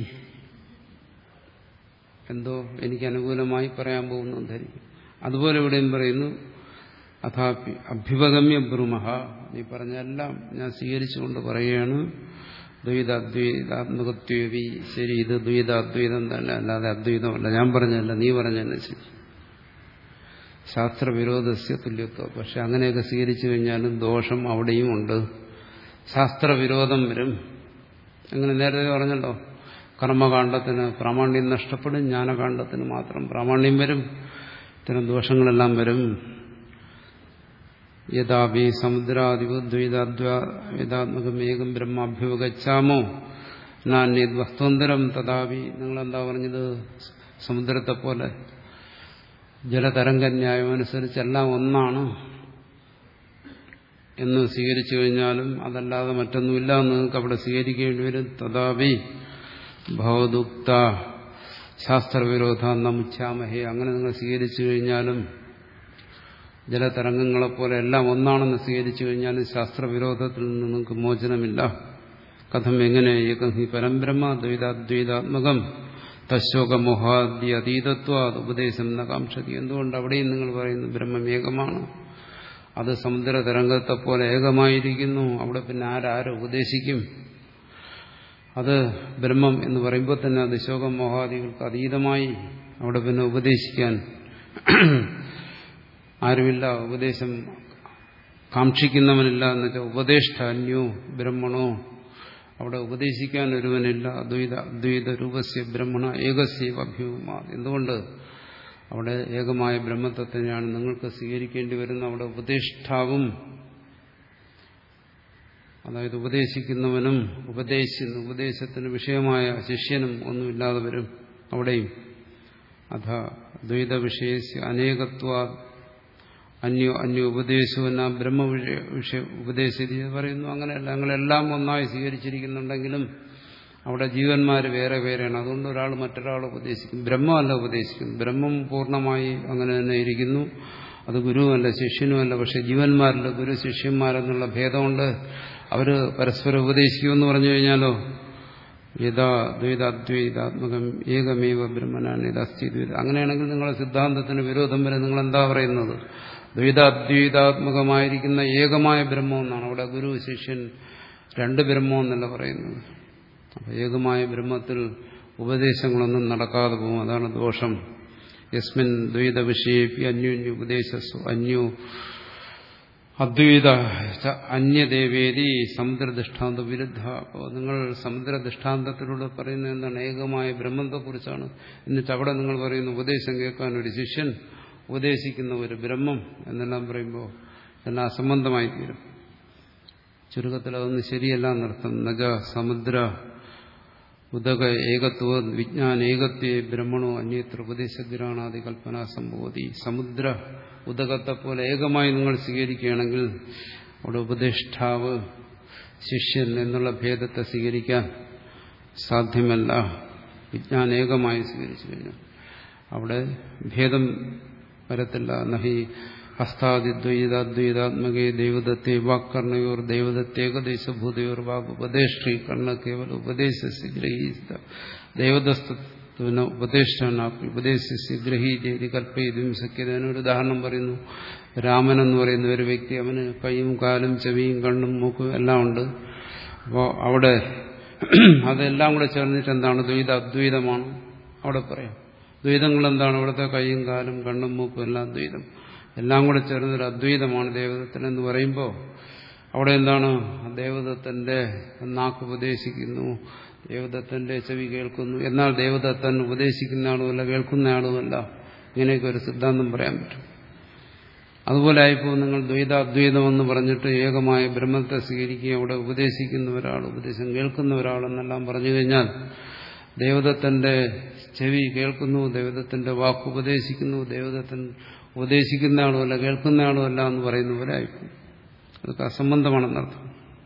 എന്തോ എനിക്ക് അനുകൂലമായി പറയാൻ പോകുന്നു ധരിക്കും. അതുപോലെ ഇവിടെയും പറയുന്നു, അഥാപി അഭ്യുപഗമ്യ ബ്രൂമഹ, നീ പറഞ്ഞെല്ലാം ഞാൻ സ്വീകരിച്ചുകൊണ്ട് പറയുകയാണ്. ദ്വൈതാദ്വൈതാത്മകത്വി, ശരി, ഇത് ദ്വൈതാദ്വൈതം തന്നെ, അല്ലാതെ അദ്വൈതമല്ല. ഞാൻ പറഞ്ഞല്ല, നീ പറഞ്ഞല്ല ശരി. ശാസ്ത്രവിരോധസ്യ തുല്യത്വം. പക്ഷെ അങ്ങനെയൊക്കെ സ്വീകരിച്ചു കഴിഞ്ഞാലും ദോഷം അവിടെയും ഉണ്ട്. ശാസ്ത്രവിരോധം വരും. അങ്ങനെ നേരത്തെ പറഞ്ഞല്ലോ, കർമ്മകാണ്ഡത്തിന് പ്രാമാണ്യം നഷ്ടപ്പെടും, ജ്ഞാനകാണ്ഡത്തിന് മാത്രം പ്രാമാണ്യം വരും. ഇത്തരം ദോഷങ്ങളെല്ലാം വരും. യഥാപി സമുദ്രാദിദ്വൈതാദ്വൈതാത്മകമേകം ബ്രഹ്മാഭ്യുപഗച്ഛാമോ നാന്യത് വസ്തുന്തരം തഥാപി. നിങ്ങളെന്താ പറഞ്ഞത്? സമുദ്രത്തെ പോലെ ജലതരംഗന്യായം അനുസരിച്ച് എല്ലാം ഒന്നാണ് എന്ന് സ്വീകരിച്ചു കഴിഞ്ഞാലും അതല്ലാതെ മറ്റൊന്നുമില്ല എന്ന് നിങ്ങൾക്ക് അവിടെ സ്വീകരിക്കേണ്ടി വരും. തഥാപി ഭവദുക്ത ശാസ്ത്രവിരോധ നമുച്ഛാമഹേ, അങ്ങനെ നിങ്ങൾ സ്വീകരിച്ചു കഴിഞ്ഞാലും ജലതരംഗങ്ങളെപ്പോലെ എല്ലാം ഒന്നാണെന്ന് സ്വീകരിച്ചു കഴിഞ്ഞാലും ശാസ്ത്രവിരോധത്തിൽ നിന്ന് നിങ്ങൾക്ക് മോചനമില്ല. കഥം എങ്ങനെ? ഏകം ഹി പരംബ്രഹ്മ ദ്വൈതാദ്വൈതാത്മകം തശോകമോഹാദി അതീതത്വ ഉപദേശം ന കാംക്ഷതി. എന്തുകൊണ്ട് അവിടെയും നിങ്ങൾ പറയുന്നു ബ്രഹ്മം ഏകമാണ്, അത് സമുദ്രതരംഗത്തെ പോലെ ഏകമായിരിക്കുന്നു. അവിടെ പിന്നെ ആരാരെ ഉപദേശിക്കും? അത് ബ്രഹ്മം എന്ന് പറയുമ്പോൾ തന്നെ അത് ശോകമോഹാദികൾക്ക് അതീതമായി. അവിടെ പിന്നെ ഉപദേശിക്കാൻ ആരുമില്ല, ഉപദേശം കാക്ഷിക്കുന്നവനില്ല. എന്നുവെച്ചാൽ ഉപദേഷ്ട അന്യോ ബ്രഹ്മണോ, അവിടെ ഉപദേശിക്കാൻ ഒരുവനില്ല. അദ്വൈത അദ്വൈത രൂപസ്യ ബ്രഹ്മണ ഏകസ്യവ അഭ്യൂമാ. എന്തുകൊണ്ട്? അവിടെ ഏകമായ ബ്രഹ്മത്തെ തന്നെയാണ് നിങ്ങൾക്ക് സ്വീകരിക്കേണ്ടി വരുന്നത്. അവിടെ ഉപദേഷ്ടാവും, അതായത് ഉപദേശിക്കുന്നവനും ഉപദേശിക്കുന്നു ഉപദേശത്തിന് വിഷയമായ ശിഷ്യനും ഒന്നുമില്ലാതെ വരും അവിടെയും. അഥ ദ്വൈത വിഷയസ്യ അനേകത്വ അന്യോ അന്യോ ഉപദേശവും ബ്രഹ്മ വിഷയ ഉപദേശിതി പറയുന്നു. അങ്ങനെയല്ല, ഞങ്ങളെല്ലാം ഒന്നായി സ്വീകരിച്ചിരിക്കുന്നുണ്ടെങ്കിലും അവിടെ ജീവന്മാർ വേറെ വേറെയാണ്. അതുകൊണ്ട് ഒരാൾ മറ്റൊരാൾ ഉപദേശിക്കും. ബ്രഹ്മമല്ല ഉപദേശിക്കുന്നു, ബ്രഹ്മം പൂർണ്ണമായി അങ്ങനെ തന്നെ ഇരിക്കുന്നു. അത് ഗുരുവല്ല ശിഷ്യനുമല്ല. പക്ഷെ ജീവന്മാരിൽ ഗുരു ശിഷ്യന്മാരെന്നുള്ള ഭേദമുണ്ട്. അവർ പരസ്പരം ഉപദേശിക്കുമെന്ന് പറഞ്ഞു കഴിഞ്ഞാലോ, യഥാ ദ്വൈതാദ്വൈതാത്മകം ഏകമേവ ബ്രഹ്മനാണ് യഥാസ്ഥി ദ്വൈത. അങ്ങനെയാണെങ്കിൽ നിങ്ങളുടെ സിദ്ധാന്തത്തിന് വിരോധം വരെ നിങ്ങൾ എന്താ പറയുന്നത്? ദ്വൈതാദ്വൈതാത്മകമായിരിക്കുന്ന ഏകമായ ബ്രഹ്മം എന്നാണ്. അവിടെ ഗുരു ശിഷ്യൻ രണ്ട് ബ്രഹ്മം എന്നല്ല പറയുന്നത്. അപ്പൊ ഏകമായ ബ്രഹ്മത്തിൽ ഉപദേശങ്ങളൊന്നും നടക്കാതെ പോകും. അതാണ് ദോഷം. യസ്മിൻ ദ്വൈത വിഷയേപി അന്യോന്യ ഉപദേശസ്സു അന്യോ അദ്വൈത അന്യദേവേദി സമുദ്രദൃഷ്ടാന്ത വിരുദ്ധ. അപ്പോൾ നിങ്ങൾ സമുദ്രദൃഷ്ടാന്തത്തിലൂടെ പറയുന്നത് എന്താണ്? ഏകമായ ബ്രഹ്മത്തെക്കുറിച്ചാണ്. എന്നിട്ട് അവിടെ നിങ്ങൾ പറയുന്നു ഉപദേശം കേൾക്കാൻ ഒരു ശിഷ്യൻ, ഉപദേശിക്കുന്ന ഒരു ബ്രഹ്മം എന്നെല്ലാം പറയുമ്പോൾ എല്ലാം അസംബന്ധമായി തീരും. ചുരുക്കത്തിൽ അതൊന്നും ശരിയല്ല എന്നർത്ഥം. നജ സമുദ്ര ഉദക ഏകത്വ വിജ്ഞാന ഏകത്വേ ബ്രഹ്മണോ അന്യത്ര ഉപദേശഗ്രാണാദി കൽപ്പന സംഭവതി. സമുദ്ര ഉദകത്തെ പോലെ ഏകമായി നിങ്ങൾ സ്വീകരിക്കുകയാണെങ്കിൽ അവിടെ ഉപദേഷ്ടാവ് ശിഷ്യൻ എന്നുള്ള ഭേദത്തെ സ്വീകരിക്കാൻ സാധ്യമല്ല. വിജ്ഞാന ഏകമായി സ്വീകരിച്ചു കഴിഞ്ഞാൽ അവിടെ ഭേദം വരത്തില്ല. നഹി ഹസ്താദിദ്വൈതാദ്വൈതാത്മകേ ദൈവദത്തേ വാക്കർണയോർ ദൈവദത്തേകദേശഭൂതയോർ വാഗ് ഉപദേഷ്ട്രീ കർണ കേവല ഉപദേശസ്യ ഗ്രഹീത ദൈവദസ്തത്വന ഉപദേഷ്ടാനാപ്പി ഉപദേശസ്യ ഗ്രഹീതേതി കൽപ്പയിതും ശക്യത. ഒരു ഉദാഹരണം പറയുന്നു. രാമൻ എന്ന് പറയുന്ന ഒരു വ്യക്തി, അവന് കൈയും കാലും ചെവിയും കണ്ണും മൂക്കും എല്ലാം ഉണ്ട്. അപ്പോൾ അവിടെ അതെല്ലാം കൂടെ ചേർന്നിട്ട് എന്താണ്? ദ്വൈത അദ്വൈതമാണ് അവിടെ പറയാം. ദ്വൈതങ്ങൾ എന്താണ്? അവിടുത്തെ കൈയും കാലും കണ്ണും മൂക്കും എല്ലാം ദ്വൈതം, എല്ലാം കൂടെ ചേർന്നൊരു അദ്വൈതമാണ് ദേവദത്തൻ എന്ന് പറയുമ്പോൾ അവിടെ എന്താണ്? ദേവദത്തന്റെ നാക്ക് ഉപദേശിക്കുന്നു, ദേവദത്തന്റെ ചെവി കേൾക്കുന്നു. എന്നാൽ ദേവദത്തൻ ഉപദേശിക്കുന്ന ആളുമല്ല, കേൾക്കുന്ന ആളുമല്ല. ഇങ്ങനെയൊക്കെ ഒരു സിദ്ധാന്തം പറയാൻ പറ്റും. അതുപോലെ ആയിപ്പോൾ നിങ്ങൾ ദ്വൈതാദ്വൈതം എന്ന് പറഞ്ഞിട്ട് ഏകമായ ബ്രഹ്മത്തെ സ്വീകരിക്കുകയും അവിടെ ഉപദേശിക്കുന്ന ഒരാൾ, ഉപദേശം കേൾക്കുന്ന ഒരാളെന്നെല്ലാം പറഞ്ഞു കഴിഞ്ഞാൽ ദേവദത്തന്റെ ചെവി കേൾക്കുന്നു, ദേവദത്തന്റെ വാക്ക് ഉപദേശിക്കുന്നു, ദേവദത്തൻ ഉപദേശിക്കുന്ന ആളുമല്ല കേൾക്കുന്ന ആളുമല്ല എന്ന് പറയുന്ന പോലെ ആയിപ്പോകും. അതൊക്കെ അസംബന്ധമാണെന്നർത്ഥം.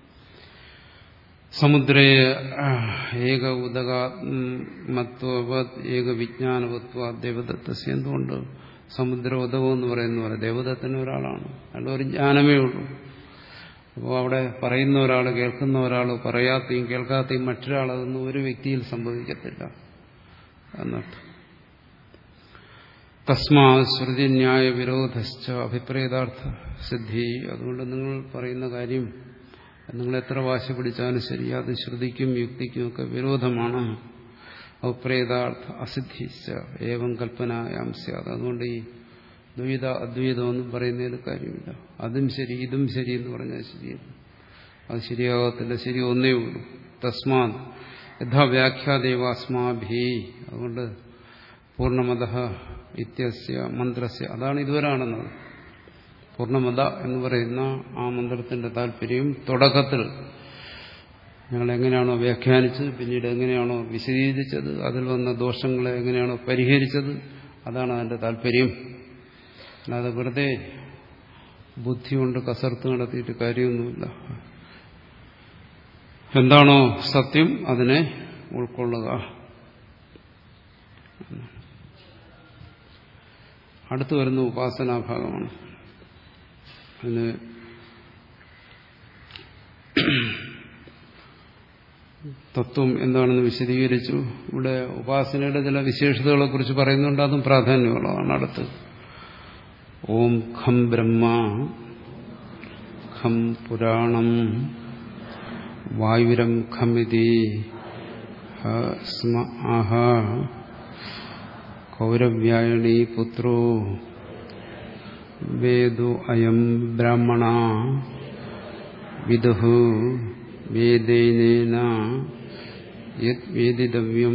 സമുദ്രേ ഏക ഉദകാത്മത്വവത് ഏക വിജ്ഞാനവത്വ ദേവദത്തസ്യ. എന്തുകൊണ്ട് സമുദ്ര ഉദകം എന്ന് പറയുന്ന പോലെ ദേവദത്തന് ഒരാളാണ്, അയാളുടെ ഒരു ജ്ഞാനമേ ഉള്ളൂ. അപ്പോൾ അവിടെ പറയുന്ന ഒരാൾ, കേൾക്കുന്ന ഒരാൾ, പറയാത്തയും കേൾക്കാത്തയും മറ്റൊരാൾ, അതൊന്നും ഒരു വ്യക്തിയിൽ സംഭവിക്കത്തില്ല എന്നർത്ഥം. തസ്മാ ശ്രുതി ന്യായ വിരോധശ്ച അഭിപ്രേതാർത്ഥ സിദ്ധി. അതുകൊണ്ട് നിങ്ങൾ പറയുന്ന കാര്യം നിങ്ങൾ എത്ര വാശി പിടിച്ചാലും ശരി, അത് ശ്രുതിക്കും യുക്തിക്കും ഒക്കെ വിരോധമാണ്. അഭിപ്രേതാർത്ഥ അസിദ്ധിച്ച ഏവം കൽപ്പനായാം സ്യാത്. അതുകൊണ്ട് ഈ ദ്വൈത അദ്വൈതമൊന്നും പറയുന്നതിൽ കാര്യമില്ല. അതും ശരി ഇതും ശരി എന്ന് പറഞ്ഞാൽ ശരിയല്ല, അത് ശരിയാകത്തില്ല. ശരി ഒന്നേ ഉള്ളൂ. തസ്മാത് യഥാ വ്യാഖ്യാദേവാസ്മാഭി. അതുകൊണ്ട് പൂർണ്ണമത ഇത്യസ്യ മന്ത്രസ്യ, അതാണ് ഇതുവരെ ആണെന്നത്. പൂർണ്ണമത എന്ന് പറയുന്ന ആ മന്ത്രത്തിന്റെ താല്പര്യം തുടക്കത്തിൽ ഞങ്ങൾ എങ്ങനെയാണോ വ്യാഖ്യാനിച്ചത്, പിന്നീട് എങ്ങനെയാണോ വിശദീകരിച്ചത്, അതിൽ വന്ന ദോഷങ്ങളെ എങ്ങനെയാണോ പരിഹരിച്ചത്, അതാണ് അതിന്റെ താല്പര്യം. അല്ലാതെ വെറുതെ ബുദ്ധി കൊണ്ട് കസർത്ത് നടത്തിയിട്ട് കാര്യമൊന്നുമില്ല. എന്താണോ സത്യം അതിനെ ഉൾക്കൊള്ളുക. അടുത്തു വരുന്ന ഉപാസനാഭാഗമാണ്. അതിന് തത്വം എന്താണെന്ന് വിശദീകരിച്ചു. ഇവിടെ ഉപാസനയുടെ ചില വിശേഷതകളെ കുറിച്ച് പറയുന്നുണ്ട്, അതും പ്രാധാന്യമുള്ളതാണ്. അടുത്ത് ഓം ഖം ബ്രഹ്മ ഖം പുരാണം വായുരം ഖമിതി സ്മ ആഹ കൗരവ്യായണീ പുത്രോ വേദോ അയം ബ്രാഹ്മണ വിദുഹു വേദേന യത് വേദിതവ്യം.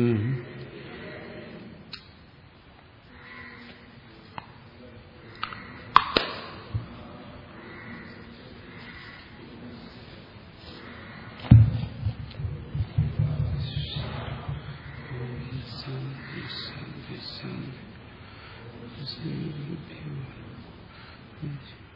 Thank you.